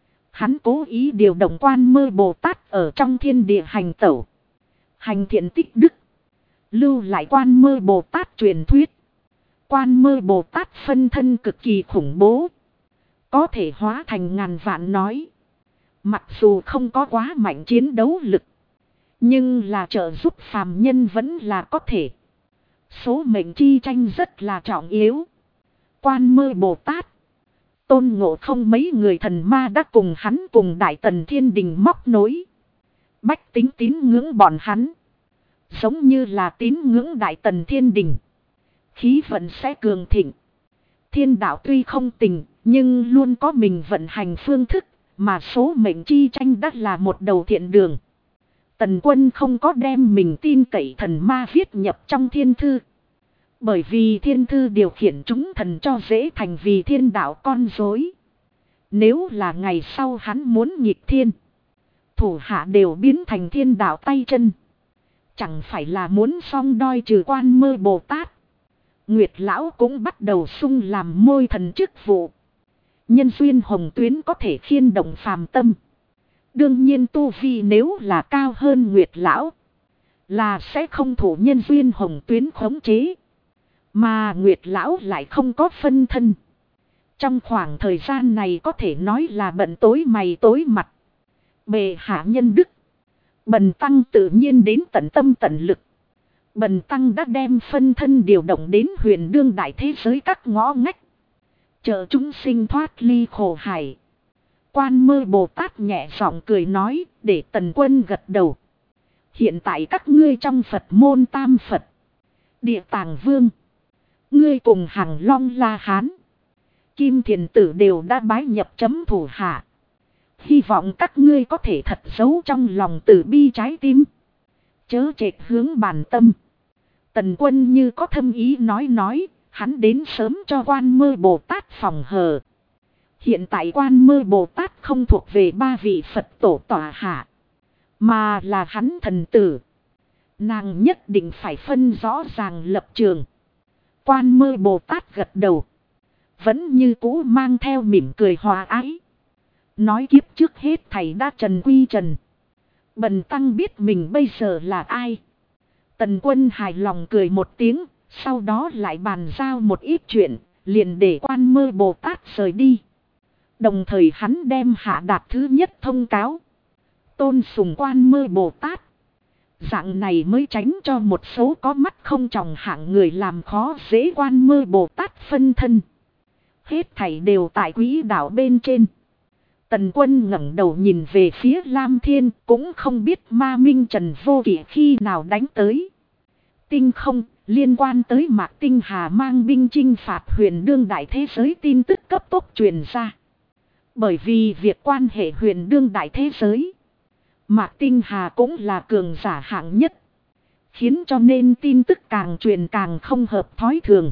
Hắn cố ý điều động Quan Mơ Bồ Tát ở trong thiên địa hành tẩu, hành thiện tích đức, lưu lại Quan Mơ Bồ Tát truyền thuyết. Quan Mơ Bồ Tát phân thân cực kỳ khủng bố, có thể hóa thành ngàn vạn nói. Mặc dù không có quá mạnh chiến đấu lực, nhưng là trợ giúp phàm nhân vẫn là có thể. Số mệnh chi tranh rất là trọng yếu. Quan Mơ Bồ Tát, Tôn Ngộ Không mấy người thần ma đã cùng hắn cùng Đại Tần Thiên Đình móc nối. Bách tính tín ngưỡng bọn hắn, giống như là tín ngưỡng Đại Tần Thiên Đình, khí vận sẽ cường thịnh. Thiên đạo tuy không tình, nhưng luôn có mình vận hành phương thức, mà số mệnh chi tranh đã là một đầu thiện đường. Tần Quân không có đem mình tin cậy thần ma viết nhập trong thiên thư, bởi vì thiên thư điều khiển chúng thần cho dễ thành vì thiên đạo con rối. Nếu là ngày sau hắn muốn nghịch thiên, thủ hạ đều biến thành thiên đạo tay chân, chẳng phải là muốn song đoi trừ Quan Mơ Bồ Tát. Nguyệt Lão cũng bắt đầu sung làm môi thần chức vụ. Nhân duyên hồng tuyến có thể khiên động phàm tâm. Đương nhiên tu vi nếu là cao hơn Nguyệt Lão, là sẽ không thủ nhân duyên hồng tuyến khống chế. Mà Nguyệt Lão lại không có phân thân. Trong khoảng thời gian này có thể nói là bận tối mày tối mặt. Bệ hạ nhân đức, bần tăng tự nhiên đến tận tâm tận lực. Bần tăng đã đem phân thân điều động đến huyền đương đại thế giới các ngõ ngách, trợ chúng sinh thoát ly khổ hải. Quan Mơ Bồ Tát nhẹ giọng cười nói, để Tần Quân gật đầu. Hiện tại các ngươi trong Phật môn Tam Phật, Địa Tạng Vương, ngươi cùng Hằng Long La Hán, Kim Thiền Tử đều đã bái nhập chấm thủ hạ. Hy vọng các ngươi có thể thật giấu trong lòng từ bi trái tim, chớ trệch hướng bản tâm. Tần Quân như có thâm ý nói, hắn đến sớm cho Quan Mơ Bồ Tát phòng hờ. Hiện tại Quan Mơ Bồ Tát không thuộc về ba vị Phật tổ tọa hạ, mà là hắn thần tử. Nàng nhất định phải phân rõ ràng lập trường. Quan Mơ Bồ Tát gật đầu, vẫn như cũ mang theo mỉm cười hòa ái. Nói kiếp trước hết thầy đã trần quy trần. Bần tăng biết mình bây giờ là ai. Tần Quân hài lòng cười một tiếng, sau đó lại bàn giao một ít chuyện, liền để Quan Mơ Bồ Tát rời đi. Đồng thời hắn đem hạ đạt thứ nhất thông cáo, tôn sùng Quan Mơ Bồ Tát. Dạng này mới tránh cho một số có mắt không tròng hạng người làm khó dễ Quan Mơ Bồ Tát phân thân. Hết thảy đều tại quỹ đạo bên trên. Tần Quân ngẩng đầu nhìn về phía Lam Thiên, cũng không biết Ma Minh Trần Vô Kỵ khi nào đánh tới. Tinh không, liên quan tới Mạc Tinh Hà mang binh chinh phạt huyền đương đại thế giới tin tức cấp tốc truyền ra. Bởi vì việc quan hệ huyền đương đại thế giới, Mạc Tinh Hà cũng là cường giả hạng nhất. Khiến cho nên tin tức càng truyền càng không hợp thói thường.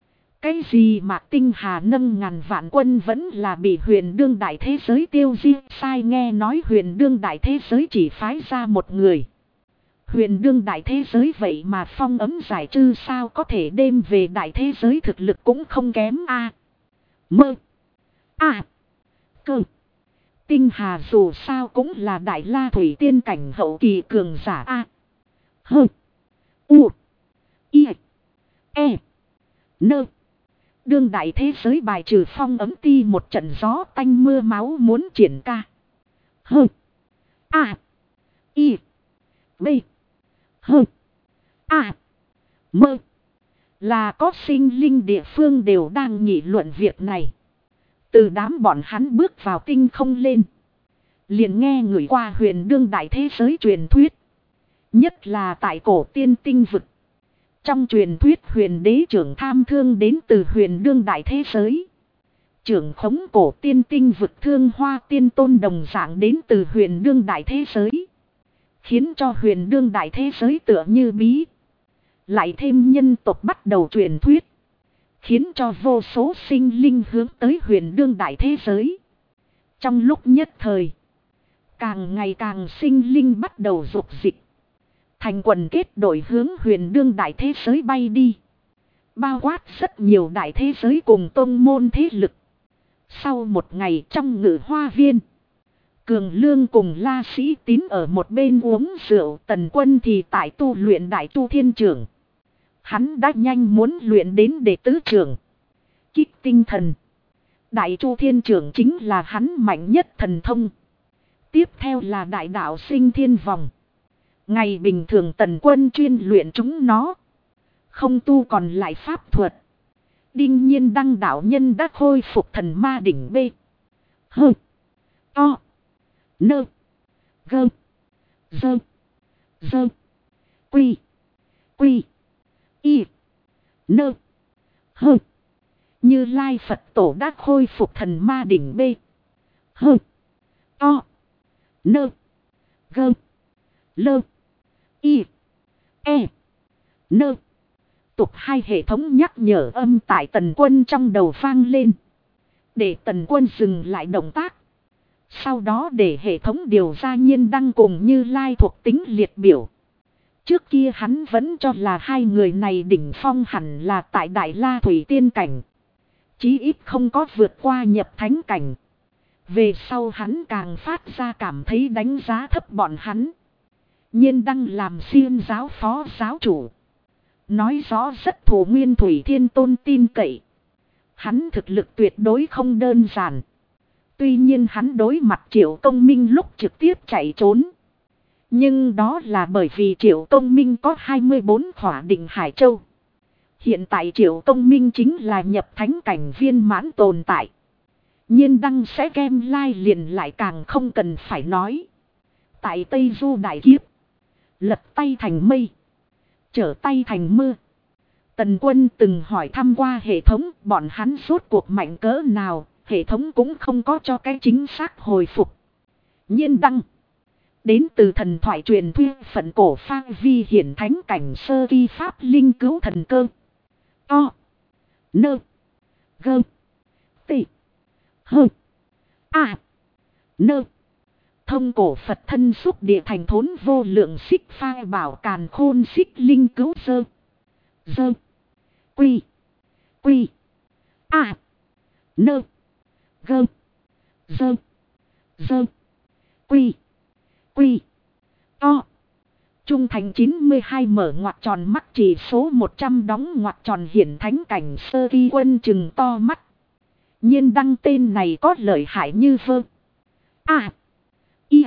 Cái gì Mạc Tinh Hà nâng ngàn vạn quân vẫn là bị huyền đương đại thế giới tiêu diệt, sai nghe nói huyền đương đại thế giới chỉ phái ra một người. Huyền đương đại thế giới vậy mà phong ấm giải trừ sao có thể đem về đại thế giới thực lực cũng không kém a. Mơ. A. Cơ. Tinh Hà dù sao cũng là đại la thủy tiên cảnh hậu kỳ cường giả a. Hơ. U. I. E. Nơ. Đương đại thế giới bài trừ phong ấm ti một trận gió tanh mưa máu muốn triển ca. Hơ. A. I. B. Hơ. A. Mơ. Là có sinh linh địa phương đều đang nghị luận việc này. Từ đám bọn hắn bước vào tinh không lên. Liền nghe người qua huyền đương đại thế giới truyền thuyết. Nhất là tại cổ tiên tinh vực. Trong truyền thuyết huyền đế trưởng tham thương đến từ huyền đương đại thế giới. Trưởng khống cổ tiên tinh vực thương hoa tiên tôn đồng dạng đến từ huyền đương đại thế giới. Khiến cho huyền đương đại thế giới tựa như bí. Lại thêm nhân tộc bắt đầu truyền thuyết. Khiến cho vô số sinh linh hướng tới huyền đương đại thế giới. Trong lúc nhất thời. Càng ngày càng sinh linh bắt đầu dục dịch. Thành quần kết đội hướng huyền đương đại thế giới bay đi. Bao quát rất nhiều đại thế giới cùng tôn môn thế lực. Sau một ngày trong ngự hoa viên. Cường Lương cùng La Sĩ Tín ở một bên uống rượu, Tần Quân thì tại tu luyện Đại Chu Thiên Trưởng. Hắn đã nhanh muốn luyện đến đệ tứ trưởng. Kích tinh thần. Đại Chu Thiên Trưởng chính là hắn mạnh nhất thần thông. Tiếp theo là Đại Đạo Sinh Thiên Vòng. Ngày bình thường Tần Quân chuyên luyện chúng nó. Không tu còn lại pháp thuật. Đương nhiên Đăng đạo nhân đã khôi phục thần ma đỉnh B. Hơ. To. Nơ. Gơ. Dơ. Dơ. Quy. Quy. Y. Nơ. Hơ. Như Lai Phật Tổ đã khôi phục thần ma đỉnh B. Hơ. To. Nơ. Gơ. Lơ. Y. E. Nơ. Tục hai hệ thống nhắc nhở âm tại Tần Quân trong đầu vang lên. Để Tần Quân dừng lại động tác. Sau đó để hệ thống điều ra Nhiên Đăng cùng Như Lai thuộc tính liệt biểu. Trước kia hắn vẫn cho là hai người này đỉnh phong hẳn là tại Đại La Thủy Tiên Cảnh. Chí ít không có vượt qua nhập thánh cảnh. Về sau hắn càng phát ra cảm thấy đánh giá thấp bọn hắn. Nhiên Đăng làm Xiên giáo phó giáo chủ. Nói rõ rất thủ Nguyên Thủy Thiên Tôn tin cậy. Hắn thực lực tuyệt đối không đơn giản. Tuy nhiên hắn đối mặt Triệu Công Minh lúc trực tiếp chạy trốn. Nhưng đó là bởi vì Triệu Công Minh có 24 khỏa định Hải Châu. Hiện tại Triệu Công Minh chính là nhập thánh cảnh viên mãn tồn tại. Nhiên Đăng sẽ kem lai liền lại càng không cần phải nói. Tại Tây Du Đại Kiếp. Lật tay thành mây. Trở tay thành mưa. Tần Quân từng hỏi thăm qua hệ thống bọn hắn rốt cuộc mạnh cỡ nào. Hệ thống cũng không có cho cái chính xác hồi phục. Nhiên Đăng. Đến từ thần thoại truyền thuyết phận cổ Phang Vi hiển thánh cảnh sơ kỳ pháp linh cứu thần cơ. To. Nơ. Gơ. Tị. Hơ. A. Nơ. Thông cổ Phật thân xúc địa thành thốn vô lượng xích pha bảo càn khôn xích linh cứu dơ. Dơ. Quy. Quy. A. Nơ. Gơ. Dơ. Dơ. Quy. Quy. To. Trung thành 92 mở ngoặc tròn mắt chỉ số 100 đóng ngoặc tròn hiển thánh cảnh sơ kỳ quân chừng to mắt. Nhiên Đăng tên này có lợi hại như vơ. A. I.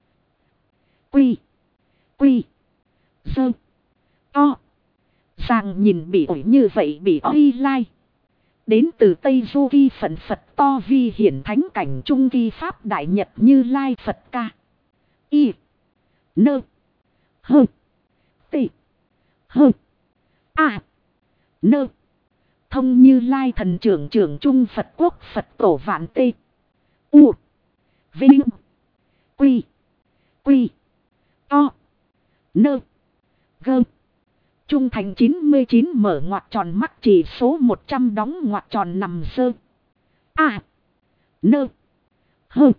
Quy. Quy. Dơ. To. Giàng nhìn bị ổi như vậy bị oi lai. Đến từ Tây Du Kỳ phận Phật to vi hiển thánh cảnh trung kỳ pháp đại nhật Như Lai Phật ca. Y. Nơ. Hơ. Tị. Hơ. A. Nơ. Thông Như Lai thần trưởng trưởng trung Phật quốc Phật tổ vạn tê. U. Vinh. Quy. Quy. To. Nơ. Gơ. Trung thành 99 mở ngoặc tròn mắc chỉ số 100 đóng ngoặc tròn nằm sơ. A. Nơ. Hơ.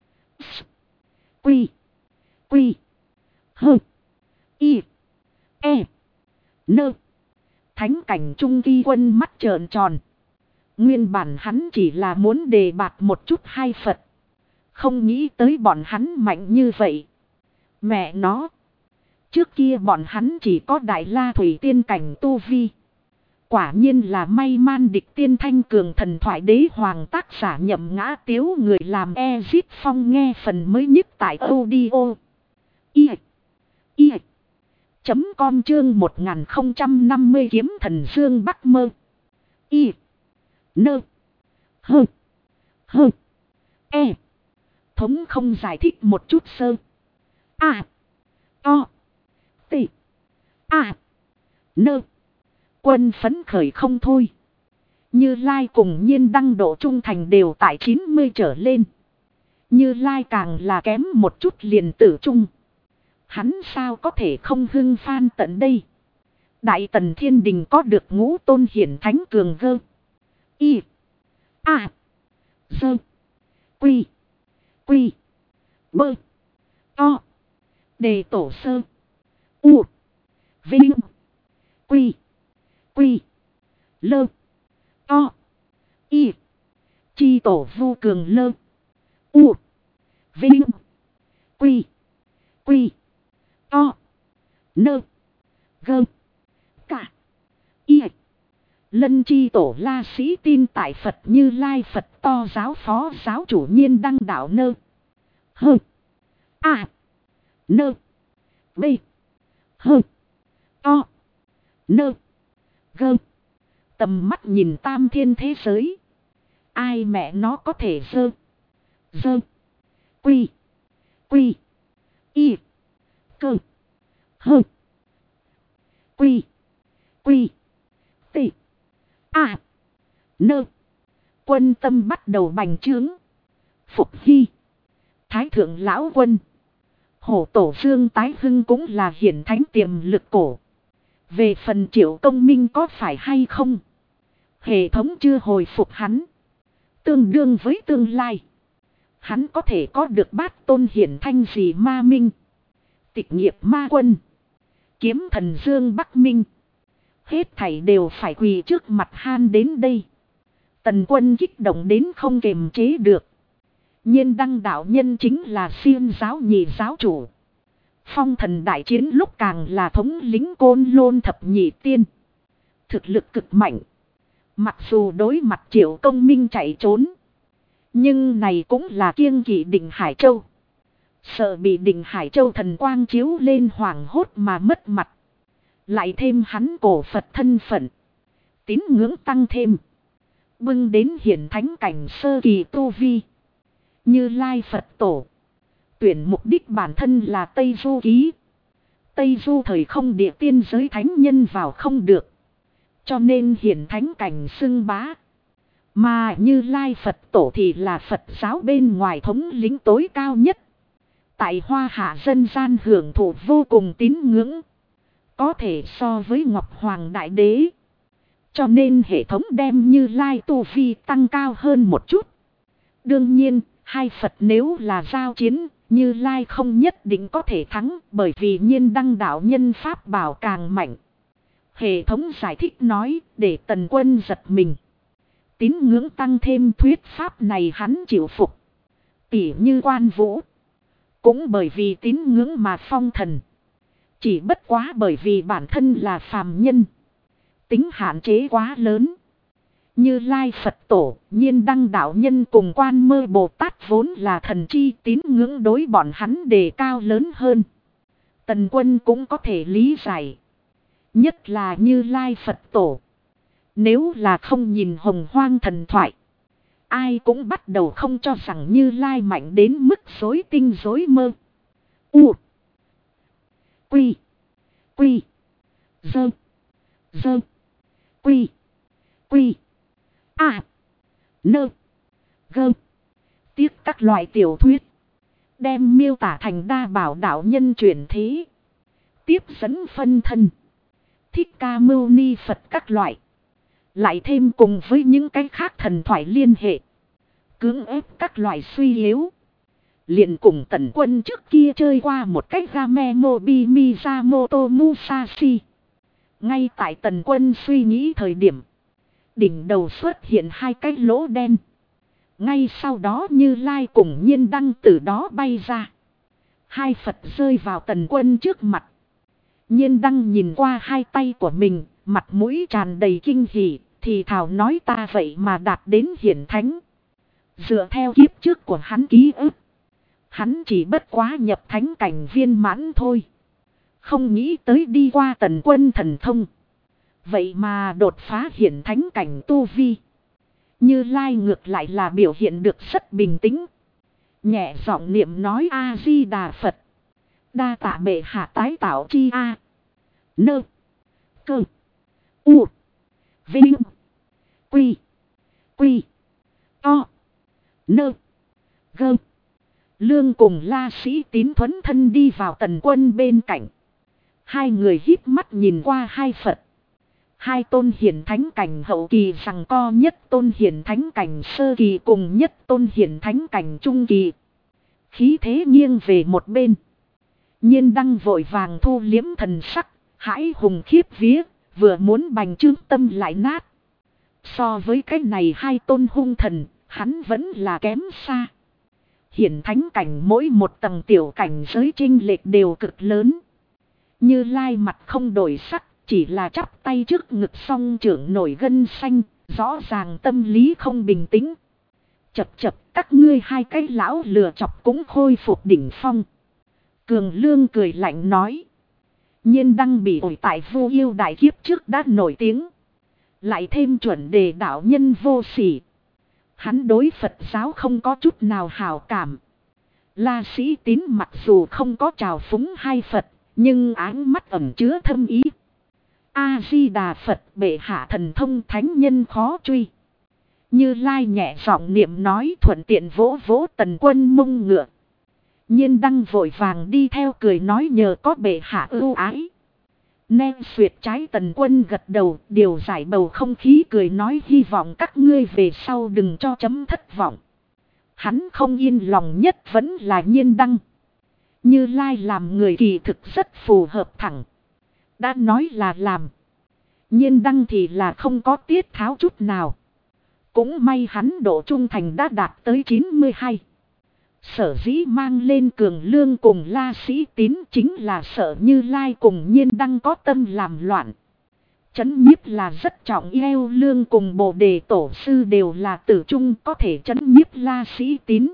Quy. Quy. Hơ. Y. E. Nơ. Thánh cảnh trung kỳ quân mắt trợn tròn. Nguyên bản hắn chỉ là muốn đề bạt một chút hai Phật. Không nghĩ tới bọn hắn mạnh như vậy. Mẹ nó. Trước kia bọn hắn chỉ có đại la thủy tiên cảnh tu vi. Quả nhiên là may man địch tiên thanh cường thần thoại đế hoàng tác giả Nhậm Ngã Tiếu người làm Ezit Phong nghe phần mới nhất tại audio. Com chương 1050 kiếm thần Dương Bắc Mơ. Nơ. Hơ. Hơ. E. Thống không giải thích một chút sơ. A. O. T. A. Nơ. Quân phấn khởi không thôi. Như Lai cùng Nhiên Đăng độ trung thành đều tại 90 trở lên. Như Lai càng là kém một chút liền tử trung. Hắn sao có thể không hưng phan tận đây. Đại Tần Thiên Đình có được ngũ tôn hiển thánh cường gơ. Y. A. Dơ. Quy. Quy. Bơ. To. Đề tổ sơ. U. Vinh. Quy. Quy. Lơ. To. Y. Chi tổ vô cường lơ. U. Vinh. Quy. Quy. To. Nơ. Gơ. Cả. Y. Lân chi tổ la sĩ tin tại Phật Như Lai Phật to giáo phó giáo chủ Nhiên Đăng đạo nơ. Hơ. A. Nơ. B. Hơ. To. Nơ. Gơ. Tầm mắt nhìn tam thiên thế giới. Ai mẹ nó có thể dơ. Dơ. Quy. Quy. Y. Cơ. Hơ. Quy. Quy. T. A. Nơ. Quân tâm bắt đầu bành trướng. Phục Hy. Thái thượng lão quân. Hổ tổ Dương tái hưng cũng là hiển thánh tiềm lực cổ. Về phần Triệu Công Minh có phải hay không? Hệ thống chưa hồi phục hắn. Tương đương với tương lai. Hắn có thể có được bát tôn hiển thanh gì ma minh. Tịch nghiệp ma quân. Kiếm thần Dương Bắc Minh. Hết thảy đều phải quỳ trước mặt han đến đây. Tần quân kích động đến không kềm chế được. Nhiên Đăng đạo nhân chính là Xiên giáo nhị giáo chủ. Phong thần đại chiến lúc càng là thống lĩnh Côn Lôn thập nhị tiên. Thực lực cực mạnh. Mặc dù đối mặt Triệu Công Minh chạy trốn. Nhưng này cũng là kiêng kỵ Định Hải Châu. Sợ bị Định Hải Châu thần quang chiếu lên hoảng hốt mà mất mặt. Lại thêm hắn cổ Phật thân phận. Tín ngưỡng tăng thêm. Bưng đến hiển thánh cảnh sơ kỳ tu vi. Như Lai Phật tổ. Tuyển mục đích bản thân là Tây Du Ký. Tây Du thời không địa tiên giới thánh nhân vào không được. Cho nên hiển thánh cảnh xưng bá. Mà Như Lai Phật tổ thì là Phật giáo bên ngoài thống lĩnh tối cao nhất. Tại Hoa Hạ dân gian hưởng thụ vô cùng tín ngưỡng. Có thể so với Ngọc Hoàng Đại Đế. Cho nên hệ thống đem Như Lai tu vi tăng cao hơn một chút. Đương nhiên, hai Phật nếu là giao chiến, Như Lai không nhất định có thể thắng bởi vì Nhiên Đăng đạo nhân pháp bảo càng mạnh. Hệ thống giải thích nói để Tần Quân giật mình. Tín ngưỡng tăng thêm thuyết pháp này hắn chịu phục. Tỉ như Quan Vũ. Cũng bởi vì tín ngưỡng mà phong thần. Chỉ bất quá bởi vì bản thân là phàm nhân. Tính hạn chế quá lớn. Như Lai Phật tổ, Nhiên Đăng đạo nhân cùng Quan Mơ Bồ Tát vốn là thần chi, tín ngưỡng đối bọn hắn đề cao lớn hơn. Tần Quân cũng có thể lý giải. Nhất là Như Lai Phật tổ. Nếu là không nhìn Hồng Hoang thần thoại. Ai cũng bắt đầu không cho rằng Như Lai mạnh đến mức rối tinh rối mơ. U. Quy. Quy. Dơ. Dơ. Quy. Quy. A. Nơ. Gơ. Tiếc các loại tiểu thuyết. Đem miêu tả thành đa bảo đạo nhân chuyển thế. Tiếp dẫn phân thân. Thích Ca Mâu Ni Phật các loại. Lại thêm cùng với những cái khác thần thoại liên hệ. Cưỡng ép các loại suy yếu. Liền cùng Tần Quân trước kia chơi qua một cách game Mobi Miyamoto Musashi. Ngay tại Tần Quân suy nghĩ thời điểm. Đỉnh đầu xuất hiện hai cái lỗ đen. Ngay sau đó Như Lai cùng Nhiên Đăng từ đó bay ra. Hai Phật rơi vào Tần Quân trước mặt. Nhiên Đăng nhìn qua hai tay của mình, mặt mũi tràn đầy kinh hỉ, thì thảo nói ta vậy mà đạt đến hiển thánh. Dựa theo kiếp trước của hắn ký ức. Hắn chỉ bất quá nhập thánh cảnh viên mãn thôi. Không nghĩ tới đi qua Tần Quân thần thông. Vậy mà đột phá hiển thánh cảnh tu vi. Như Lai ngược lại là biểu hiện được rất bình tĩnh. Nhẹ giọng niệm nói A-di-đà Phật. Đa tạ bệ hạ tái tạo chi A. Nơ. Cơ. U. Vinh. Quy. Quy. To. Nơ. Gơ. Lương cùng La Sĩ Tín thuấn thân đi vào Tần Quân bên cạnh. Hai người híp mắt nhìn qua hai Phật. Hai tôn hiển thánh cảnh hậu kỳ rằng co, nhất tôn hiển thánh cảnh sơ kỳ cùng nhất tôn hiển thánh cảnh trung kỳ. Khí thế nghiêng về một bên. Nhiên Đăng vội vàng thu liếm thần sắc, hãi hùng khiếp vía, vừa muốn bành trướng tâm lại nát. So với cái này hai tôn hung thần, hắn vẫn là kém xa. Hiển thánh cảnh mỗi một tầng tiểu cảnh giới chênh lệch đều cực lớn. Như Lai mặt không đổi sắc, chỉ là chắp tay trước ngực song trưởng nổi gân xanh, rõ ràng tâm lý không bình tĩnh. Chập chập các ngươi hai cái lão lừa chọc cũng khôi phục đỉnh phong. Cường Lương cười lạnh nói. Nhiên Đăng bị ổi tại Vô Yêu đại kiếp trước đã nổi tiếng. Lại thêm chuẩn đề đạo nhân vô sỉ. Hắn đối Phật giáo không có chút nào hảo cảm. La Sĩ Tín mặc dù không có trào phúng hai Phật, nhưng áng mắt ẩn chứa thâm ý. A-di-đà Phật, bệ hạ thần thông thánh nhân khó truy. Như Lai nhẹ giọng niệm nói, thuận tiện vỗ vỗ Tần Quân mông ngựa. Nhiên Đăng vội vàng đi theo cười nói nhờ có bệ hạ ưu ái. Nen xuyệt trái Tần Quân gật đầu, điều giải bầu không khí cười nói hy vọng các ngươi về sau đừng cho chấm thất vọng. Hắn không yên lòng nhất vẫn là Nhiên Đăng. Như Lai làm người kỳ thực rất phù hợp thẳng. Đã nói là làm. Nhiên Đăng thì là không có tiết tháo chút nào. Cũng may hắn độ trung thành đã đạt tới 92. Sở dĩ mang lên Cường Lương cùng La Sĩ Tín chính là sợ Như Lai cùng Nhiên Đăng có tâm làm loạn. Chấn nhiếp là rất trọng yêu, Lương cùng Bồ Đề Tổ Sư đều là tử trung có thể chấn nhiếp La Sĩ Tín.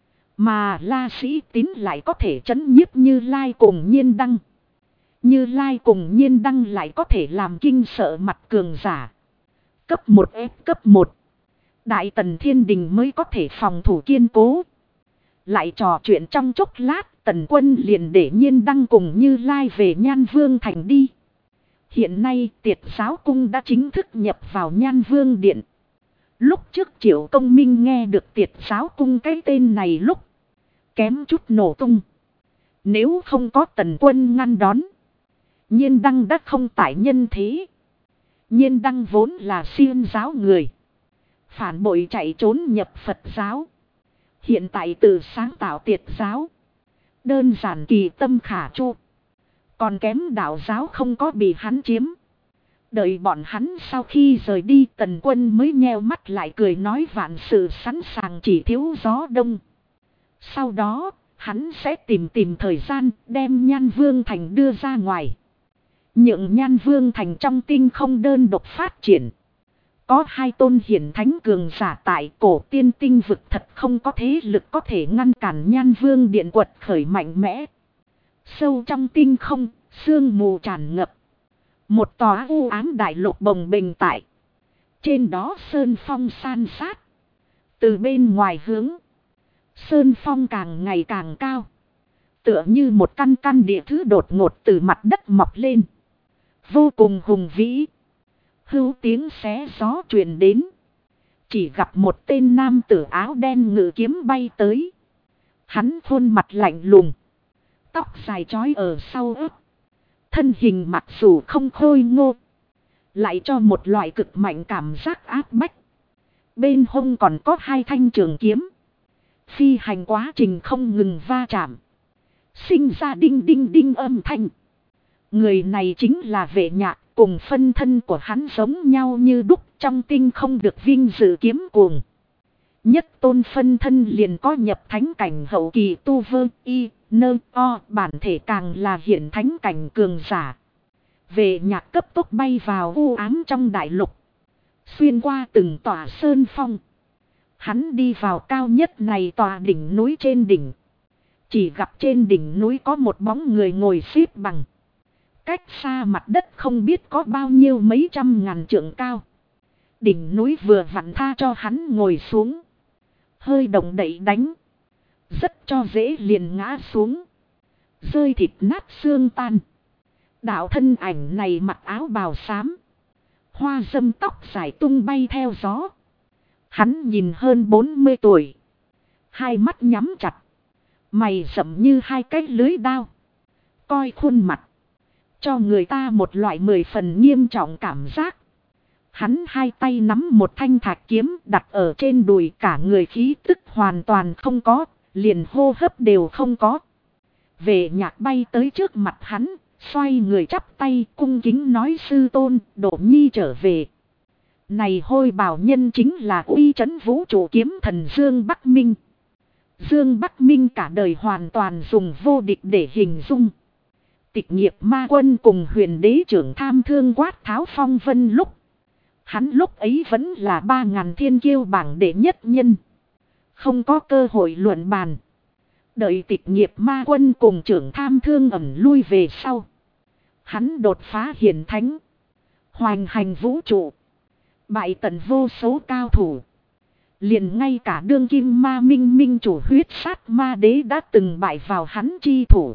Mà La Sĩ Tín lại có thể chấn nhiếp Như Lai cùng Nhiên Đăng. Như Lai cùng Nhiên Đăng lại có thể làm kinh sợ mặt cường giả. Cấp 1 ép cấp 1. Đại Tần Thiên Đình mới có thể phòng thủ kiên cố. Lại trò chuyện trong chốc lát, Tần Quân liền để Nhiên Đăng cùng Như Lai về Nhan Vương Thành đi. Hiện nay Tiệt Giáo Cung đã chính thức nhập vào Nhan Vương Điện. Lúc trước Triệu Công Minh nghe được Tiệt Giáo Cung cái tên này lúc kém chút nổ tung. Nếu không có Tần Quân ngăn đón, Nhiên Đăng đã không tại nhân thế. Nhiên Đăng vốn là Xiên giáo người, phản bội chạy trốn nhập Phật giáo. Hiện tại tự sáng tạo Tiệt giáo. Đơn giản kỳ tâm khả chu. Còn kém đạo giáo không có bị hắn chiếm. Đợi bọn hắn sau khi rời đi, Tần Quân mới nheo mắt lại cười nói vạn sự sẵn sàng chỉ thiếu gió đông. Sau đó, hắn sẽ tìm thời gian đem Nhan Vương Thành đưa ra ngoài. Nhượng Nhan Vương Thành trong tinh không đơn độc phát triển. Có hai tôn hiển thánh cường giả tại cổ tiên tinh vực, thật không có thế lực có thể ngăn cản Nhan Vương Điện quật khởi mạnh mẽ. Sâu trong tinh không, sương mù tràn ngập. Một tòa u ám đại lục bồng bềnh tại. Trên đó sơn phong san sát. Từ bên ngoài hướng, sơn phong càng ngày càng cao. Tựa như một căn căn địa thứ đột ngột từ mặt đất mọc lên. Vô cùng hùng vĩ. Hưu tiếng xé gió truyền đến. Chỉ gặp một tên nam tử áo đen ngự kiếm bay tới. Hắn khuôn mặt lạnh lùng. Tóc dài trói ở sau ớt. Thân hình mặc dù không khôi ngô. Lại cho một loại cực mạnh cảm giác áp bách. Bên hông còn có 2 thanh trường kiếm. Phi hành quá trình không ngừng va chạm. Sinh ra đinh đinh đinh âm thanh. Người này chính là Vệ Nhạc, cùng phân thân của hắn giống nhau như đúc, trong tinh không được vinh dự kiếm cuồng. Nhất tôn phân thân liền có nhập thánh cảnh hậu kỳ tu vơ y, nơ o, bản thể càng là hiện thánh cảnh cường giả. Vệ Nhạc cấp tốc bay vào u ám trong đại lục. Xuyên qua từng tòa sơn phong. Hắn đi vào cao nhất này tòa đỉnh núi trên đỉnh. Chỉ gặp trên đỉnh núi có một bóng người ngồi xếp bằng. Cách xa mặt đất không biết có bao nhiêu mấy trăm ngàn trượng cao. Đỉnh núi vừa vặn tha cho hắn ngồi xuống. Hơi động đậy đánh. Rất cho dễ liền ngã xuống. Rơi thịt nát xương tan. Đạo thân ảnh này mặc áo bào xám. Hoa dâm tóc dài tung bay theo gió. Hắn nhìn hơn 40 tuổi. Hai mắt nhắm chặt. Mày rậm như 2 cái lưới đao. Coi khuôn mặt. Cho người ta một loại 10 phần nghiêm trọng cảm giác. Hắn 2 tay nắm một thanh thạch kiếm đặt ở trên đùi, cả người khí tức hoàn toàn không có. Liền hô hấp đều không có. Vệ Nhạc bay tới trước mặt hắn. Xoay người chắp tay cung kính nói: sư tôn, Độ Nhi trở về. Này hôi bào nhân chính là uy trấn vũ trụ kiếm thần Dương Bắc Minh. Dương Bắc Minh cả đời hoàn toàn dùng vô địch để hình dung. Tịch nghiệp ma quân cùng huyền đế trưởng tham thương quát tháo phong vân lúc. Hắn lúc ấy vẫn là 3000 thiên kiêu bảng đệ nhất nhân. Không có cơ hội luận bàn. Đợi tịch nghiệp ma quân cùng trưởng tham thương ẩn lui về sau. Hắn đột phá hiển thánh. Hoành hành vũ trụ. Bại tận vô số cao thủ. Liền ngay cả đương kim ma minh minh chủ huyết sát ma đế đã từng bại vào hắn chi thủ.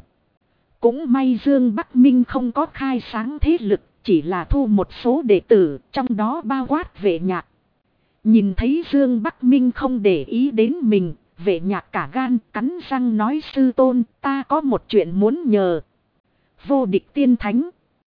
Cũng may Dương Bắc Minh không có khai sáng thế lực. Chỉ là thu một số đệ tử, trong đó bao quát Vệ Nhạc. Nhìn thấy Dương Bắc Minh không để ý đến mình. Vệ Nhạc cả gan cắn răng nói: sư tôn, ta có một chuyện muốn nhờ. Vô địch tiên thánh.